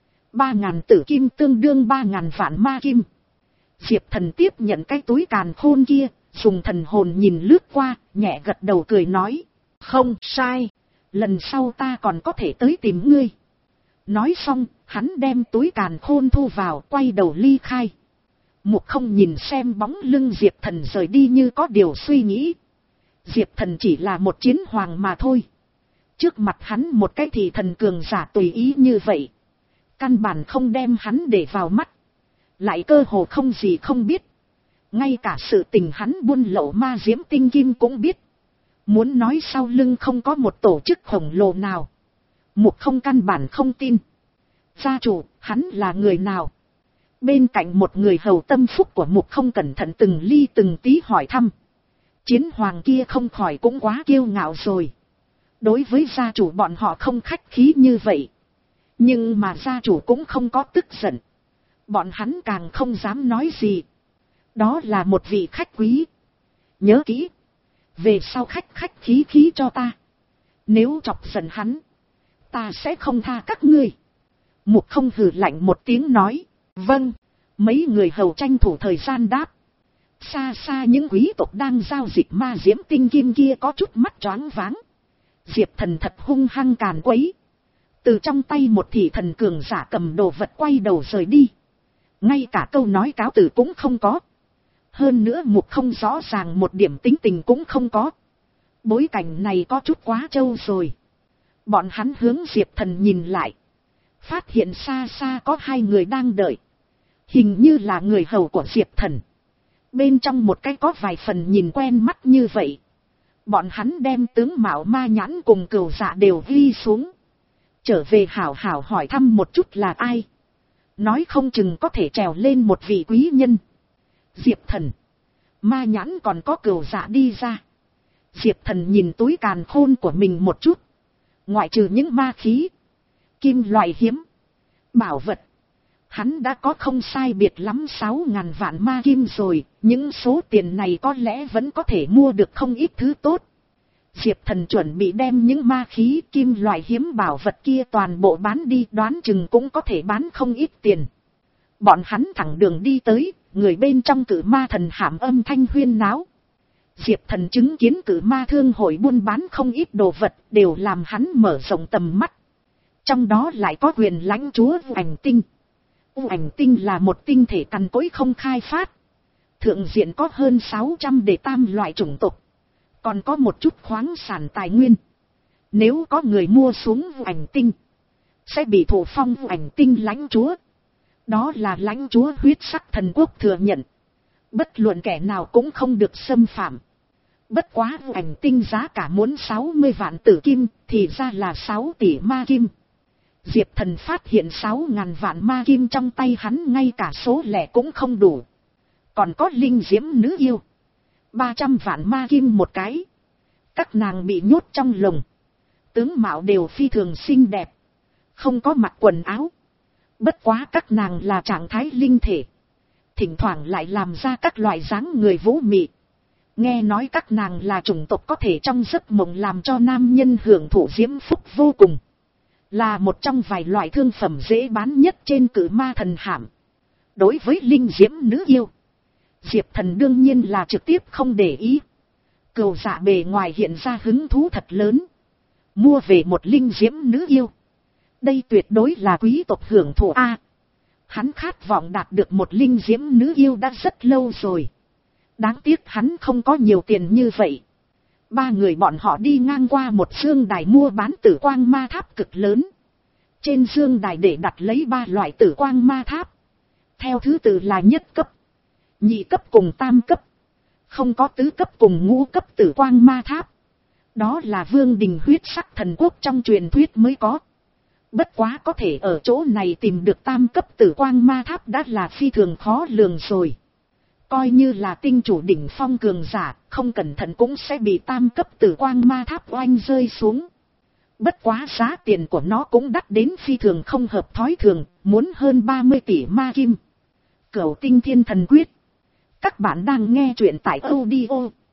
Ba ngàn tử kim tương đương ba ngàn vạn ma kim. Diệp Thần tiếp nhận cái túi càn khôn kia, dùng thần hồn nhìn lướt qua, nhẹ gật đầu cười nói. Không sai, lần sau ta còn có thể tới tìm ngươi. Nói xong, hắn đem túi càn khôn thu vào, quay đầu ly khai. Mục không nhìn xem bóng lưng Diệp Thần rời đi như có điều suy nghĩ. Diệp Thần chỉ là một chiến hoàng mà thôi. Trước mặt hắn một cái thì thần cường giả tùy ý như vậy, căn bản không đem hắn để vào mắt. Lại cơ hồ không gì không biết. Ngay cả sự tình hắn buôn lậu ma diễm tinh kim cũng biết. Muốn nói sau lưng không có một tổ chức khổng lồ nào, Mục không căn bản không tin. Gia chủ, hắn là người nào? Bên cạnh một người hầu tâm phúc của Mục không cẩn thận từng ly từng tí hỏi thăm. Chiến hoàng kia không khỏi cũng quá kiêu ngạo rồi. Đối với gia chủ bọn họ không khách khí như vậy. Nhưng mà gia chủ cũng không có tức giận. Bọn hắn càng không dám nói gì. Đó là một vị khách quý. Nhớ kỹ. Về sau khách khách khí khí cho ta. Nếu chọc giận hắn, ta sẽ không tha các ngươi. Mục không hừ lạnh một tiếng nói. Vâng. Mấy người hầu tranh thủ thời gian đáp. Xa xa những quý tộc đang giao dịch ma diễm tinh kim kia có chút mắt choáng váng. Diệp Thần thật hung hăng càn quấy. Từ trong tay một thị thần cường giả cầm đồ vật quay đầu rời đi. Ngay cả câu nói cáo từ cũng không có. Hơn nữa Mục không rõ ràng một điểm tính tình cũng không có. Bối cảnh này có chút quá trâu rồi. Bọn hắn hướng Diệp Thần nhìn lại. Phát hiện xa xa có hai người đang đợi. Hình như là người hầu của Diệp Thần. Bên trong một cái có vài phần nhìn quen mắt như vậy. Bọn hắn đem tướng mạo ma nhãn cùng cừu dạ đều ghi xuống. Trở về hảo hảo hỏi thăm một chút là ai. Nói không chừng có thể trèo lên một vị quý nhân. Diệp Thần, ma nhãn còn có cừu dạ đi ra. Diệp Thần nhìn túi càn khôn của mình một chút. Ngoại trừ những ma khí, kim loại hiếm, bảo vật, hắn đã có không sai biệt lắm sáu ngàn vạn ma kim rồi. Những số tiền này có lẽ vẫn có thể mua được không ít thứ tốt. Diệp Thần chuẩn bị đem những ma khí kim loại hiếm bảo vật kia toàn bộ bán đi, đoán chừng cũng có thể bán không ít tiền. Bọn hắn thẳng đường đi tới, người bên trong cử ma thần hàm âm thanh huyên náo. Diệp Thần chứng kiến cử ma thương hội buôn bán không ít đồ vật, đều làm hắn mở rộng tầm mắt. Trong đó lại có quyền lãnh chúa U Ảnh Tinh. U Ảnh Tinh là một tinh thể cằn cỗi không khai phát. Thượng diện có hơn sáu trăm đệ tam loại chủng tộc. Còn có một chút khoáng sản tài nguyên. Nếu có người mua xuống U Ảnh Tinh, sẽ bị thụ phong U Ảnh Tinh lãnh chúa. Đó là lãnh chúa huyết sắc thần quốc thừa nhận. Bất luận kẻ nào cũng không được xâm phạm. Bất quá U Ảnh Tinh giá cả muốn sáu mươi vạn tử kim, thì ra là sáu tỷ ma kim. Diệp Thần phát hiện sáu ngàn vạn ma kim trong tay hắn ngay cả số lẻ cũng không đủ. Còn có linh diễm nữ yêu. ba trăm vạn ma kim một cái. Các nàng bị nhốt trong lồng. Tướng mạo đều phi thường xinh đẹp. Không có mặc quần áo. Bất quá các nàng là trạng thái linh thể. Thỉnh thoảng lại làm ra các loại dáng người vũ mị. Nghe nói các nàng là chủng tộc có thể trong giấc mộng làm cho nam nhân hưởng thụ diễm phúc vô cùng. Là một trong vài loại thương phẩm dễ bán nhất trên cử ma thần hạm. Đối với linh diễm nữ yêu, Diệp Thần đương nhiên là trực tiếp không để ý. Cừu Dạ bề ngoài hiện ra hứng thú thật lớn. Mua về một linh diễm nữ yêu. Đây tuyệt đối là quý tộc hưởng thụ A. Hắn khát vọng đạt được một linh diễm nữ yêu đã rất lâu rồi. Đáng tiếc hắn không có nhiều tiền như vậy. Ba người bọn họ đi ngang qua một dương đài mua bán tử quang ma tháp cực lớn. Trên dương đài để đặt lấy ba loại tử quang ma tháp. Theo thứ tự là nhất cấp, nhị cấp cùng tam cấp. Không có tứ cấp cùng ngũ cấp tử quang ma tháp. Đó là vương đình huyết sắc thần quốc trong truyền thuyết mới có. Bất quá có thể ở chỗ này tìm được tam cấp tử quang ma tháp đã là phi thường khó lường rồi. Coi như là tinh chủ đỉnh phong cường giả, không cẩn thận cũng sẽ bị tam cấp tử quang ma tháp oanh rơi xuống. Bất quá giá tiền của nó cũng đắt đến phi thường không hợp thói thường, muốn hơn ba mươi tỷ ma kim. Cửu Tinh Thiên Thần Quyết. Các bạn đang nghe truyện tại audio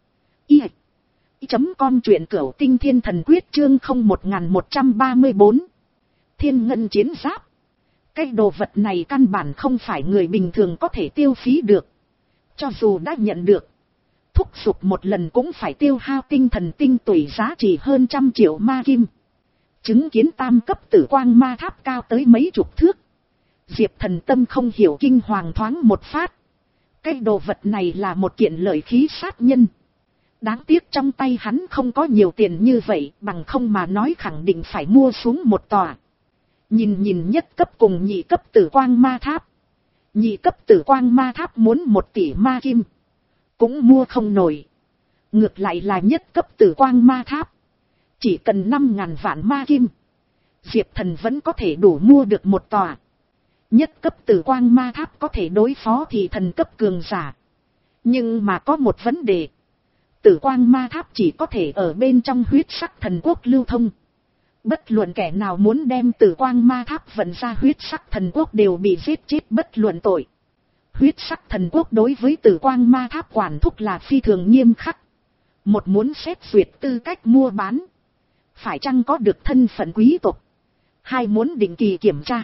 i chấm com truyện Cửu Tinh Thiên Thần Quyết chương không một một ba bốn. Thiên ngân chiến giáp. Cái đồ vật này căn bản không phải người bình thường có thể tiêu phí được. Cho dù đã nhận được, thúc giục một lần cũng phải tiêu hao tinh thần tinh tủy giá trị hơn trăm triệu ma kim. Chứng kiến tam cấp tử quang ma tháp cao tới mấy chục thước. Diệp Thần tâm không hiểu kinh hoàng thoáng một phát. Cái đồ vật này là một kiện lợi khí sát nhân. Đáng tiếc trong tay hắn không có nhiều tiền như vậy, bằng không mà nói khẳng định phải mua xuống một tòa. Nhìn nhìn nhất cấp cùng nhị cấp tử quang ma tháp. Nhị cấp tử quang ma tháp muốn một tỷ ma kim. Cũng mua không nổi. Ngược lại là nhất cấp tử quang ma tháp. Chỉ cần năm ngàn vạn ma kim. Diệp Thần vẫn có thể đủ mua được một tòa. Nhất cấp tử quang ma tháp có thể đối phó thì thần cấp cường giả. Nhưng mà có một vấn đề. Tử quang ma tháp chỉ có thể ở bên trong huyết sắc thần quốc lưu thông. Bất luận kẻ nào muốn đem tử quang ma tháp vận ra huyết sắc thần quốc đều bị giết chết bất luận tội. Huyết sắc thần quốc đối với tử quang ma tháp quản thúc là phi thường nghiêm khắc. Một muốn xét duyệt tư cách mua bán. Phải chăng có được thân phận quý tộc. Hai muốn định kỳ kiểm tra.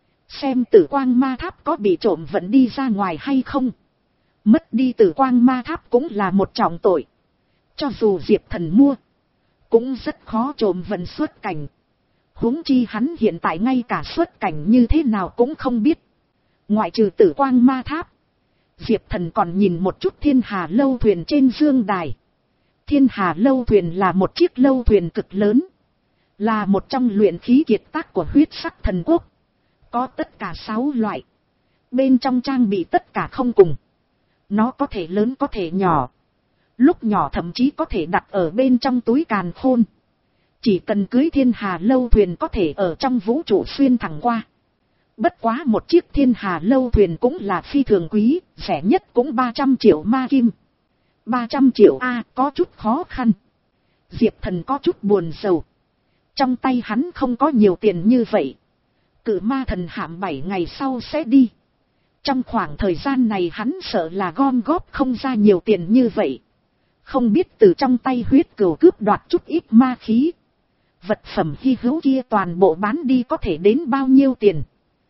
Xem tử quang ma tháp có bị trộm vận đi ra ngoài hay không. Mất đi tử quang ma tháp cũng là một trọng tội. Cho dù Diệp Thần mua. Cũng rất khó trộm vận xuất cảnh. Huống chi hắn hiện tại ngay cả xuất cảnh như thế nào cũng không biết. Ngoại trừ tử quang ma tháp. Diệp Thần còn nhìn một chút thiên hà lâu thuyền trên dương đài. Thiên hà lâu thuyền là một chiếc lâu thuyền cực lớn. Là một trong luyện khí kiệt tác của huyết sắc thần quốc. Có tất cả sáu loại. Bên trong trang bị tất cả không cùng. Nó có thể lớn có thể nhỏ. Lúc nhỏ thậm chí có thể đặt ở bên trong túi càn khôn. Chỉ cần cưới thiên hà lâu thuyền có thể ở trong vũ trụ xuyên thẳng qua. Bất quá một chiếc thiên hà lâu thuyền cũng là phi thường quý, rẻ nhất cũng ba trăm triệu ma kim. ba trăm triệu A có chút khó khăn. Diệp Thần có chút buồn rầu. Trong tay hắn không có nhiều tiền như vậy. Cự ma thần hạm bảy ngày sau sẽ đi. Trong khoảng thời gian này hắn sợ là gom góp không ra nhiều tiền như vậy. Không biết từ trong tay huyết cừu cướp đoạt chút ít ma khí. Vật phẩm hy hữu kia toàn bộ bán đi có thể đến bao nhiêu tiền.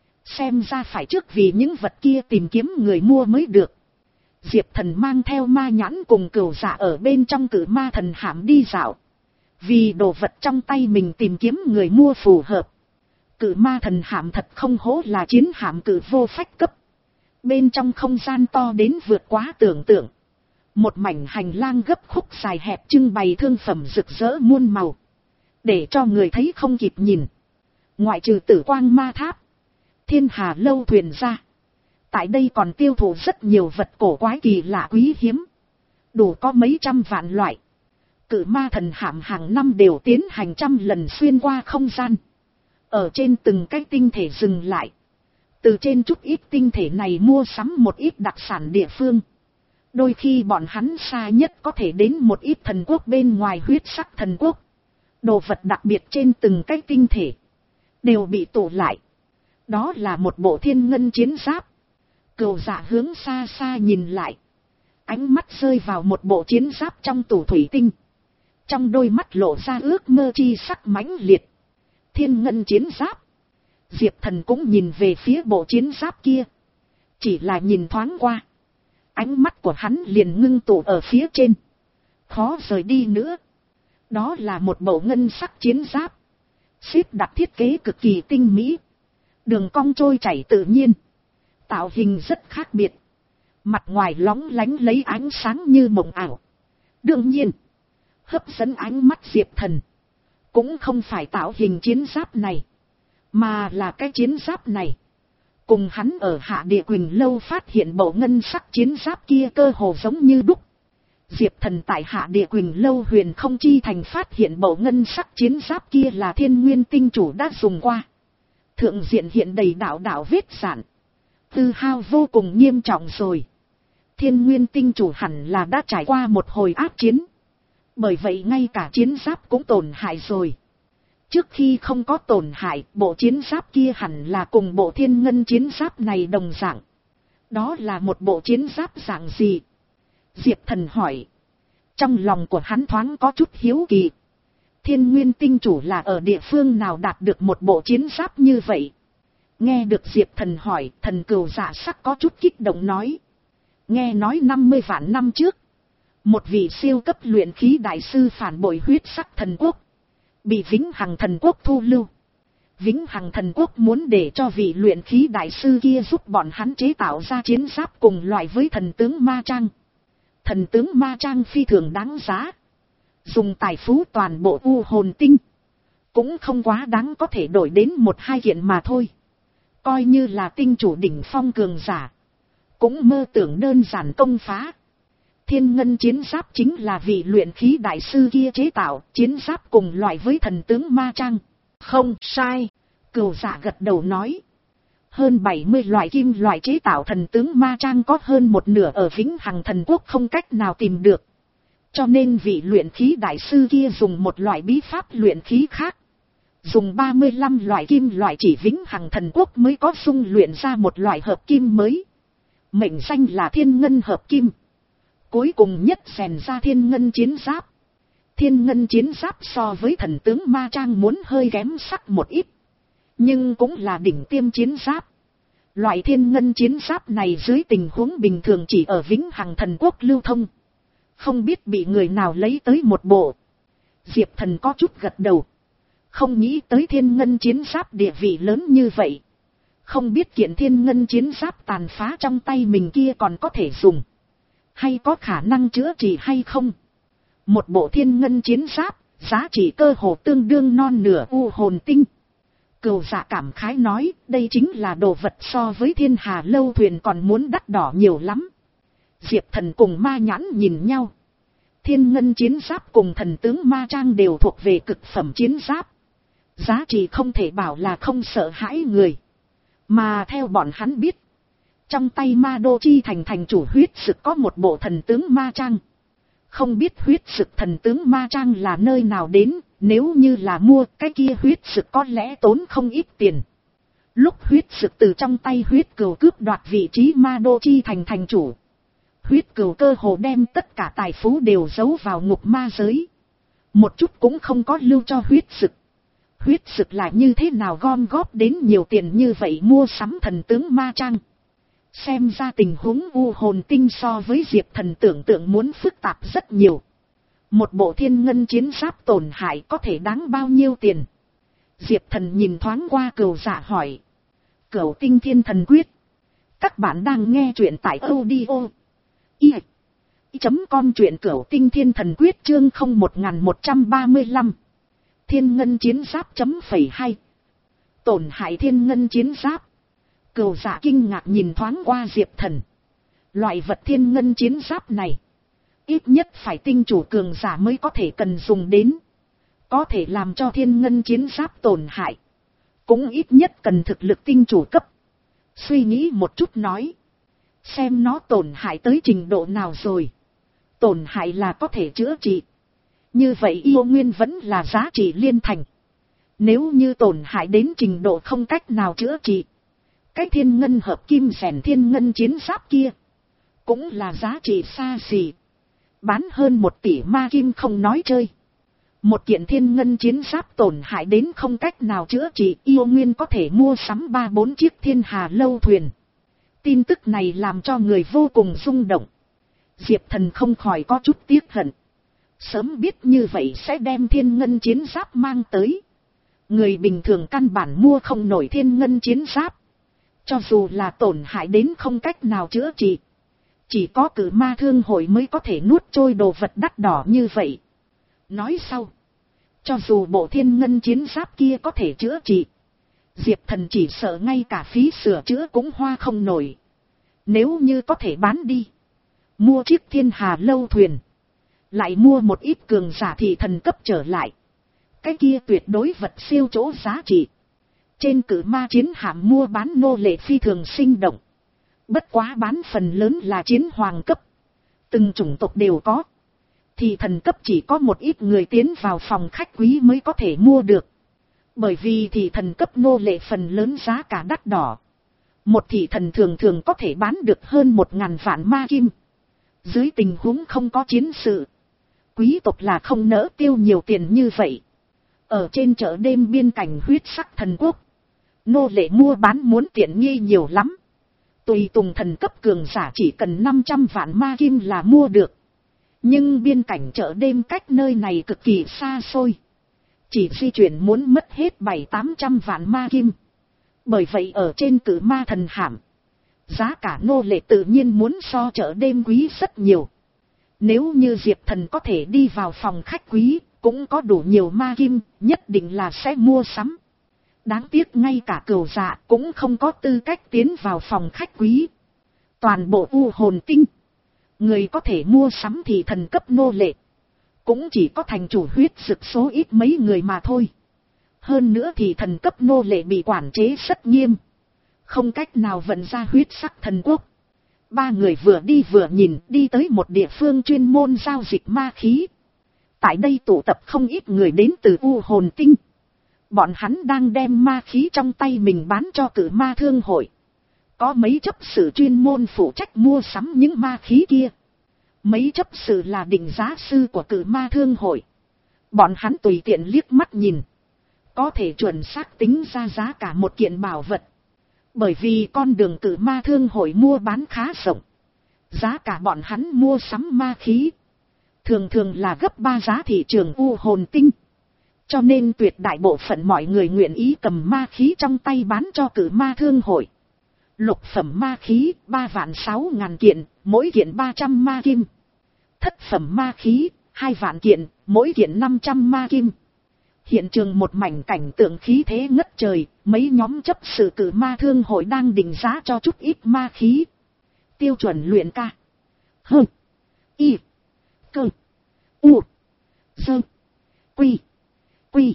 Xem ra phải trước vì những vật kia tìm kiếm người mua mới được. Diệp Thần mang theo ma nhãn cùng cừu dạ ở bên trong cự ma thần hạm đi dạo. Vì đồ vật trong tay mình tìm kiếm người mua phù hợp. Cự ma thần hạm thật không hổ là chiến hạm cự vô phách cấp. Bên trong không gian to đến vượt quá tưởng tượng. Một mảnh hành lang gấp khúc dài hẹp trưng bày thương phẩm rực rỡ muôn màu. Để cho người thấy không kịp nhìn. Ngoại trừ tử quang ma tháp. Thiên hà lâu thuyền ra. Tại đây còn tiêu thụ rất nhiều vật cổ quái kỳ lạ quý hiếm. Đủ có mấy trăm vạn loại. Cự ma thần hạm hàng năm đều tiến hành trăm lần xuyên qua không gian. Ở trên từng cái tinh thể dừng lại. Từ trên chút ít tinh thể này mua sắm một ít đặc sản địa phương. Đôi khi bọn hắn xa nhất có thể đến một ít thần quốc bên ngoài huyết sắc thần quốc. Đồ vật đặc biệt trên từng cái tinh thể. Đều bị tụ lại. Đó là một bộ thiên ngân chiến giáp. Cừu dạ hướng xa xa nhìn lại. Ánh mắt rơi vào một bộ chiến giáp trong tủ thủy tinh. Trong đôi mắt lộ ra ước mơ chi sắc mãnh liệt. Thiên ngân chiến giáp. Diệp Thần cũng nhìn về phía bộ chiến giáp kia. Chỉ là nhìn thoáng qua. ánh mắt của hắn liền ngưng tụ ở phía trên, khó rời đi nữa. Đó là một bộ ngân sắc chiến giáp, xếp đặt thiết kế cực kỳ tinh mỹ, đường cong trôi chảy tự nhiên, tạo hình rất khác biệt, mặt ngoài lóng lánh lấy ánh sáng như mộng ảo. Đương nhiên, hấp dẫn ánh mắt Diệp Thần cũng không phải tạo hình chiến giáp này, mà là cái chiến giáp này cùng hắn ở Hạ Địa Quỳnh lâu phát hiện bộ ngân sắc chiến giáp kia cơ hồ giống như đúc. Diệp Thần tại Hạ Địa Quỳnh lâu Huyền Không Chi Thành phát hiện bộ ngân sắc chiến giáp kia là Thiên Nguyên tinh chủ đã dùng qua, thượng diện hiện đầy đạo đạo vết rạn, tư hao vô cùng nghiêm trọng rồi. Thiên Nguyên tinh chủ hẳn là đã trải qua một hồi ác chiến, bởi vậy ngay cả chiến giáp cũng tổn hại rồi. Trước khi không có tổn hại, bộ chiến giáp kia hẳn là cùng bộ thiên ngân chiến giáp này đồng dạng. Đó là một bộ chiến giáp dạng gì? Diệp Thần hỏi. Trong lòng của hắn thoáng có chút hiếu kỳ. Thiên Nguyên tinh chủ là ở địa phương nào đạt được một bộ chiến giáp như vậy? Nghe được Diệp Thần hỏi, Thần Cừu Dạ sắc có chút kích động nói. Nghe nói năm mươi vạn năm trước, một vị siêu cấp luyện khí đại sư phản bội huyết sắc thần quốc, bị Vĩnh Hằng thần quốc thu lưu. Vĩnh Hằng thần quốc muốn để cho vị luyện khí đại sư kia giúp bọn hắn chế tạo ra chiến giáp cùng loại với thần tướng Ma Trang. Thần tướng Ma Trang phi thường đáng giá, dùng tài phú toàn bộ u hồn tinh cũng không quá đáng, có thể đổi đến một hai kiện mà thôi. Coi như là tinh chủ đỉnh phong cường giả cũng mơ tưởng đơn giản công phá. Thiên ngân chiến giáp chính là vị luyện khí đại sư kia chế tạo, chiến giáp cùng loại với thần tướng Ma Trang. Không sai, Cừu Dạ gật đầu nói. Hơn bảy mươi loại kim loại chế tạo thần tướng Ma Trang có hơn một nửa ở Vĩnh Hằng thần quốc không cách nào tìm được. Cho nên vị luyện khí đại sư kia dùng một loại bí pháp luyện khí khác, dùng ba mươi lăm loại kim loại chỉ Vĩnh Hằng thần quốc mới có dung luyện ra một loại hợp kim mới, mệnh danh là thiên ngân hợp kim. Cuối cùng nhất rèn ra thiên ngân chiến giáp. Thiên ngân chiến giáp so với thần tướng Ma Trang muốn hơi kém sắc một ít, nhưng cũng là đỉnh tiêm chiến giáp. Loại thiên ngân chiến giáp này dưới tình huống bình thường chỉ ở Vĩnh Hằng thần quốc lưu thông, không biết bị người nào lấy tới một bộ. Diệp Thần có chút gật đầu, không nghĩ tới thiên ngân chiến giáp địa vị lớn như vậy. Không biết kiện thiên ngân chiến giáp tàn phá trong tay mình kia còn có thể dùng, hay có khả năng chữa trị hay không. Một bộ thiên ngân chiến giáp, giá trị cơ hồ tương đương non nửa u hồn tinh. Cừu Dạ cảm khái nói, đây chính là đồ vật so với Thiên Hà lâu thuyền còn muốn đắt đỏ nhiều lắm. Diệp Thần cùng Ma Nhãn nhìn nhau. Thiên ngân chiến giáp cùng thần tướng Ma Trang đều thuộc về cực phẩm chiến giáp, giá trị không thể bảo là không sợ hãi người. Mà theo bọn hắn biết, trong tay Ma Đô Chi thành thành chủ huyết sực có một bộ thần tướng Ma Trang. Không biết huyết sực thần tướng Ma Trang là nơi nào đến, nếu như là mua cái kia huyết sực có lẽ tốn không ít tiền. Lúc huyết sực từ trong tay huyết cừu cướp đoạt vị trí Ma Đô Chi thành thành chủ, huyết cừu cơ hồ đem tất cả tài phú đều giấu vào ngục ma giới, một chút cũng không có lưu cho huyết sực. Huyết sực là như thế nào gom góp đến nhiều tiền như vậy mua sắm thần tướng Ma Trang. Xem ra tình huống u hồn tinh so với Diệp Thần tưởng tượng muốn phức tạp rất nhiều. Một bộ thiên ngân chiến giáp tổn hại có thể đáng bao nhiêu tiền? Diệp Thần nhìn thoáng qua Cừu Dạ hỏi. Cửu Tinh Thiên Thần Quyết. Các bạn đang nghe truyện tại audio i chấm com, truyện Cửu Tinh Thiên Thần Quyết chương không một một ba lăm. Thiên ngân chiến giáp chấm phẩy hai. Tổn hại thiên ngân chiến giáp. Cừu Dạ kinh ngạc nhìn thoáng qua Diệp Thần. Loại vật thiên ngân chiến giáp này, ít nhất phải tinh chủ cường giả mới có thể cần dùng đến. Có thể làm cho thiên ngân chiến giáp tổn hại, cũng ít nhất cần thực lực tinh chủ cấp. Suy nghĩ một chút nói, xem nó tổn hại tới trình độ nào rồi. Tổn hại là có thể chữa trị, như vậy yêu nguyên vẫn là giá trị liên thành. Nếu như tổn hại đến trình độ không cách nào chữa trị, cái thiên ngân hợp kim rèn thiên ngân chiến giáp kia cũng là giá trị xa xỉ, bán hơn một tỷ ma kim không nói chơi. Một kiện thiên ngân chiến giáp tổn hại đến không cách nào chữa trị, yêu nguyên có thể mua sắm ba bốn chiếc Thiên Hà lâu thuyền. tin tức này làm cho người vô cùng rung động. Diệp Thần không khỏi có chút tiếc hận. Sớm biết như vậy sẽ đem thiên ngân chiến giáp mang tới. Người bình thường căn bản mua không nổi thiên ngân chiến giáp. Cho dù là tổn hại đến không cách nào chữa trị. Chỉ có cử ma thương hội mới có thể nuốt trôi đồ vật đắt đỏ như vậy. Nói sau. Cho dù bộ thiên ngân chiến giáp kia có thể chữa trị. Diệp Thần chỉ sợ ngay cả phí sửa chữa cũng hoa không nổi. Nếu như có thể bán đi. Mua chiếc thiên hà lâu thuyền. Lại mua một ít cường giả thị thần cấp trở lại. Cái kia tuyệt đối vật siêu chỗ giá trị. Trên cử ma chiến hạm mua bán nô lệ phi thường sinh động. Bất quá bán phần lớn là chiến hoàng cấp. Từng chủng tộc đều có. Thị thần cấp chỉ có một ít người tiến vào phòng khách quý mới có thể mua được. Bởi vì thị thần cấp nô lệ phần lớn giá cả đắt đỏ. Một thị thần thường thường có thể bán được hơn một ngàn vạn ma kim. Dưới tình huống không có chiến sự. Quý tộc là không nỡ tiêu nhiều tiền như vậy. Ở trên chợ đêm biên cảnh huyết sắc thần quốc. Nô lệ mua bán muốn tiện nghi nhiều lắm. Tùy tùng thần cấp cường giả chỉ cần năm trăm vạn ma kim là mua được. Nhưng biên cảnh chợ đêm cách nơi này cực kỳ xa xôi. Chỉ di chuyển muốn mất hết bảy tám trăm vạn ma kim. Bởi vậy ở trên cử ma thần hạm. Giá cả nô lệ tự nhiên muốn so chợ đêm quý rất nhiều. Nếu như Diệp Thần có thể đi vào phòng khách quý, cũng có đủ nhiều ma kim, nhất định là sẽ mua sắm. Đáng tiếc ngay cả cừu dạ cũng không có tư cách tiến vào phòng khách quý. Toàn bộ u hồn tinh. Người có thể mua sắm thì thần cấp nô lệ. Cũng chỉ có thành chủ huyết dực số ít mấy người mà thôi. Hơn nữa thì thần cấp nô lệ bị quản chế rất nghiêm. Không cách nào vận ra huyết sắc thần quốc. Ba người vừa đi vừa nhìn đi tới một địa phương chuyên môn giao dịch ma khí. Tại đây tụ tập không ít người đến từ u hồn tinh. Bọn hắn đang đem ma khí trong tay mình bán cho cử ma thương hội. Có mấy chấp sự chuyên môn phụ trách mua sắm những ma khí kia. Mấy chấp sự là định giá sư của cử ma thương hội. Bọn hắn tùy tiện liếc mắt nhìn. Có thể chuẩn xác tính ra giá cả một kiện bảo vật. Bởi vì con đường cử ma thương hội mua bán khá rộng. Giá cả bọn hắn mua sắm ma khí. Thường thường là gấp ba giá thị trường u hồn tinh. Cho nên tuyệt đại bộ phận mọi người nguyện ý cầm ma khí trong tay bán cho cử ma thương hội. Lục phẩm ma khí ba vạn sáu ngàn kiện, mỗi kiện ba trăm ma kim. Thất phẩm ma khí hai vạn kiện, mỗi kiện năm trăm ma kim. Hiện trường một mảnh cảnh tượng khí thế ngất trời, mấy nhóm chấp sự cử ma thương hội đang định giá cho chút ít ma khí. Tiêu chuẩn luyện ca. Hơ. Y. Cơ. U. Dơ. Quy. Quy.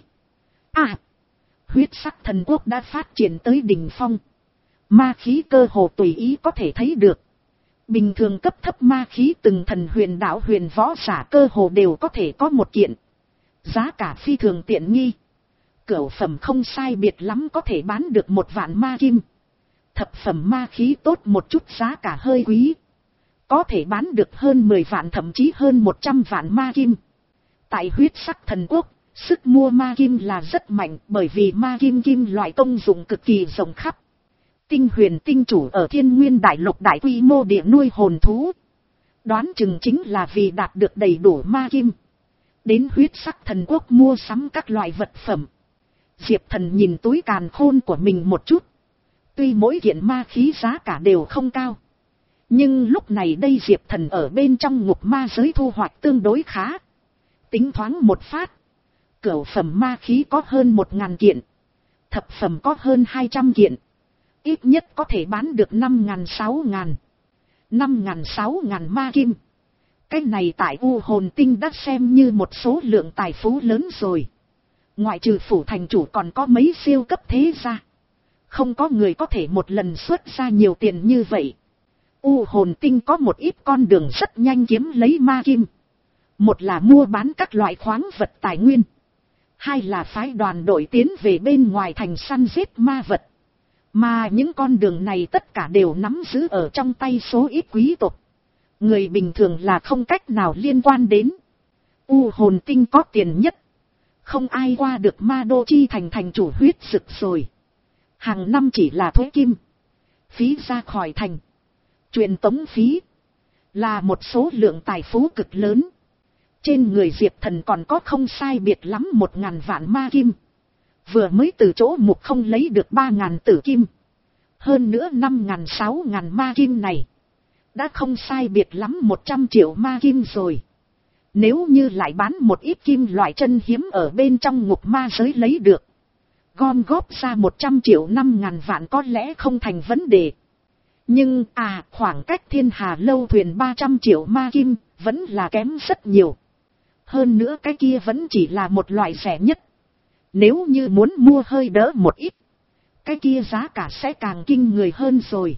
À. Huyết sắc thần quốc đã phát triển tới đỉnh phong. Ma khí cơ hồ tùy ý có thể thấy được. Bình thường cấp thấp ma khí từng thần huyền đạo huyền võ giả cơ hồ đều có thể có một kiện. Giá cả phi thường tiện nghi. Cửu phẩm không sai biệt lắm có thể bán được một vạn ma kim. Thập phẩm ma khí tốt một chút giá cả hơi quý. Có thể bán được hơn mười vạn thậm chí hơn một trăm vạn ma kim. Tại huyết sắc thần quốc, sức mua ma kim là rất mạnh bởi vì ma kim kim loại công dụng cực kỳ rộng khắp. Tinh huyền tinh chủ ở thiên nguyên đại lục đại quy mô địa nuôi hồn thú. Đoán chừng chính là vì đạt được đầy đủ ma kim. Đến huyết sắc thần quốc mua sắm các loại vật phẩm. Diệp Thần nhìn túi càn khôn của mình một chút. Tuy mỗi kiện ma khí giá cả đều không cao. Nhưng lúc này đây Diệp Thần ở bên trong ngục ma giới thu hoạch tương đối khá. Tính thoáng một phát. Cửu phẩm ma khí có hơn một ngàn kiện. Thập phẩm có hơn hai trăm kiện. Ít nhất có thể bán được năm ngàn sáu ngàn. năm ngàn sáu ngàn ma kim. Cái này tại u hồn tinh đã xem như một số lượng tài phú lớn rồi. Ngoại trừ phủ thành chủ còn có mấy siêu cấp thế gia. Không có người có thể một lần xuất ra nhiều tiền như vậy. U hồn tinh có một ít con đường rất nhanh kiếm lấy ma kim. Một là mua bán các loại khoáng vật tài nguyên. Hai là phái đoàn đội tiến về bên ngoài thành săn giết ma vật. Mà những con đường này tất cả đều nắm giữ ở trong tay số ít quý tộc. Người bình thường là không cách nào liên quan đến. U hồn tinh có tiền nhất. Không ai qua được ma đô chi thành thành chủ huyết sực rồi. Hàng năm chỉ là thuế kim, phí ra khỏi thành. Truyền tống phí là một số lượng tài phú cực lớn. Trên người Diệp Thần còn có không sai biệt lắm một ngàn vạn ma kim. Vừa mới từ chỗ mục không lấy được ba ngàn tử kim. Hơn nữa năm ngàn sáu ngàn ma kim này. Đã không sai biệt lắm một trăm triệu ma kim rồi. Nếu như lại bán một ít kim loại chân hiếm ở bên trong ngục ma giới lấy được. Gom góp ra một trăm triệu năm ngàn vạn có lẽ không thành vấn đề. Nhưng à khoảng cách thiên hà lâu thuyền ba trăm triệu ma kim vẫn là kém rất nhiều. Hơn nữa cái kia vẫn chỉ là một loại rẻ nhất. Nếu như muốn mua hơi đỡ một ít. Cái kia giá cả sẽ càng kinh người hơn rồi.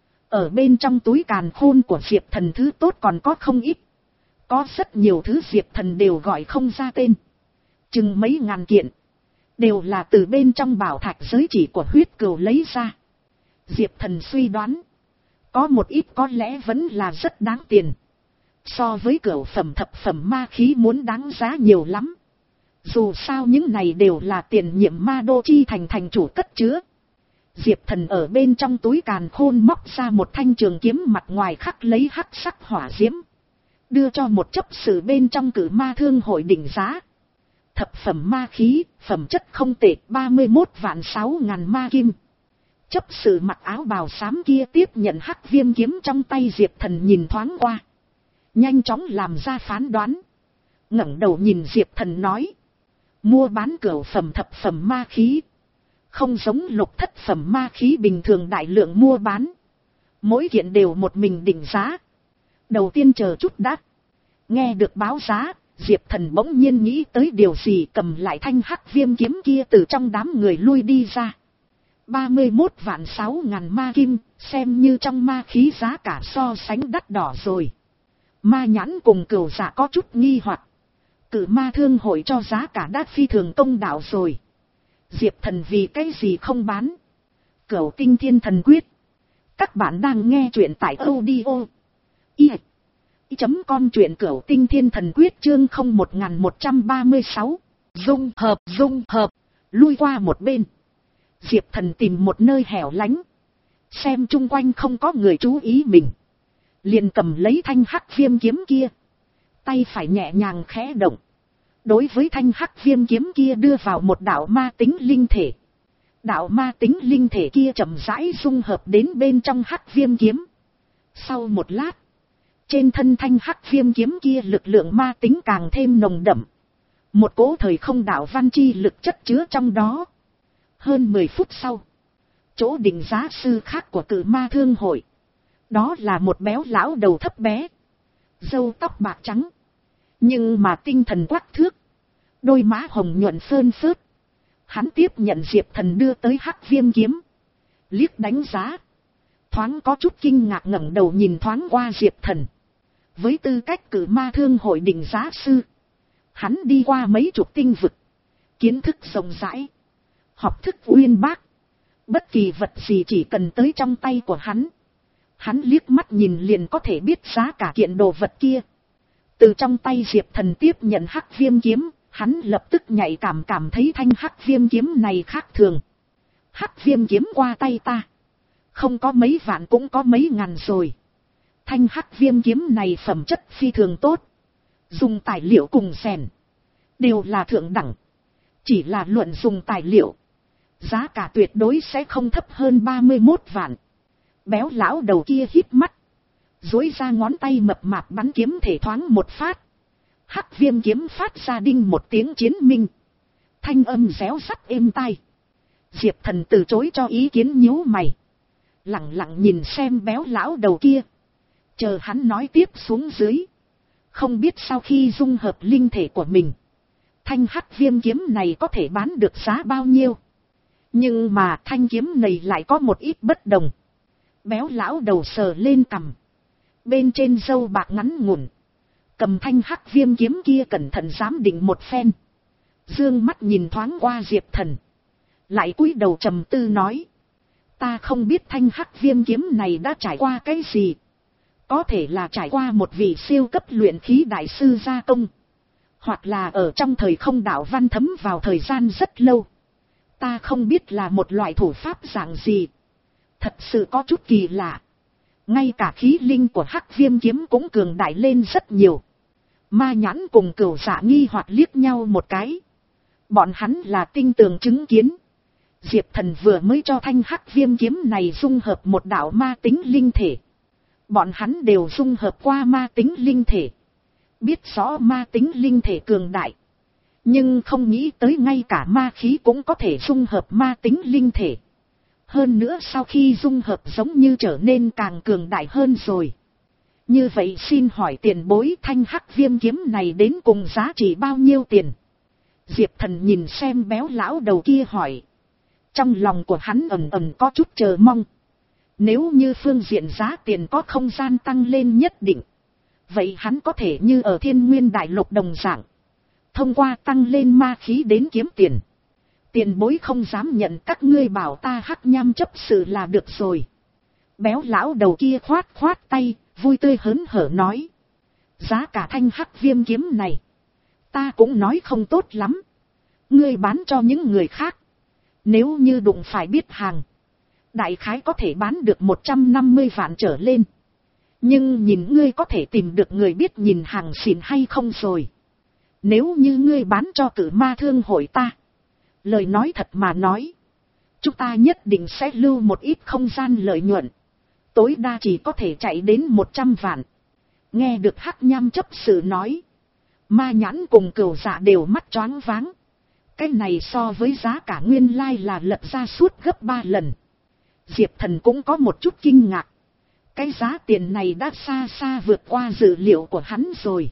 Ở bên trong túi càn khôn của Diệp Thần thứ tốt còn có không ít. Có rất nhiều thứ Diệp Thần đều gọi không ra tên. Chừng mấy ngàn kiện. Đều là từ bên trong bảo thạch giới chỉ của huyết cừu lấy ra. Diệp Thần suy đoán. Có một ít có lẽ vẫn là rất đáng tiền. So với cửu phẩm thập phẩm ma khí muốn đáng giá nhiều lắm. Dù sao những này đều là tiền nhiệm ma đô chi thành thành chủ cất chứa. Diệp Thần ở bên trong túi càn khôn móc ra một thanh trường kiếm mặt ngoài khắc lấy hắc sắc hỏa diễm. Đưa cho một chấp sự bên trong cử ma thương hội định giá. Thập phẩm ma khí, phẩm chất không tệ, ba mươi mốt vạn sáu ngàn ma kim. Chấp sự mặc áo bào xám kia tiếp nhận hắc viêm kiếm trong tay Diệp Thần nhìn thoáng qua. Nhanh chóng làm ra phán đoán. Ngẩng đầu nhìn Diệp Thần nói. Mua bán cửu phẩm thập phẩm ma khí. Không giống lục thất phẩm ma khí bình thường đại lượng mua bán. Mỗi kiện đều một mình định giá. Đầu tiên chờ chút đã. Nghe được báo giá, Diệp Thần bỗng nhiên nghĩ tới điều gì, cầm lại thanh hắc viêm kiếm kia từ trong đám người lui đi ra. ba mươi mốt vạn sáu ngàn ma kim, xem như trong ma khí giá cả so sánh đắt đỏ rồi. Ma nhãn cùng cửu giả có chút nghi hoặc. Cử ma thương hội cho giá cả đắt phi thường công đạo rồi. Diệp Thần vì cái gì không bán? Cửu tinh thiên thần quyết. Các bạn đang nghe truyện tại audio i chấm com truyện cửu tinh thiên thần quyết chương không một một trăm ba mươi sáu. Dung hợp dung hợp. Lui qua một bên. Diệp Thần tìm một nơi hẻo lánh. Xem chung quanh không có người chú ý mình. Liền cầm lấy thanh hắc viêm kiếm kia. Tay phải nhẹ nhàng khẽ động. Đối với thanh hắc viêm kiếm kia đưa vào một đạo ma tính linh thể. Đạo ma tính linh thể kia chậm rãi dung hợp đến bên trong hắc viêm kiếm. Sau một lát. Trên thân thanh hắc viêm kiếm kia lực lượng ma tính càng thêm nồng đậm. Một cỗ thời không đạo văn chi lực chất chứa trong đó. Hơn mười phút sau. Chỗ định giá sư khác của cử ma thương hội. Đó là một béo lão đầu thấp bé. Râu tóc bạc trắng. Nhưng mà tinh thần quắc thước. Đôi má hồng nhuận phơn phớt. Hắn tiếp nhận Diệp Thần đưa tới hắc viêm kiếm. Liếc đánh giá. Thoáng có chút kinh ngạc ngẩng đầu nhìn thoáng qua Diệp Thần. Với tư cách cử ma thương hội định giá sư. Hắn đi qua mấy chục tinh vực. Kiến thức rộng rãi. Học thức uyên bác. Bất kỳ vật gì chỉ cần tới trong tay của hắn. Hắn liếc mắt nhìn liền có thể biết giá cả kiện đồ vật kia. Từ trong tay Diệp Thần tiếp nhận hắc viêm kiếm. Hắn lập tức nhạy cảm cảm thấy thanh hắc viêm kiếm này khác thường. Hắc viêm kiếm qua tay ta. Không có mấy vạn cũng có mấy ngàn rồi. Thanh hắc viêm kiếm này phẩm chất phi thường tốt. Dùng tài liệu cùng rèn. Đều là thượng đẳng. Chỉ là luận dùng tài liệu. Giá cả tuyệt đối sẽ không thấp hơn ba mươi mốt vạn. Béo lão đầu kia hít mắt. Dối ra ngón tay mập mạp bắn kiếm thể thoáng một phát. Hắc viêm kiếm phát ra đinh một tiếng chiến minh. Thanh âm réo rắt êm tai. Diệp Thần từ chối cho ý kiến nhíu mày. Lặng lặng nhìn xem béo lão đầu kia. Chờ hắn nói tiếp xuống dưới. Không biết sau khi dung hợp linh thể của mình. Thanh hắc viêm kiếm này có thể bán được giá bao nhiêu. Nhưng mà thanh kiếm này lại có một ít bất đồng. Béo lão đầu sờ lên cằm. Bên trên râu bạc ngắn ngủn. Cầm thanh hắc viêm kiếm kia cẩn thận giám định một phen. Dương mắt nhìn thoáng qua Diệp Thần. Lại cúi đầu trầm tư nói. Ta không biết thanh hắc viêm kiếm này đã trải qua cái gì. Có thể là trải qua một vị siêu cấp luyện khí đại sư gia công. Hoặc là ở trong thời không đạo văn thấm vào thời gian rất lâu. Ta không biết là một loại thủ pháp dạng gì. Thật sự có chút kỳ lạ. Ngay cả khí linh của Hắc Viêm kiếm cũng cường đại lên rất nhiều. Ma Nhãn cùng Cửu Dạ nghi hoặc liếc nhau một cái. Bọn hắn là tinh tường chứng kiến. Diệp Thần vừa mới cho thanh Hắc Viêm kiếm này dung hợp một đạo ma tính linh thể. Bọn hắn đều dung hợp qua ma tính linh thể. Biết rõ ma tính linh thể cường đại. Nhưng không nghĩ tới ngay cả ma khí cũng có thể dung hợp ma tính linh thể. Hơn nữa sau khi dung hợp giống như trở nên càng cường đại hơn rồi. Như vậy xin hỏi tiền bối thanh Hắc Viêm kiếm này đến cùng giá trị bao nhiêu tiền? Diệp Thần nhìn xem béo lão đầu kia hỏi. Trong lòng của hắn ầm ầm có chút chờ mong. Nếu như phương diện giá tiền có không gian tăng lên nhất định. Vậy hắn có thể như ở Thiên Nguyên Đại Lục đồng dạng. Thông qua tăng lên ma khí đến kiếm tiền. Tiền bối không dám nhận, các ngươi bảo ta Hắc Nham chấp sự là được rồi. Béo lão đầu kia khoát khoát tay, vui tươi hớn hở nói. Giá cả thanh Hắc Viêm kiếm này. Ta cũng nói không tốt lắm. Ngươi bán cho những người khác. Nếu như đụng phải biết hàng. Đại khái có thể bán được một trăm năm mươi vạn trở lên. Nhưng nhìn ngươi có thể tìm được người biết nhìn hàng xịn hay không rồi. Nếu như ngươi bán cho Cử Ma Thương hội ta. Lời nói thật mà nói. Chúng ta nhất định sẽ lưu một ít không gian lợi nhuận. Tối đa chỉ có thể chạy đến một trăm vạn. Nghe được Hắc Nham chấp sự nói. Ma Nhãn cùng Cửu Dạ đều mắt choáng váng. Cái này so với giá cả nguyên lai là lật ra suốt gấp ba lần. Diệp Thần cũng có một chút kinh ngạc. Cái giá tiền này đã xa xa vượt qua dự liệu của hắn rồi.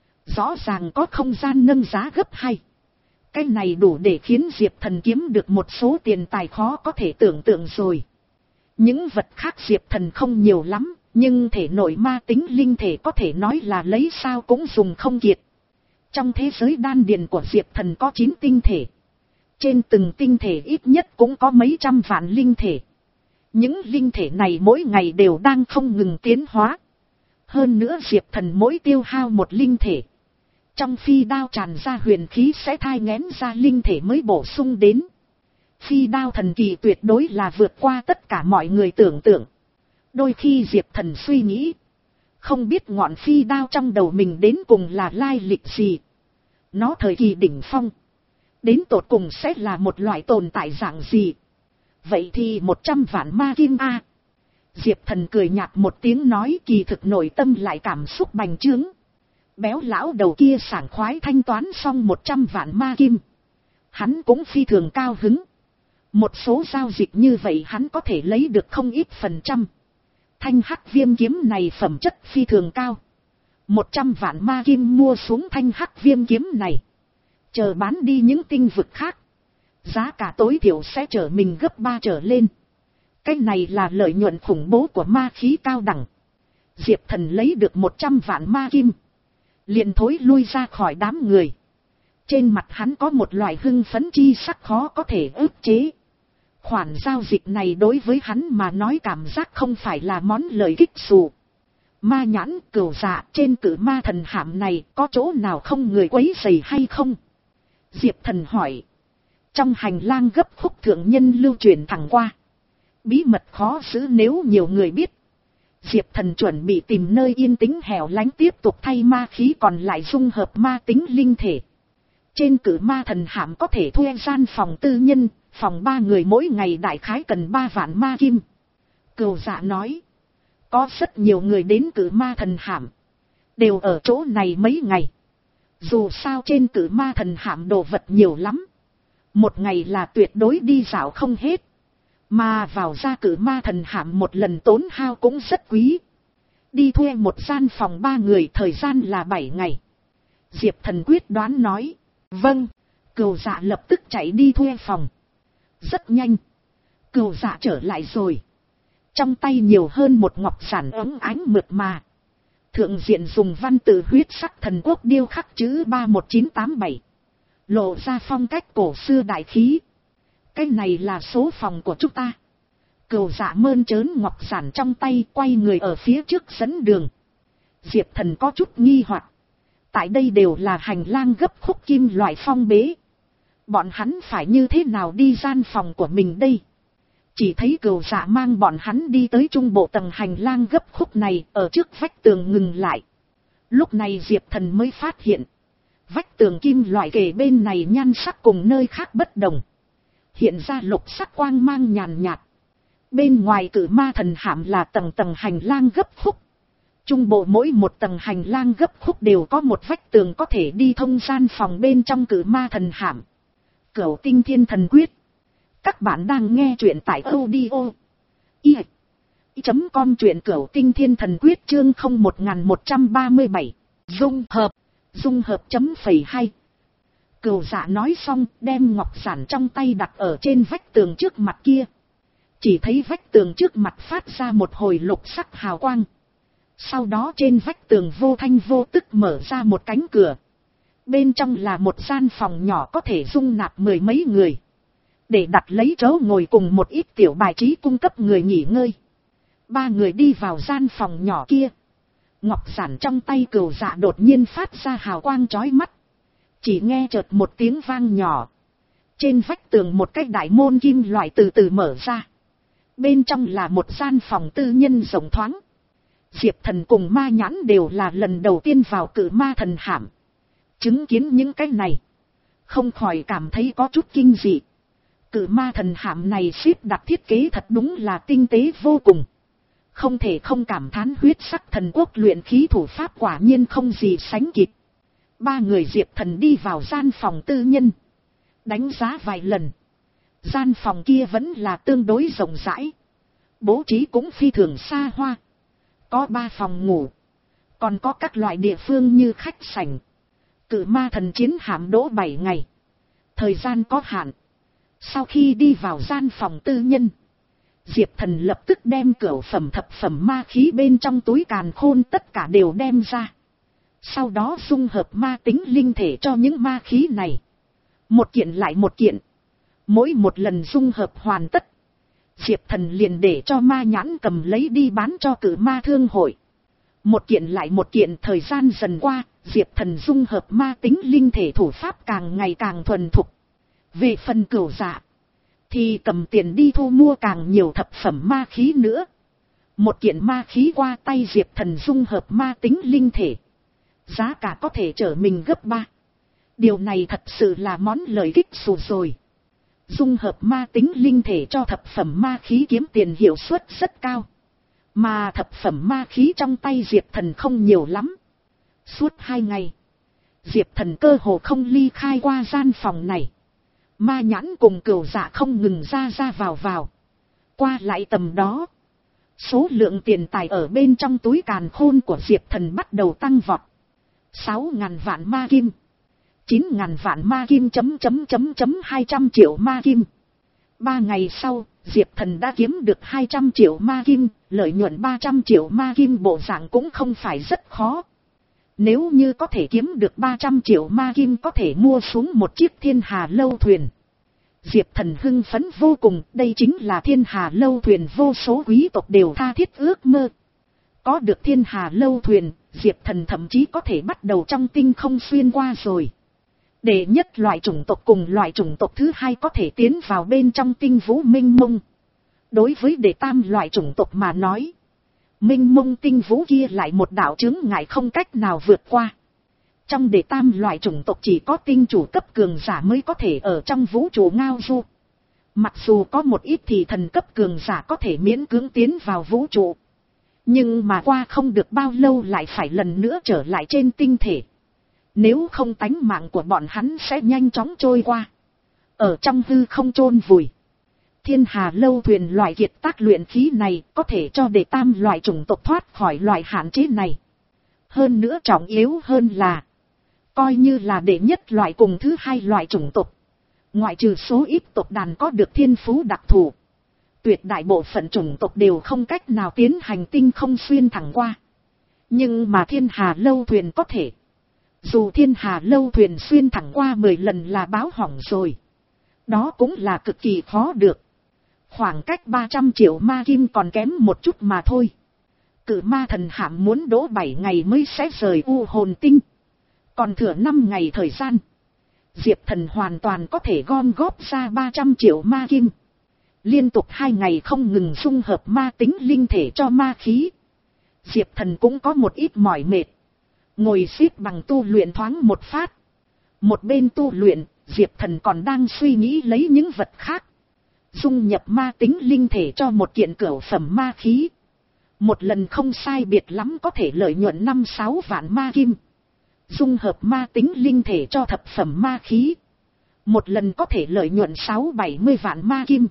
Rõ ràng có không gian nâng giá gấp hai. Cái này đủ để khiến Diệp Thần kiếm được một số tiền tài khó có thể tưởng tượng rồi. Những vật khác Diệp Thần không nhiều lắm, nhưng thể nội ma tính linh thể có thể nói là lấy sao cũng dùng không kiệt. Trong thế giới đan điền của Diệp Thần có chín tinh thể. Trên từng tinh thể ít nhất cũng có mấy trăm vạn linh thể. Những linh thể này mỗi ngày đều đang không ngừng tiến hóa. Hơn nữa Diệp Thần mỗi tiêu hao một linh thể. Trong phi đao tràn ra huyền khí sẽ thai nghén ra linh thể mới bổ sung đến. Phi đao thần kỳ tuyệt đối là vượt qua tất cả mọi người tưởng tượng. Đôi khi Diệp Thần suy nghĩ. Không biết ngọn phi đao trong đầu mình đến cùng là lai lịch gì. Nó thời kỳ đỉnh phong. Đến tột cùng sẽ là một loại tồn tại dạng gì. Vậy thì một trăm vạn ma kim a. Diệp Thần cười nhạt một tiếng nói, kỳ thực nội tâm lại cảm xúc bành trướng. Béo lão đầu kia sảng khoái thanh toán xong một trăm vạn ma kim. Hắn cũng phi thường cao hứng. Một số giao dịch như vậy hắn có thể lấy được không ít phần trăm. Thanh Hắc Viêm kiếm này phẩm chất phi thường cao. Một trăm vạn ma kim mua xuống thanh Hắc Viêm kiếm này. Chờ bán đi những tinh vực khác. Giá cả tối thiểu sẽ trở mình gấp ba trở lên. Cái này là lợi nhuận khủng bố của ma khí cao đẳng. Diệp Thần lấy được một trăm vạn ma kim. Liền thối lui ra khỏi đám người. Trên mặt hắn có một loại hưng phấn chi sắc khó có thể ức chế. Khoản giao dịch này đối với hắn mà nói cảm giác không phải là món lợi kích xù. Ma Nhãn, Cửu Dạ trên Cử Ma thần hạm này có chỗ nào không người quấy rầy hay không? Diệp Thần hỏi. Trong hành lang gấp khúc thượng nhân lưu truyền thẳng qua. Bí mật khó giữ nếu nhiều người biết. Diệp Thần chuẩn bị tìm nơi yên tĩnh hẻo lánh tiếp tục thay ma khí còn lại dung hợp ma tính linh thể. Trên Cử Ma thần hạm có thể thuê gian phòng tư nhân, phòng ba người mỗi ngày đại khái cần ba vạn ma kim. Cửu Dạ nói. Có rất nhiều người đến Cử Ma thần hạm. Đều ở chỗ này mấy ngày. Dù sao trên Cử Ma thần hạm đồ vật nhiều lắm. Một ngày là tuyệt đối đi dạo không hết. Mà vào ra Cử Ma thần hạm một lần tốn hao cũng rất quý. Đi thuê một gian phòng ba người thời gian là bảy ngày. Diệp Thần quyết đoán nói. Vâng. Cửu Dạ lập tức chạy đi thuê phòng. Rất nhanh. Cửu Dạ trở lại rồi. Trong tay nhiều hơn một ngọc giản óng ánh mượt mà. Thượng diện dùng văn tự huyết sắc thần quốc điêu khắc chữ ba một chín tám bảy. Lộ ra phong cách cổ xưa đại khí. Cái này là số phòng của chúng ta. Cửu Dạ mơn trớn ngọc giản trong tay quay người ở phía trước dẫn đường. Diệp Thần có chút nghi hoặc. Tại đây đều là hành lang gấp khúc kim loại phong bế. Bọn hắn phải như thế nào đi gian phòng của mình đây? Chỉ thấy Cửu Dạ mang bọn hắn đi tới trung bộ tầng hành lang gấp khúc này, ở trước vách tường ngừng lại. Lúc này Diệp Thần mới phát hiện, vách tường kim loại kề bên này nhan sắc cùng nơi khác bất đồng. Hiện ra lục sắc quang mang nhàn nhạt. Bên ngoài Cử Ma Thần Hạm là tầng tầng hành lang gấp khúc. Trung bộ mỗi một tầng hành lang gấp khúc đều có một vách tường có thể đi thông gian phòng bên trong Cử Ma Thần Hạm. Cửu Tinh Thiên Thần Quyết. Các bạn đang nghe truyện tại audio i chấm com, truyện Cửu Tinh Thiên Thần Quyết chương không một một ba bảy. Dung hợp. Dung hợp chấm phẩy hay. Cửu Dạ nói xong, đem ngọc giản trong tay đặt ở trên vách tường trước mặt kia. Chỉ thấy vách tường trước mặt phát ra một hồi lục sắc hào quang. Sau đó trên vách tường vô thanh vô tức mở ra một cánh cửa. Bên trong là một gian phòng nhỏ có thể dung nạp mười mấy người. Để đặt lấy chỗ ngồi cùng một ít tiểu bài trí cung cấp người nghỉ ngơi. Ba người đi vào gian phòng nhỏ kia. Ngọc giản trong tay Cửu Dạ đột nhiên phát ra hào quang chói mắt. Chỉ nghe chợt một tiếng vang nhỏ. Trên vách tường một cái đại môn kim loại từ từ mở ra. Bên trong là một gian phòng tư nhân rộng thoáng. Diệp Thần cùng Ma Nhãn đều là lần đầu tiên vào Cử Ma Thần Hạm. Chứng kiến những cái này, không khỏi cảm thấy có chút kinh dị. Cử Ma Thần Hạm này xếp đặt thiết kế thật đúng là tinh tế vô cùng. Không thể không cảm thán huyết sắc thần quốc luyện khí thủ pháp quả nhiên không gì sánh kịp. Ba người Diệp Thần đi vào gian phòng tư nhân. Đánh giá vài lần. Gian phòng kia vẫn là tương đối rộng rãi. Bố trí cũng phi thường xa hoa. Có ba phòng ngủ. Còn có các loại địa phương như khách sảnh. Cử Ma Thần chiến hạm đỗ bảy ngày. Thời gian có hạn. Sau khi đi vào gian phòng tư nhân, Diệp Thần lập tức đem cửu phẩm thập phẩm ma khí bên trong túi càn khôn tất cả đều đem ra. Sau đó dung hợp ma tính linh thể cho những ma khí này. Một kiện lại một kiện. Mỗi một lần dung hợp hoàn tất, Diệp Thần liền để cho Ma Nhãn cầm lấy đi bán cho Cử Ma thương hội. Một kiện lại một kiện, thời gian dần qua, Diệp Thần dung hợp ma tính linh thể thủ pháp càng ngày càng thuần thục. Về phần Cửu Dạ, thì cầm tiền đi thu mua càng nhiều thập phẩm ma khí nữa. Một kiện ma khí qua tay Diệp Thần dung hợp ma tính linh thể. Giá cả có thể trở mình gấp ba. Điều này thật sự là món lời kích xù rồi. Dung hợp ma tính linh thể cho thập phẩm ma khí kiếm tiền hiệu suất rất cao. Mà thập phẩm ma khí trong tay Diệp Thần không nhiều lắm. Suốt hai ngày, Diệp Thần cơ hồ không ly khai qua gian phòng này. Ma Nhãn cùng Cửu Dạ không ngừng ra ra vào vào. Qua lại tầm đó, số lượng tiền tài ở bên trong túi càn khôn của Diệp Thần bắt đầu tăng vọt. Sáu ngàn vạn ma kim. Chín ngàn vạn ma kim chấm chấm chấm chấm hai trăm triệu ma kim. Ba ngày sau, Diệp Thần đã kiếm được hai trăm triệu ma kim, lợi nhuận ba trăm triệu ma kim bộ dạng cũng không phải rất khó. Nếu như có thể kiếm được ba trăm triệu ma kim có thể mua xuống một chiếc Thiên Hà lâu thuyền. Diệp Thần hưng phấn vô cùng, đây chính là Thiên Hà lâu thuyền vô số quý tộc đều tha thiết ước mơ. Có được Thiên Hà lâu thuyền, Diệp Thần thậm chí có thể bắt đầu trong tinh không xuyên qua rồi. Đệ nhất loại chủng tộc cùng loại chủng tộc thứ hai có thể tiến vào bên trong tinh vũ minh mông. Đối với đệ tam loại chủng tộc mà nói, minh mông tinh vũ kia lại một đạo chướng ngại không cách nào vượt qua. Trong đệ tam loại chủng tộc chỉ có tinh chủ cấp cường giả mới có thể ở trong vũ trụ ngao du. Mặc dù có một ít thì thần cấp cường giả có thể miễn cưỡng tiến vào vũ trụ. Nhưng mà qua không được bao lâu lại phải lần nữa trở lại trên tinh thể. Nếu không tánh mạng của bọn hắn sẽ nhanh chóng trôi qua. Ở trong hư không chôn vùi. Thiên Hà lâu thuyền loại kiệt tác luyện khí này có thể cho đệ tam loại chủng tộc thoát khỏi loại hạn chế này. Hơn nữa trọng yếu hơn là, coi như là đệ nhất loại cùng thứ hai loại chủng tộc, ngoại trừ số ít tộc đàn có được thiên phú đặc thù, tuyệt đại bộ phận chủng tộc đều không cách nào tiến hành tinh không xuyên thẳng qua. Nhưng mà Thiên Hà lâu thuyền có thể. Dù Thiên Hà lâu thuyền xuyên thẳng qua mười lần là báo hỏng rồi. Đó cũng là cực kỳ khó được. Khoảng cách ba trăm triệu ma kim còn kém một chút mà thôi. Cử Ma Thần Hạm muốn đỗ bảy ngày mới sẽ rời U Hồn Tinh. Còn thừa năm ngày thời gian, Diệp Thần hoàn toàn có thể gom góp ra ba trăm triệu ma kim. Liên tục hai ngày không ngừng dung hợp ma tính linh thể cho ma khí. Diệp Thần cũng có một ít mỏi mệt. Ngồi xếp bằng tu luyện thoáng một phát. Một bên tu luyện, Diệp Thần còn đang suy nghĩ lấy những vật khác. Dung nhập ma tính linh thể cho một kiện cửu phẩm ma khí. Một lần không sai biệt lắm có thể lợi nhuận năm sáu vạn ma kim. Dung hợp ma tính linh thể cho thập phẩm ma khí. Một lần có thể lợi nhuận sáu bảy mươi vạn ma kim.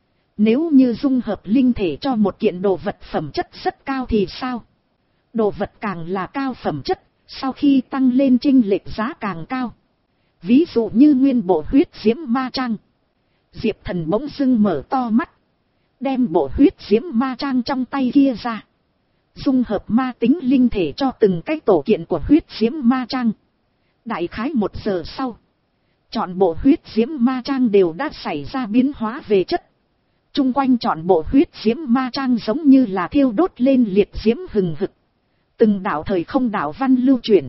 Nếu như dung hợp linh thể cho một kiện đồ vật phẩm chất rất cao thì sao? Đồ vật càng là cao phẩm chất, sau khi tăng lên chênh lệch giá càng cao. Ví dụ như nguyên bộ huyết diễm ma trang. Diệp Thần bỗng dưng mở to mắt. Đem bộ huyết diễm ma trang trong tay kia ra. Dung hợp ma tính linh thể cho từng cái tổ kiện của huyết diễm ma trang. Đại khái một giờ sau. Chọn bộ huyết diễm ma trang đều đã xảy ra biến hóa về chất. Trung quanh chọn bộ huyết diễm ma trang giống như là thiêu đốt lên liệt diễm hừng hực. Từng đạo thời không đạo văn lưu chuyển.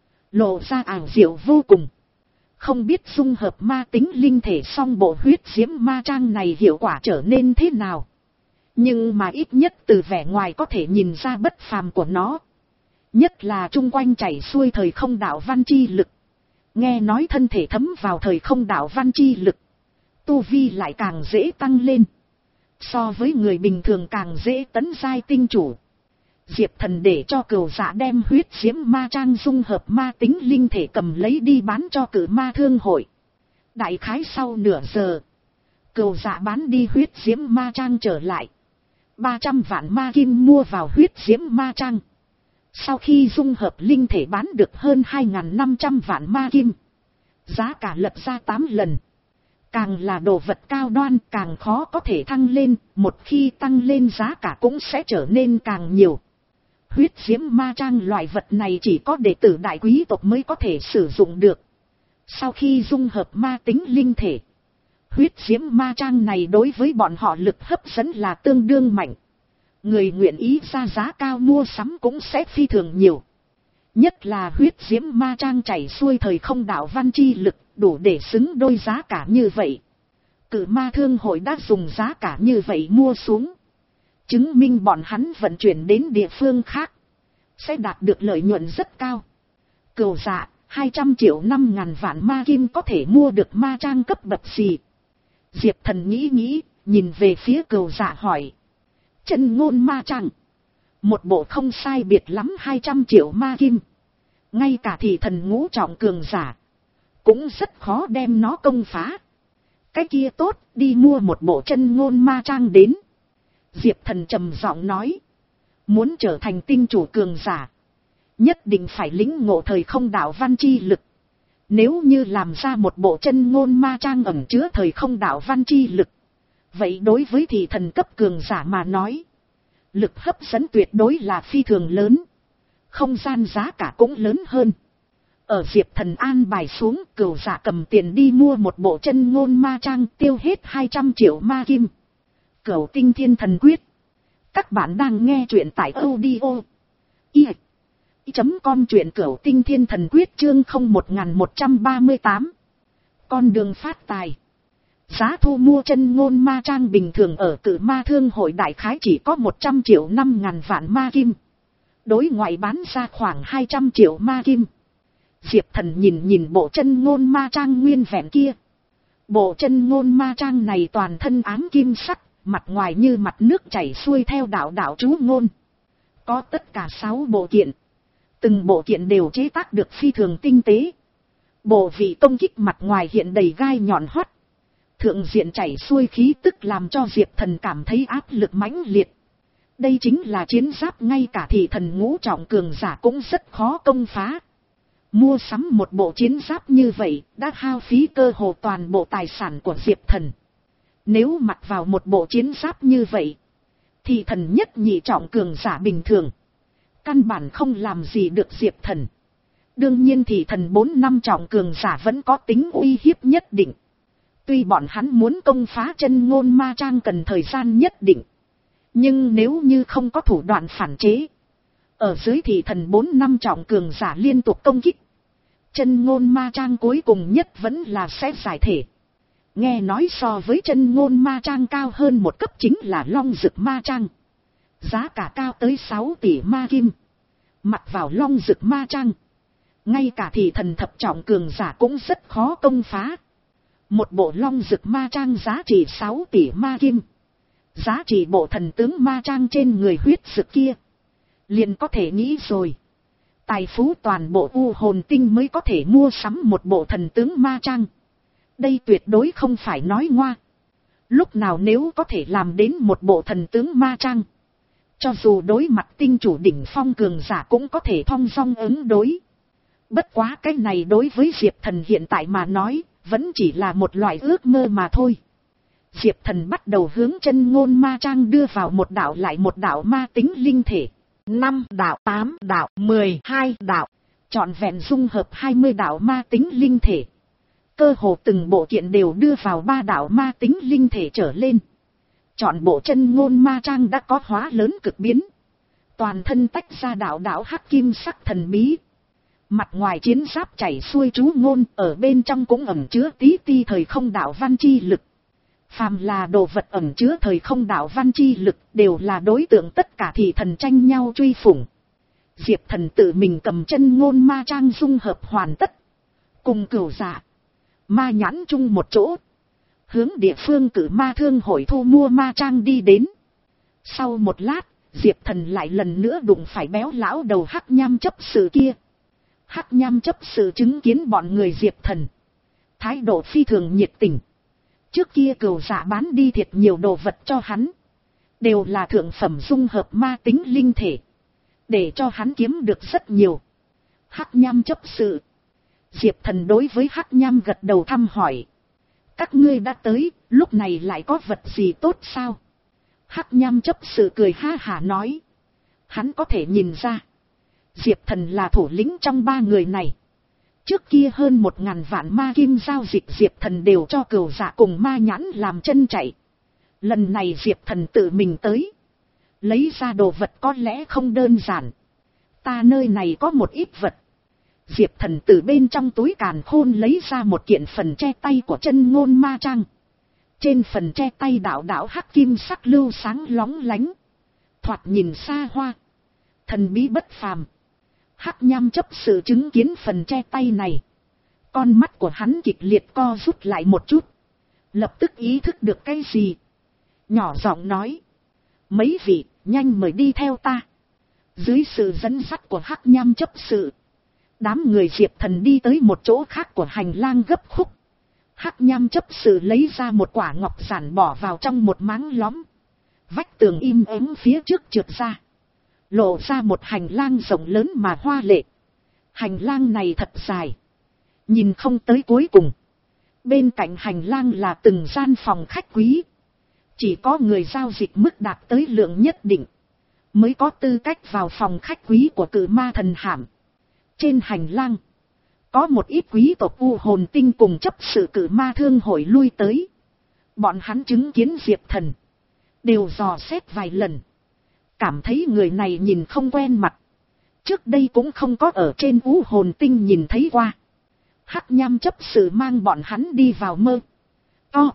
Lộ ra ảo diệu vô cùng. Không biết dung hợp ma tính linh thể xong bộ huyết diễm ma trang này hiệu quả trở nên thế nào. Nhưng mà ít nhất từ vẻ ngoài có thể nhìn ra bất phàm của nó. Nhất là trung quanh chảy xuôi thời không đạo văn chi lực. Nghe nói thân thể thấm vào thời không đạo văn chi lực. Tu vi lại càng dễ tăng lên. So với người bình thường càng dễ tấn giai tinh chủ. Diệp Thần để cho Cửu Dạ đem huyết diễm ma trang dung hợp ma tính linh thể cầm lấy đi bán cho Cử Ma Thương hội. Đại khái sau nửa giờ, Cửu Dạ bán đi huyết diễm ma trang trở lại. ba trăm vạn ma kim mua vào huyết diễm ma trang. Sau khi dung hợp linh thể bán được hơn hai nghìn năm trăm vạn ma kim. Giá cả lật ra tám lần. Càng là đồ vật cao đoan càng khó có thể thăng lên, một khi tăng lên giá cả cũng sẽ trở nên càng nhiều. Huyết diễm ma trang loại vật này chỉ có đệ tử đại quý tộc mới có thể sử dụng được. Sau khi dung hợp ma tính linh thể, huyết diễm ma trang này đối với bọn họ lực hấp dẫn là tương đương mạnh. Người nguyện ý ra giá cao mua sắm cũng sẽ phi thường nhiều. Nhất là huyết diễm ma trang chảy xuôi thời không đạo văn chi lực, đủ để xứng đôi giá cả như vậy. Cử Ma Thương hội đã dùng giá cả như vậy mua xuống. Chứng minh bọn hắn vận chuyển đến địa phương khác sẽ đạt được lợi nhuận rất cao. Cửu Dạ, hai trăm triệu năm ngàn vạn ma kim có thể mua được ma trang cấp bậc gì? Diệp Thần nghĩ nghĩ, nhìn về phía Cửu Dạ hỏi. Chân ngôn ma trang. Một bộ không sai biệt lắm hai trăm triệu ma kim. Ngay cả thị thần ngũ trọng cường giả cũng rất khó đem nó công phá. Cái kia tốt, đi mua một bộ chân ngôn ma trang đến. Diệp Thần trầm giọng nói. Muốn trở thành tinh chủ cường giả, nhất định phải lĩnh ngộ thời không đạo văn chi lực. Nếu như làm ra một bộ chân ngôn ma trang ẩn chứa thời không đạo văn chi lực, vậy đối với thị thần cấp cường giả mà nói, lực hấp dẫn tuyệt đối là phi thường lớn. Không gian giá cả cũng lớn hơn. Ở Diệp Thần an bài xuống, Cửu Dạ cầm tiền đi mua một bộ chân ngôn ma trang, tiêu hết hai trăm triệu ma kim. Cửu Tinh Thiên Thần Quyết. Các bạn đang nghe truyện tại audio i chấm com, truyện Cửu Tinh Thiên Thần Quyết chương không một một ba tám. Con đường phát tài. Giá thu mua chân ngôn ma trang bình thường ở Cử Ma Thương hội đại khái chỉ có một trăm triệu năm ngàn vạn ma kim. Đối ngoại bán ra khoảng hai trăm triệu ma kim. Diệp Thần nhìn nhìn bộ chân ngôn ma trang nguyên vẹn kia. Bộ chân ngôn ma trang này toàn thân ám kim sắc, mặt ngoài như mặt nước chảy xuôi theo đạo đạo chú ngôn. Có tất cả sáu bộ kiện. Từng bộ kiện đều chế tác được phi thường tinh tế. Bộ vị công kích mặt ngoài hiện đầy gai nhọn hoắt. Thượng diện chảy xuôi khí tức làm cho Diệp Thần cảm thấy áp lực mãnh liệt. Đây chính là chiến giáp ngay cả thị thần ngũ trọng cường giả cũng rất khó công phá. Mua sắm một bộ chiến giáp như vậy đã hao phí cơ hồ toàn bộ tài sản của Diệp Thần. Nếu mặc vào một bộ chiến giáp như vậy, thì thần nhất nhị trọng cường giả bình thường căn bản không làm gì được Diệp Thần. Đương nhiên thì thần bốn năm trọng cường giả vẫn có tính uy hiếp nhất định. Tuy bọn hắn muốn công phá chân ngôn ma trang cần thời gian nhất định, nhưng nếu như không có thủ đoạn phản chế, ở dưới thì thần bốn năm trọng cường giả liên tục công kích, chân ngôn ma trang cuối cùng nhất vẫn là sẽ giải thể. Nghe nói so với chân ngôn ma trang cao hơn một cấp chính là long dực ma trang. Giá cả cao tới sáu tỷ ma kim. Mặc vào long dực ma trang, ngay cả thị thần thập trọng cường giả cũng rất khó công phá. Một bộ long dực ma trang giá trị sáu tỷ ma kim. Giá trị bộ thần tướng ma trang trên người huyết dực kia, liền có thể nghĩ rồi. Tài phú toàn bộ u hồn tinh mới có thể mua sắm một bộ thần tướng ma trang. Đây tuyệt đối không phải nói ngoa. Lúc nào nếu có thể làm đến một bộ thần tướng ma trang, cho dù đối mặt tinh chủ đỉnh phong cường giả cũng có thể thong dong ứng đối. Bất quá cái này đối với Diệp Thần hiện tại mà nói, vẫn chỉ là một loại ước mơ mà thôi. Diệp Thần bắt đầu hướng chân ngôn ma trang đưa vào một đạo lại một đạo ma tính linh thể. năm đạo, tám đạo, mười hai đạo. Trọn vẹn dung hợp hai mươi đạo ma tính linh thể. Cơ hồ từng bộ kiện đều đưa vào ba đạo ma tính linh thể trở lên. Chọn bộ chân ngôn ma trang đã có hóa lớn cực biến. Toàn thân tách ra đạo đạo hắc kim sắc thần bí. Mặt ngoài chiến giáp chảy xuôi chú ngôn, ở bên trong cũng ẩn chứa tí ti thời không đạo văn chi lực. Phàm là đồ vật ẩn chứa thời không đạo văn chi lực đều là đối tượng tất cả thị thần tranh nhau truy phủng. Diệp Thần tự mình cầm chân ngôn ma trang dung hợp hoàn tất. Cùng cửu dạ, ma nhãn chung một chỗ. Hướng địa phương cử ma thương hội thu mua ma trang đi đến. Sau một lát, Diệp Thần lại lần nữa đụng phải béo lão đầu hắc nham chấp sự kia. Hắc nham chấp sự chứng kiến bọn người Diệp Thần, thái độ phi thường nhiệt tình. Trước kia cửu dạ bán đi thiệt nhiều đồ vật cho hắn, đều là thượng phẩm dung hợp ma tính linh thể, để cho hắn kiếm được rất nhiều. Hắc nham chấp sự. Diệp Thần đối với hắc nham gật đầu thăm hỏi. Các ngươi đã tới, lúc này lại có vật gì tốt sao? Hắc nham chấp sự cười ha hả nói. Hắn có thể nhìn ra, Diệp Thần là thủ lĩnh trong ba người này. Trước kia hơn một ngàn vạn ma kim giao dịch Diệp Thần đều cho cửu dạ cùng ma nhãn làm chân chạy. Lần này Diệp Thần tự mình tới, lấy ra đồ vật có lẽ không đơn giản. Ta nơi này có một ít vật. Diệp Thần từ bên trong túi càn khôn lấy ra một kiện phần che tay của chân ngôn ma trang. Trên phần che tay đạo đạo hắc kim sắc lưu sáng lóng lánh, thoạt nhìn xa hoa, thần bí bất phàm. Hắc nham chấp sự chứng kiến phần che tay này, con mắt của hắn kịch liệt co rút lại một chút, lập tức ý thức được cái gì, nhỏ giọng nói. Mấy vị, nhanh mời đi theo ta. Dưới sự dẫn dắt của hắc nham chấp sự, đám người Diệp Thần đi tới một chỗ khác của hành lang gấp khúc. Hắc nham chấp sự lấy ra một quả ngọc giản bỏ vào trong một máng lõm. Vách tường im ắng phía trước trượt ra, lộ ra một hành lang rộng lớn mà hoa lệ. Hành lang này thật dài, nhìn không tới cuối cùng. Bên cạnh hành lang là từng gian phòng khách quý. Chỉ có người giao dịch mức đạt tới lượng nhất định mới có tư cách vào phòng khách quý của cự ma thần hàm. Trên hành lang, có một ít quý tộc u hồn tinh cùng chấp sự cự ma thương hội lui tới. Bọn hắn chứng kiến Diệp Thần, đều dò xét vài lần, cảm thấy người này nhìn không quen mặt. Trước đây cũng không có ở trên u hồn tinh nhìn thấy qua. Hắc nham chấp sự mang bọn hắn đi vào mơ. To.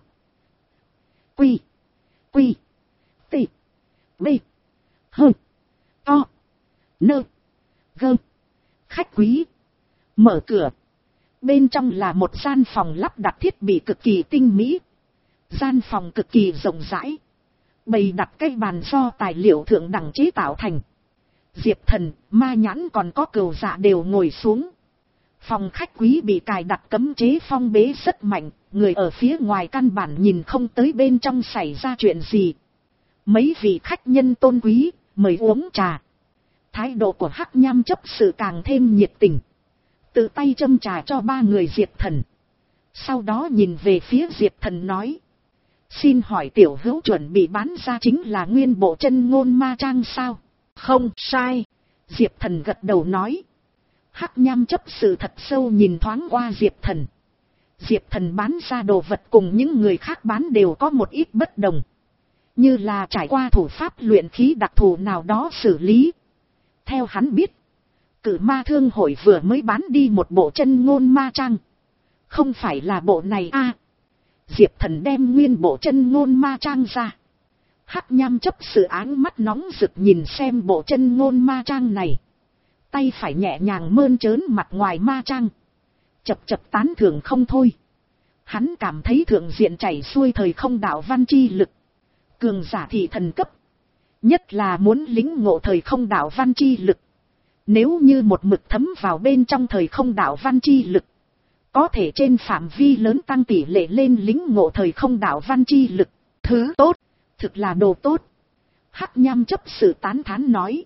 Quy. Quy. Tị. Bê. Hơ. To. Nơ. Gơ. Khách quý. Mở cửa. Bên trong là một gian phòng lắp đặt thiết bị cực kỳ tinh mỹ. Gian phòng cực kỳ rộng rãi, bày đặt cái bàn do tài liệu thượng đẳng chế tạo thành. Diệp Thần, ma nhãn còn có cừu dạ đều ngồi xuống. Phòng khách quý bị cài đặt cấm chế phong bế rất mạnh, người ở phía ngoài căn bản nhìn không tới bên trong xảy ra chuyện gì. Mấy vị khách nhân tôn quý, mời uống trà. Thái độ của hắc nham chấp sự càng thêm nhiệt tình, tự tay châm trà cho ba người Diệp Thần. Sau đó nhìn về phía Diệp Thần nói. Xin hỏi tiểu hữu chuẩn bị bán ra chính là nguyên bộ chân ngôn ma trang sao? Không sai. Diệp Thần gật đầu nói. Hắc nham chấp sự thật sâu nhìn thoáng qua Diệp Thần. Diệp Thần bán ra đồ vật cùng những người khác bán đều có một ít bất đồng. Như là trải qua thủ pháp luyện khí đặc thù nào đó xử lý. Theo hắn biết, cử ma thương hội vừa mới bán đi một bộ chân ngôn ma trang. Không phải là bộ này a. À, Diệp Thần đem nguyên bộ chân ngôn ma trang ra. Hắc nham chấp sự áng mắt nóng rực nhìn xem bộ chân ngôn ma trang này. Tay phải nhẹ nhàng mơn trớn mặt ngoài ma trang. Chập chập tán thưởng không thôi. Hắn cảm thấy thượng diện chảy xuôi thời không đạo văn chi lực. Cường giả thị thần cấp. Nhất là muốn lĩnh ngộ thời không đạo văn chi lực. Nếu như một mực thấm vào bên trong thời không đạo văn chi lực. Có thể trên phạm vi lớn tăng tỷ lệ lên lĩnh ngộ thời không đạo văn chi lực. Thứ tốt. Thực là đồ tốt. Hắc nham chấp sự tán thán nói.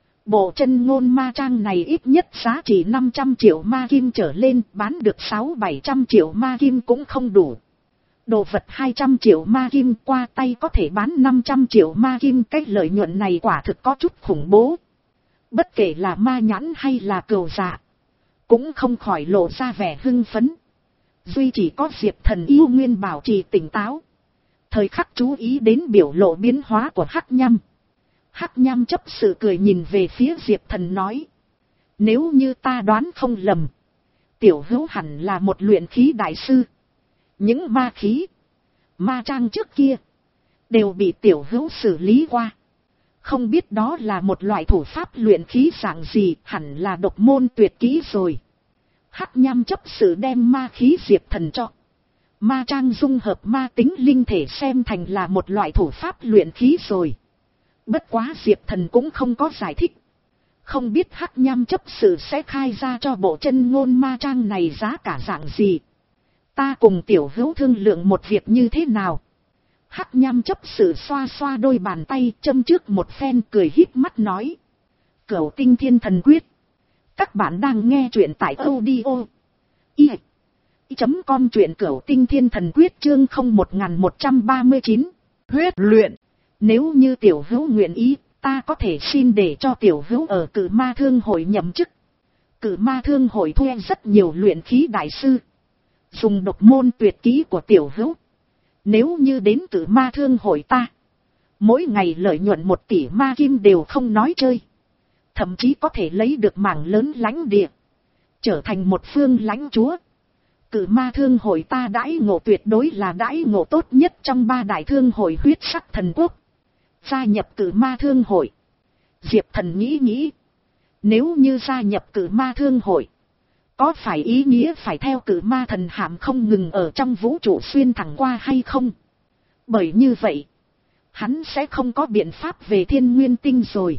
Bộ chân ngôn ma trang này ít nhất giá trị năm trăm triệu ma kim trở lên, bán được sáu bảy trăm triệu ma kim cũng không đủ. Đồ vật hai trăm triệu ma kim qua tay có thể bán năm trăm triệu ma kim, cái lợi nhuận này quả thực có chút khủng bố. Bất kể là ma nhãn hay là cừu dạ, cũng không khỏi lộ ra vẻ hưng phấn. Duy chỉ có Diệp Thần yêu nguyên bảo trì tỉnh táo. Thời khắc chú ý đến biểu lộ biến hóa của Hắc nham. Hắc nham chấp sự cười nhìn về phía Diệp Thần nói. Nếu như ta đoán không lầm, tiểu hữu hẳn là một luyện khí đại sư. Những ma khí, ma trang trước kia, đều bị tiểu hữu xử lý qua. Không biết đó là một loại thủ pháp luyện khí dạng gì, hẳn là độc môn tuyệt kỹ rồi. Hắc nham chấp sự đem ma khí Diệp Thần cho. Ma trang dung hợp ma tính linh thể xem thành là một loại thủ pháp luyện khí rồi. Bất quá Diệp Thần cũng không có giải thích. Không biết Hắc nham chấp sự sẽ khai ra cho bộ chân ngôn ma trang này giá cả dạng gì. Ta cùng tiểu hữu thương lượng một việc như thế nào. Hắc nham chấp sự xoa xoa đôi bàn tay châm trước một phen cười híp mắt nói. Cửu tinh thiên thần quyết. Các bạn đang nghe truyện tại audio i chấm com truyện cửu tinh thiên thần quyết chương không một một ba chín. Huyết luyện. Nếu như tiểu hữu nguyện ý, ta có thể xin để cho tiểu hữu ở Cử Ma Thương hội nhậm chức. Cử Ma Thương hội thuê rất nhiều luyện khí đại sư. Dùng độc môn tuyệt kỹ của tiểu hữu. Nếu như đến Cử Ma Thương hội ta, mỗi ngày lợi nhuận một tỷ ma kim đều không nói chơi. Thậm chí có thể lấy được mảng lớn lãnh địa, trở thành một phương lãnh chúa. Cử Ma Thương hội ta đãi ngộ tuyệt đối là đãi ngộ tốt nhất trong ba đại thương hội huyết sắc thần quốc. Gia nhập Cử Ma Thương hội. Diệp Thần nghĩ nghĩ. Nếu như gia nhập Cử Ma Thương hội, có phải ý nghĩa phải theo Cử Ma thần hạm không ngừng ở trong vũ trụ xuyên thẳng qua hay không? Bởi như vậy, hắn sẽ không có biện pháp về Thiên Nguyên Tinh rồi.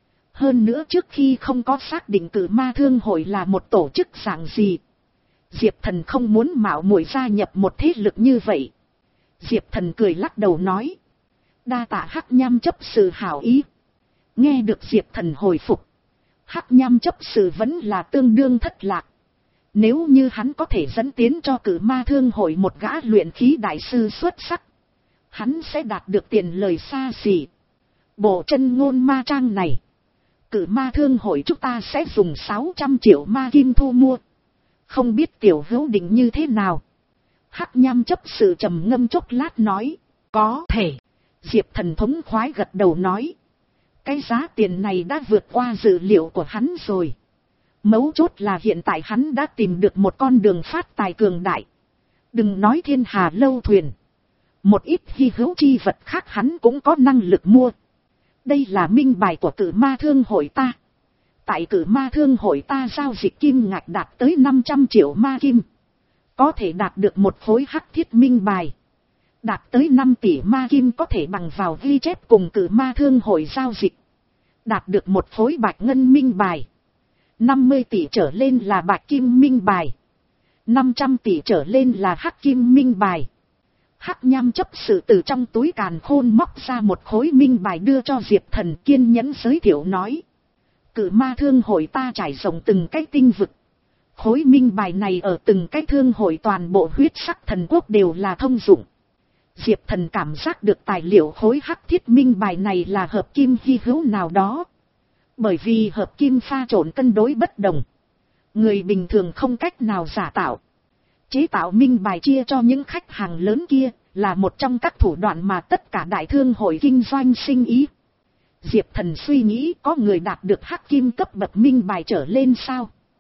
Hơn nữa trước khi không có xác định Cử Ma Thương hội là một tổ chức dạng gì, Diệp Thần không muốn mạo muội gia nhập một thế lực như vậy. Diệp Thần cười lắc đầu nói. Đa tạ Hắc nham chấp sự hảo ý. Nghe được Diệp Thần hồi phục, Hắc nham chấp sự vẫn là tương đương thất lạc. Nếu như hắn có thể dẫn tiến cho Cử Ma Thương hội một gã luyện khí đại sư xuất sắc, hắn sẽ đạt được tiền lời xa xỉ. Bộ chân ngôn ma trang này, Cử Ma Thương hội chúng ta sẽ dùng sáu trăm triệu ma kim thu mua. Không biết tiểu hữu định như thế nào? Hắc nham chấp sự trầm ngâm chốc lát nói. Có thể. Diệp Thần thống khoái gật đầu nói. Cái giá tiền này đã vượt qua dự liệu của hắn rồi. Mấu chốt là hiện tại hắn đã tìm được một con đường phát tài cường đại. Đừng nói thiên hà lâu thuyền. Một ít hy hữu chi vật khác hắn cũng có năng lực mua. Đây là minh bài của Cử Ma Thương hội ta. Tại Cử Ma Thương hội ta giao dịch kim ngạch đạt tới năm trăm triệu ma kim. Có thể đạt được một khối hắc thiết minh bài. Đạt tới năm tỷ ma kim có thể bằng vào ghi chép cùng Cử Ma Thương hội giao dịch. Đạt được một khối bạch ngân minh bài. năm mươi tỷ trở lên là bạch kim minh bài. năm trăm tỷ trở lên là hắc kim minh bài. Hắc nham chấp sự từ trong túi càn khôn móc ra một khối minh bài đưa cho Diệp Thần, kiên nhẫn giới thiệu nói. Cử Ma Thương hội ta trải rộng từng cái tinh vực. Khối minh bài này ở từng cái thương hội toàn bộ huyết sắc thần quốc đều là thông dụng. Diệp Thần cảm giác được tài liệu khối hắc thiết minh bài này là hợp kim hy hữu nào đó. Bởi vì hợp kim pha trộn cân đối bất đồng, người bình thường không cách nào giả tạo. Chế tạo minh bài chia cho những khách hàng lớn kia là một trong các thủ đoạn mà tất cả đại thương hội kinh doanh sinh ý. Diệp Thần suy nghĩ có người đạt được hắc kim cấp bậc minh bài trở lên sao?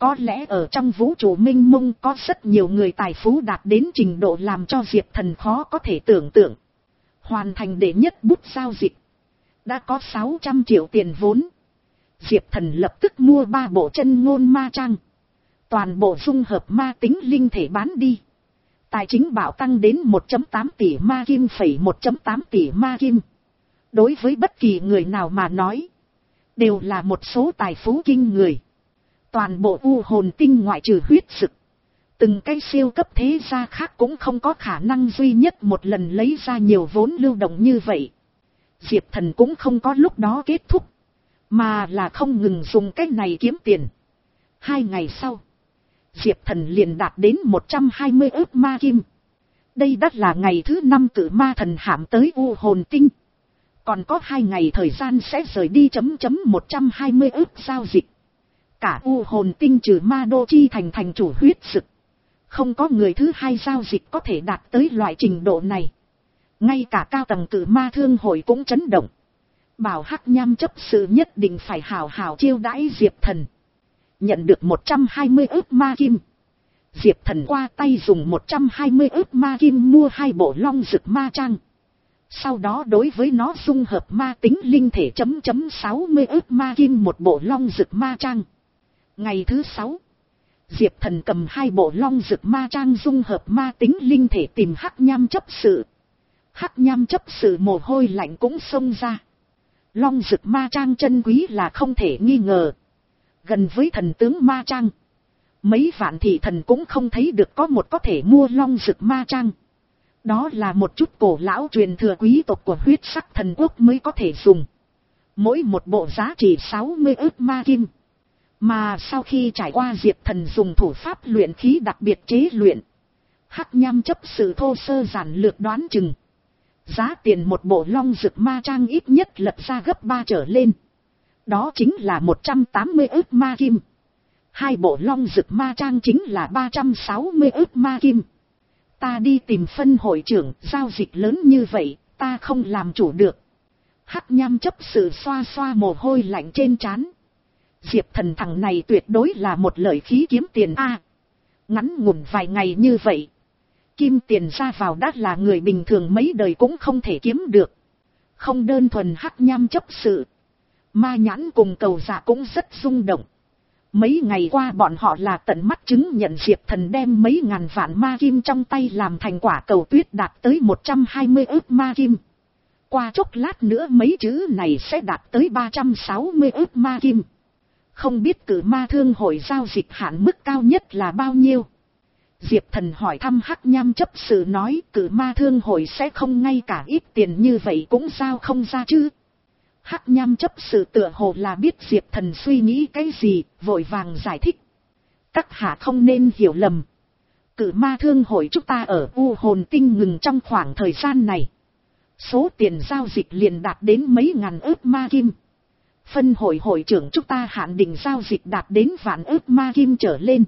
Có lẽ ở trong vũ trụ mênh mông có rất nhiều người tài phú đạt đến trình độ làm cho Diệp Thần khó có thể tưởng tượng. Hoàn thành đệ nhất bút giao dịch. Đã có sáu trăm triệu tiền vốn. Diệp Thần lập tức mua ba bộ chân ngôn ma trang. Toàn bộ dung hợp ma tính linh thể bán đi. Tài chính bảo tăng đến một phẩy tám tỷ ma kim phẩy một phẩy tám tỷ ma kim. Đối với bất kỳ người nào mà nói. Đều là một số tài phú kinh người. Toàn bộ u hồn tinh ngoại trừ huyết sực. Từng cái siêu cấp thế gia khác cũng không có khả năng duy nhất một lần lấy ra nhiều vốn lưu động như vậy. Diệp Thần cũng không có lúc đó kết thúc. Mà là không ngừng dùng cách này kiếm tiền. Hai ngày sau. Diệp Thần liền đạt đến một trăm hai mươi ức ma kim. Đây đã là ngày thứ năm cử ma thần hãm tới u hồn tinh. Còn có hai ngày thời gian sẽ rời đi chấm chấm một trăm hai mươi ức giao dịch. Cả u hồn tinh trừ ma đô chi thành thành chủ huyết sực. Không có người thứ hai giao dịch có thể đạt tới loại trình độ này. Ngay cả cao tầng cử ma thương hội cũng chấn động. Bảo Hắc Nham chấp sự nhất định phải hào hào chiêu đãi Diệp Thần. Nhận được một trăm hai mươi ức ma kim. Diệp Thần qua tay dùng một trăm hai mươi ức ma kim mua hai bộ long dực ma trang. Sau đó đối với nó dung hợp ma tính linh thể chấm chấm sáu mươi ức ma kim một bộ long dực ma trang. Ngày thứ sáu. Diệp Thần cầm hai bộ long dực ma trang dung hợp ma tính linh thể tìm Hắc Nham chấp sự. Hắc Nham chấp sự mồ hôi lạnh cũng xông ra. Long dực ma trang chân quý là không thể nghi ngờ. Gần với thần tướng ma trang. Mấy vạn thị thần cũng không thấy được có một có thể mua long dực ma trang. Đó là một chút cổ lão truyền thừa quý tộc của huyết sắc thần quốc mới có thể dùng. Mỗi một bộ giá trị sáu mươi ức ma kim. Mà sau khi trải qua Diệp Thần dùng thủ pháp luyện khí đặc biệt chế luyện. Hắc Nham chấp sự thô sơ giản lược đoán chừng. Giá tiền một bộ long dực ma trang ít nhất lật ra gấp ba trở lên. Đó chính là một trăm tám mươi ức ma kim. Hai bộ long dực ma trang chính là ba trăm sáu mươi ức ma kim. Ta đi tìm phân hội trưởng, giao dịch lớn như vậy, ta không làm chủ được. Hắc Nham chấp sự xoa xoa mồ hôi lạnh trên trán. Diệp Thần thằng này tuyệt đối là một lợi khí kiếm tiền a. Ngắn ngủn vài ngày như vậy. Kim tiền ra vào đã là người bình thường mấy đời cũng không thể kiếm được. Không đơn thuần Hắc Nham chấp sự. Ma Nhãn cùng Cầu Dạ cũng rất rung động. Mấy ngày qua bọn họ là tận mắt chứng nhận Diệp Thần đem mấy ngàn vạn ma kim trong tay làm thành quả cầu tuyết đạt tới một trăm hai mươi ức ma kim. Qua chốc lát nữa mấy chữ này sẽ đạt tới ba trăm sáu mươi ức ma kim. Không biết cử ma thương hội giao dịch hạn mức cao nhất là bao nhiêu? Diệp Thần hỏi thăm Hắc Nham chấp sự nói cử ma thương hội sẽ không ngay cả ít tiền như vậy cũng giao không ra chứ. Hắc Nham chấp sự tựa hồ là biết Diệp Thần suy nghĩ cái gì, vội vàng giải thích. Các hạ không nên hiểu lầm. Cử ma thương hội chúng ta ở u hồn tinh ngừng trong khoảng thời gian này. Số tiền giao dịch liền đạt đến mấy ngàn ức ma kim. Phân hội hội trưởng chúng ta hạn định giao dịch đạt đến vạn ức ma kim trở lên.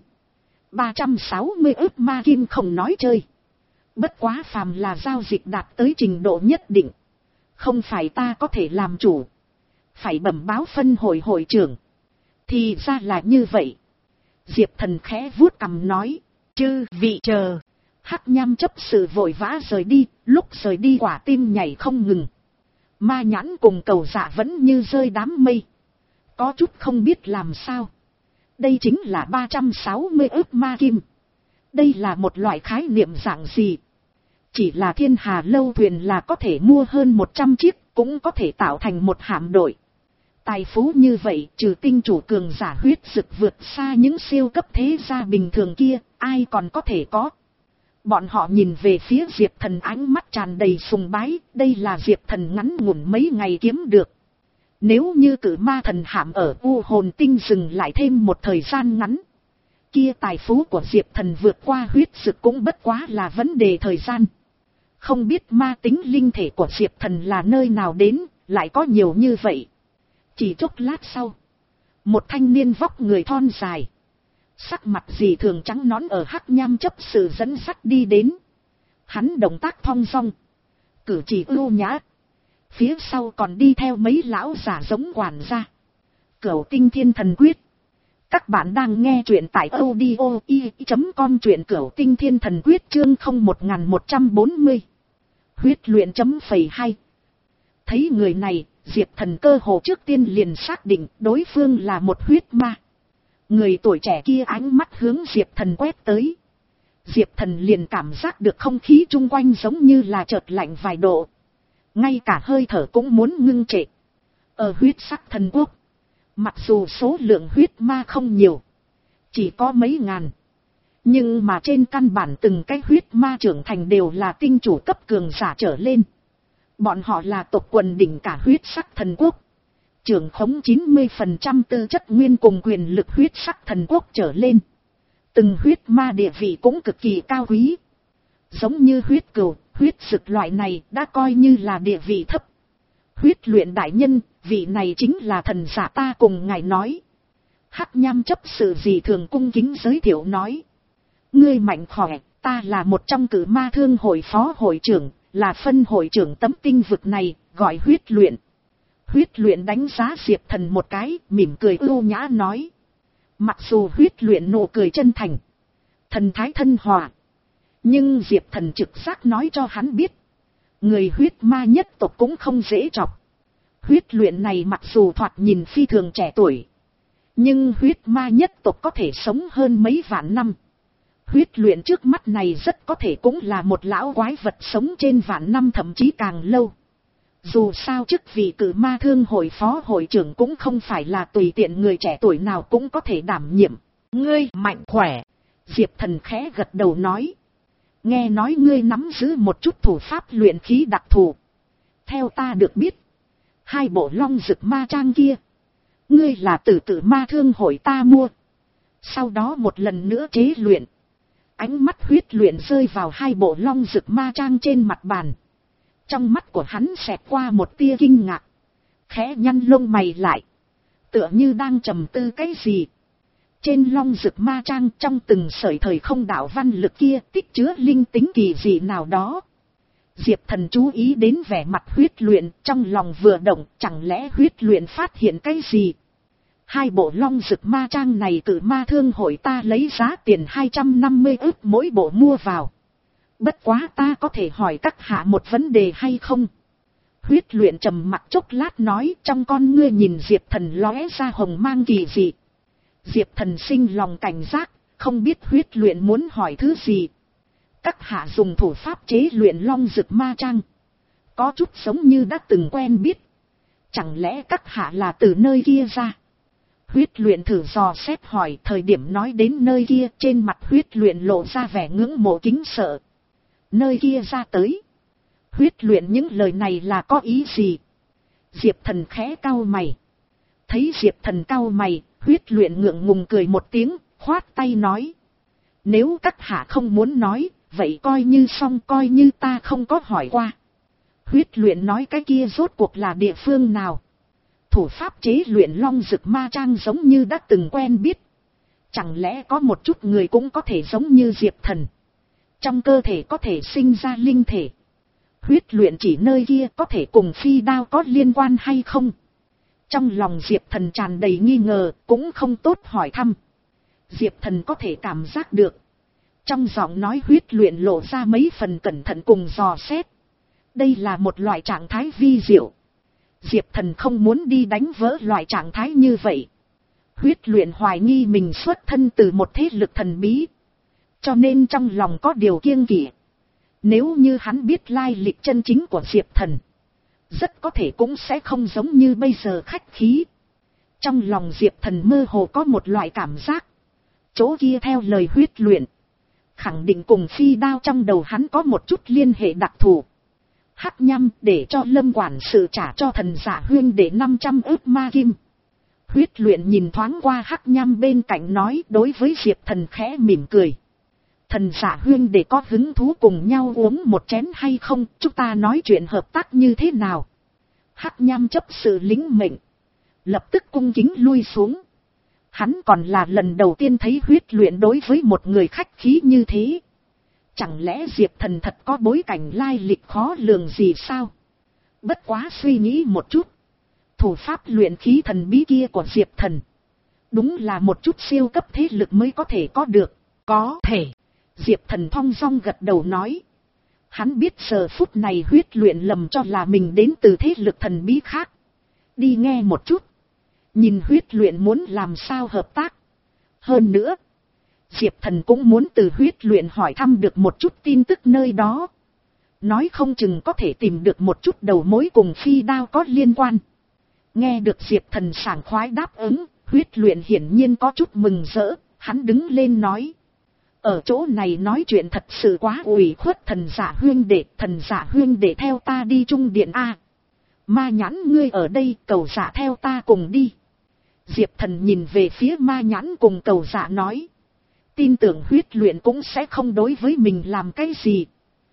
ba trăm sáu mươi ức ma kim không nói chơi. Bất quá phàm là giao dịch đạt tới trình độ nhất định. Không phải ta có thể làm chủ. Phải bẩm báo phân hội hội trưởng. Thì ra là như vậy. Diệp Thần khẽ vuốt cằm nói. Chư vị chờ. Hắc Nham chấp sự vội vã rời đi. Lúc rời đi quả tim nhảy không ngừng. Ma Nhãn cùng Cầu Dạ vẫn như rơi đám mây. Có chút không biết làm sao. Đây chính là ba trăm sáu mươi ức ma kim. Đây là một loại khái niệm dạng gì? Chỉ là Thiên Hà lâu thuyền là có thể mua hơn một trăm chiếc, cũng có thể tạo thành một hạm đội. Tài phú như vậy, trừ tinh chủ cường giả huyết sực vượt xa những siêu cấp thế gia bình thường kia, ai còn có thể có. Bọn họ nhìn về phía Diệp Thần ánh mắt tràn đầy sùng bái, đây là Diệp Thần ngắn ngủn mấy ngày kiếm được. Nếu như cử ma thần hạm ở u hồn tinh dừng lại thêm một thời gian ngắn, kia tài phú của Diệp Thần vượt qua huyết sực cũng bất quá là vấn đề thời gian. Không biết ma tính linh thể của Diệp Thần là nơi nào đến, lại có nhiều như vậy. Chỉ chốc lát sau, một thanh niên vóc người thon dài, sắc mặt gì thường trắng nõn ở Hắc Nham chấp sự dẫn dắt đi đến. Hắn động tác thong dong, cử chỉ ưu nhã. Phía sau còn đi theo mấy lão giả giống quản gia. Cửu tinh thiên thần quyết. Các bạn đang nghe truyện tại audio i chấm com, truyện cửu tinh thiên thần quyết chương không một một bốn mươi. Huyết luyện chấm phẩy hai. Thấy người này, Diệp Thần cơ hồ trước tiên liền xác định đối phương là một huyết ma. Người tuổi trẻ kia ánh mắt hướng Diệp Thần quét tới. Diệp Thần liền cảm giác được không khí chung quanh giống như là chợt lạnh vài độ. Ngay cả hơi thở cũng muốn ngưng trệ. Ở huyết sắc thần quốc, mặc dù số lượng huyết ma không nhiều, chỉ có mấy ngàn, nhưng mà trên căn bản từng cái huyết ma trưởng thành đều là tinh chủ cấp cường giả trở lên. Bọn họ là tộc quần đỉnh cả huyết sắc thần quốc, trưởng khống chín mươi phần trăm tư chất nguyên cùng quyền lực huyết sắc thần quốc trở lên. Từng huyết ma địa vị cũng cực kỳ cao quý. Giống như huyết cừu, huyết sực loại này đã coi như là địa vị thấp. Huyết luyện đại nhân, vị này chính là thần giả ta cùng ngài nói. Hắc Nham chấp sự gì thường cung kính giới thiệu nói. Ngươi mạnh khỏe, ta là một trong cử ma thương hội phó hội trưởng, là phân hội trưởng tấm tinh vực này, gọi huyết luyện. Huyết luyện đánh giá Diệp Thần một cái, mỉm cười ưu nhã nói. Mặc dù huyết luyện nụ cười chân thành, thần thái thân hòa, nhưng Diệp Thần trực giác nói cho hắn biết, người huyết ma nhất tộc cũng không dễ chọc. Huyết luyện này mặc dù thoạt nhìn phi thường trẻ tuổi, nhưng huyết ma nhất tộc có thể sống hơn mấy vạn năm. Huyết luyện trước mắt này rất có thể cũng là một lão quái vật sống trên vạn năm thậm chí càng lâu. Dù sao chức vị cử ma thương hội phó hội trưởng cũng không phải là tùy tiện người trẻ tuổi nào cũng có thể đảm nhiệm. Ngươi mạnh khỏe. Diệp Thần khẽ gật đầu nói. Nghe nói ngươi nắm giữ một chút thủ pháp luyện khí đặc thù. Theo ta được biết, hai bộ long dực ma trang kia, ngươi là từ cử ma thương hội ta mua, sau đó một lần nữa chế luyện. Ánh mắt huyết luyện rơi vào hai bộ long dực ma trang trên mặt bàn. Trong mắt của hắn xẹt qua một tia kinh ngạc, khẽ nhăn lông mày lại, tựa như đang trầm tư cái gì. Trên long dực ma trang trong từng sợi thời không đạo văn lực kia tích chứa linh tính kỳ dị nào đó. Diệp Thần chú ý đến vẻ mặt huyết luyện, trong lòng vừa động, chẳng lẽ huyết luyện phát hiện cái gì. Hai bộ long dực ma trang này từ ma thương hội ta lấy giá tiền hai trăm năm mươi ức mỗi bộ mua vào. Bất quá ta có thể hỏi các hạ một vấn đề hay không? Huyết luyện trầm mặc chốc lát nói, trong con ngươi nhìn Diệp Thần lóe ra hồng mang kỳ dị. Diệp Thần sinh lòng cảnh giác, không biết huyết luyện muốn hỏi thứ gì. Các hạ dùng thủ pháp chế luyện long dực ma trang, có chút giống như đã từng quen biết. Chẳng lẽ các hạ là từ nơi kia ra? Huyết luyện thử dò xét hỏi, thời điểm nói đến nơi kia, trên mặt huyết luyện lộ ra vẻ ngưỡng mộ kính sợ. Nơi kia ra tới. Huyết luyện những lời này là có ý gì? Diệp Thần khẽ cau mày. Thấy Diệp Thần cau mày, huyết luyện ngượng ngùng cười một tiếng, khoát tay nói. Nếu các hạ không muốn nói, vậy coi như xong, coi như ta không có hỏi qua. Huyết luyện nói cái kia rốt cuộc là địa phương nào? Thủ pháp chế luyện long dực ma trang giống như đã từng quen biết. Chẳng lẽ có một chút người cũng có thể giống như Diệp Thần, trong cơ thể có thể sinh ra linh thể? Huyết luyện chỉ nơi kia có thể cùng phi đao có liên quan hay không? Trong lòng Diệp Thần tràn đầy nghi ngờ, cũng không tốt hỏi thăm. Diệp Thần có thể cảm giác được, trong giọng nói huyết luyện lộ ra mấy phần cẩn thận cùng dò xét. Đây là một loại trạng thái vi diệu. Diệp Thần không muốn đi đánh vỡ loại trạng thái như vậy. Huyết luyện hoài nghi mình xuất thân từ một thế lực thần bí, cho nên trong lòng có điều kiêng kỵ. Nếu như hắn biết lai lịch chân chính của Diệp Thần, rất có thể cũng sẽ không giống như bây giờ khách khí. Trong lòng Diệp Thần mơ hồ có một loại cảm giác, chỗ kia theo lời huyết luyện, khẳng định cùng phi đao trong đầu hắn có một chút liên hệ đặc thù. Hắc Nham để cho Lâm quản sự trả cho thần giả huyên để năm trăm ức ma kim. Huyết luyện nhìn thoáng qua Hắc Nham bên cạnh nói, đối với Diệp Thần khẽ mỉm cười. Thần giả huyên để có hứng thú cùng nhau uống một chén hay không, chúng ta nói chuyện hợp tác như thế nào? Hắc Nham chấp sự lính mệnh, lập tức cung kính lui xuống. Hắn còn là lần đầu tiên thấy huyết luyện đối với một người khách khí như thế. Chẳng lẽ Diệp Thần thật có bối cảnh lai lịch khó lường gì sao? Bất quá suy nghĩ một chút, thủ pháp luyện khí thần bí kia của Diệp Thần, Đúng là một chút siêu cấp thế lực mới có thể có được. Có thể. Diệp Thần thong dong gật đầu nói. Hắn biết giờ phút này huyết luyện lầm cho là mình đến từ thế lực thần bí khác. Đi nghe một chút. Nhìn huyết luyện muốn làm sao hợp tác. Hơn nữa, Diệp Thần cũng muốn từ huyết luyện hỏi thăm được một chút tin tức nơi đó. Nói không chừng có thể tìm được một chút đầu mối cùng phi đao có liên quan. Nghe được Diệp Thần sảng khoái đáp ứng, huyết luyện hiển nhiên có chút mừng rỡ, hắn đứng lên nói. Ở chỗ này nói chuyện thật sự quá ủy khuất thần giả huyên đệ, thần giả huyên đệ theo ta đi trung điện A. Ma Nhãn ngươi ở đây, cầu giả theo ta cùng đi. Diệp Thần nhìn về phía Ma Nhãn cùng cầu giả nói. Tin tưởng huyết luyện cũng sẽ không đối với mình làm cái gì.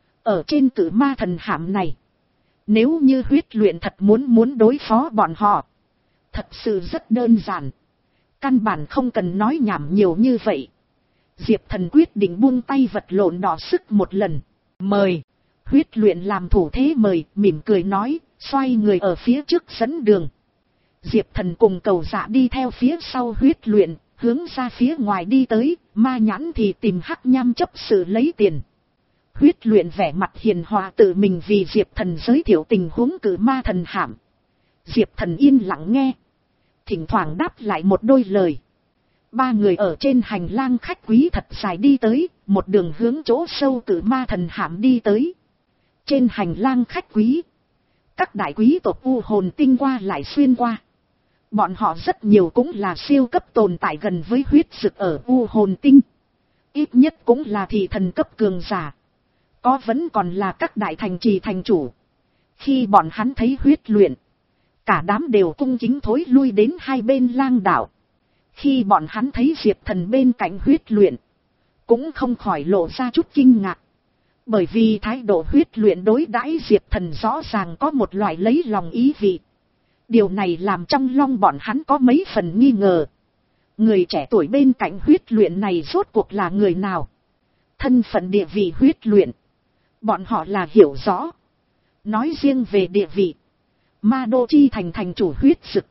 Ở trên cử ma thần hạm này, nếu như huyết luyện thật muốn muốn đối phó bọn họ, thật sự rất đơn giản. Căn bản không cần nói nhảm nhiều như vậy. Diệp Thần quyết định buông tay vật lộn đỏ sức một lần. Mời. Huyết luyện làm thủ thế mời, mỉm cười nói, xoay người ở phía trước dẫn đường. Diệp Thần cùng cầu dạ đi theo phía sau huyết luyện, hướng ra phía ngoài đi tới, Ma Nhãn thì tìm Hắc Nham chấp sự lấy tiền. Huyết luyện vẻ mặt hiền hòa tự mình vì Diệp Thần giới thiệu tình huống cử ma thần hạm. Diệp Thần yên lặng nghe. Thỉnh thoảng đáp lại một đôi lời. Ba người ở trên hành lang khách quý thật dài đi tới, một đường hướng chỗ sâu cử ma thần hạm đi tới. Trên hành lang khách quý, các đại quý tộc u hồn tinh qua lại xuyên qua. Bọn họ rất nhiều cũng là siêu cấp tồn tại gần với huyết dực ở u hồn tinh. Ít nhất cũng là thị thần cấp cường giả. Có vẫn còn là các đại thành trì thành chủ. Khi bọn hắn thấy huyết luyện, cả đám đều cung kính thối lui đến hai bên lang đảo. Khi bọn hắn thấy Diệp Thần bên cạnh huyết luyện, cũng không khỏi lộ ra chút kinh ngạc. Bởi vì thái độ huyết luyện đối đãi Diệp Thần rõ ràng có một loại lấy lòng ý vị. Điều này làm trong lòng bọn hắn có mấy phần nghi ngờ. Người trẻ tuổi bên cạnh huyết luyện này rốt cuộc là người nào? Thân phận địa vị huyết luyện, bọn họ là hiểu rõ. Nói riêng về địa vị, Ma Đô Chi thành thành chủ huyết dực,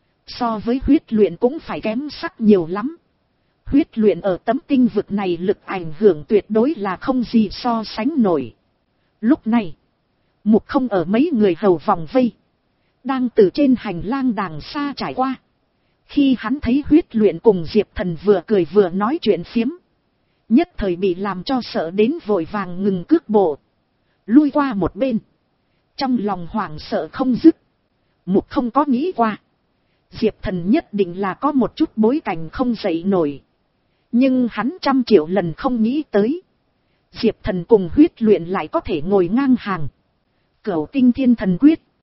so với huyết luyện cũng phải kém sắc nhiều lắm. Huyết luyện ở tấm tinh vực này lực ảnh hưởng tuyệt đối là không gì so sánh nổi. Lúc này, Mục Không ở mấy người hầu vòng vây, đang từ trên hành lang đàng xa trải qua. Khi hắn thấy huyết luyện cùng Diệp Thần vừa cười vừa nói chuyện phiếm, nhất thời bị làm cho sợ đến vội vàng ngừng cước bộ, lui qua một bên. Trong lòng hoảng sợ không dứt. Mục Không có nghĩ qua Diệp Thần nhất định là có một chút bối cảnh không dậy nổi. Nhưng hắn trăm triệu lần không nghĩ tới, Diệp Thần cùng huyết luyện lại có thể ngồi ngang hàng. Cửu Tinh Thiên Thần Quyết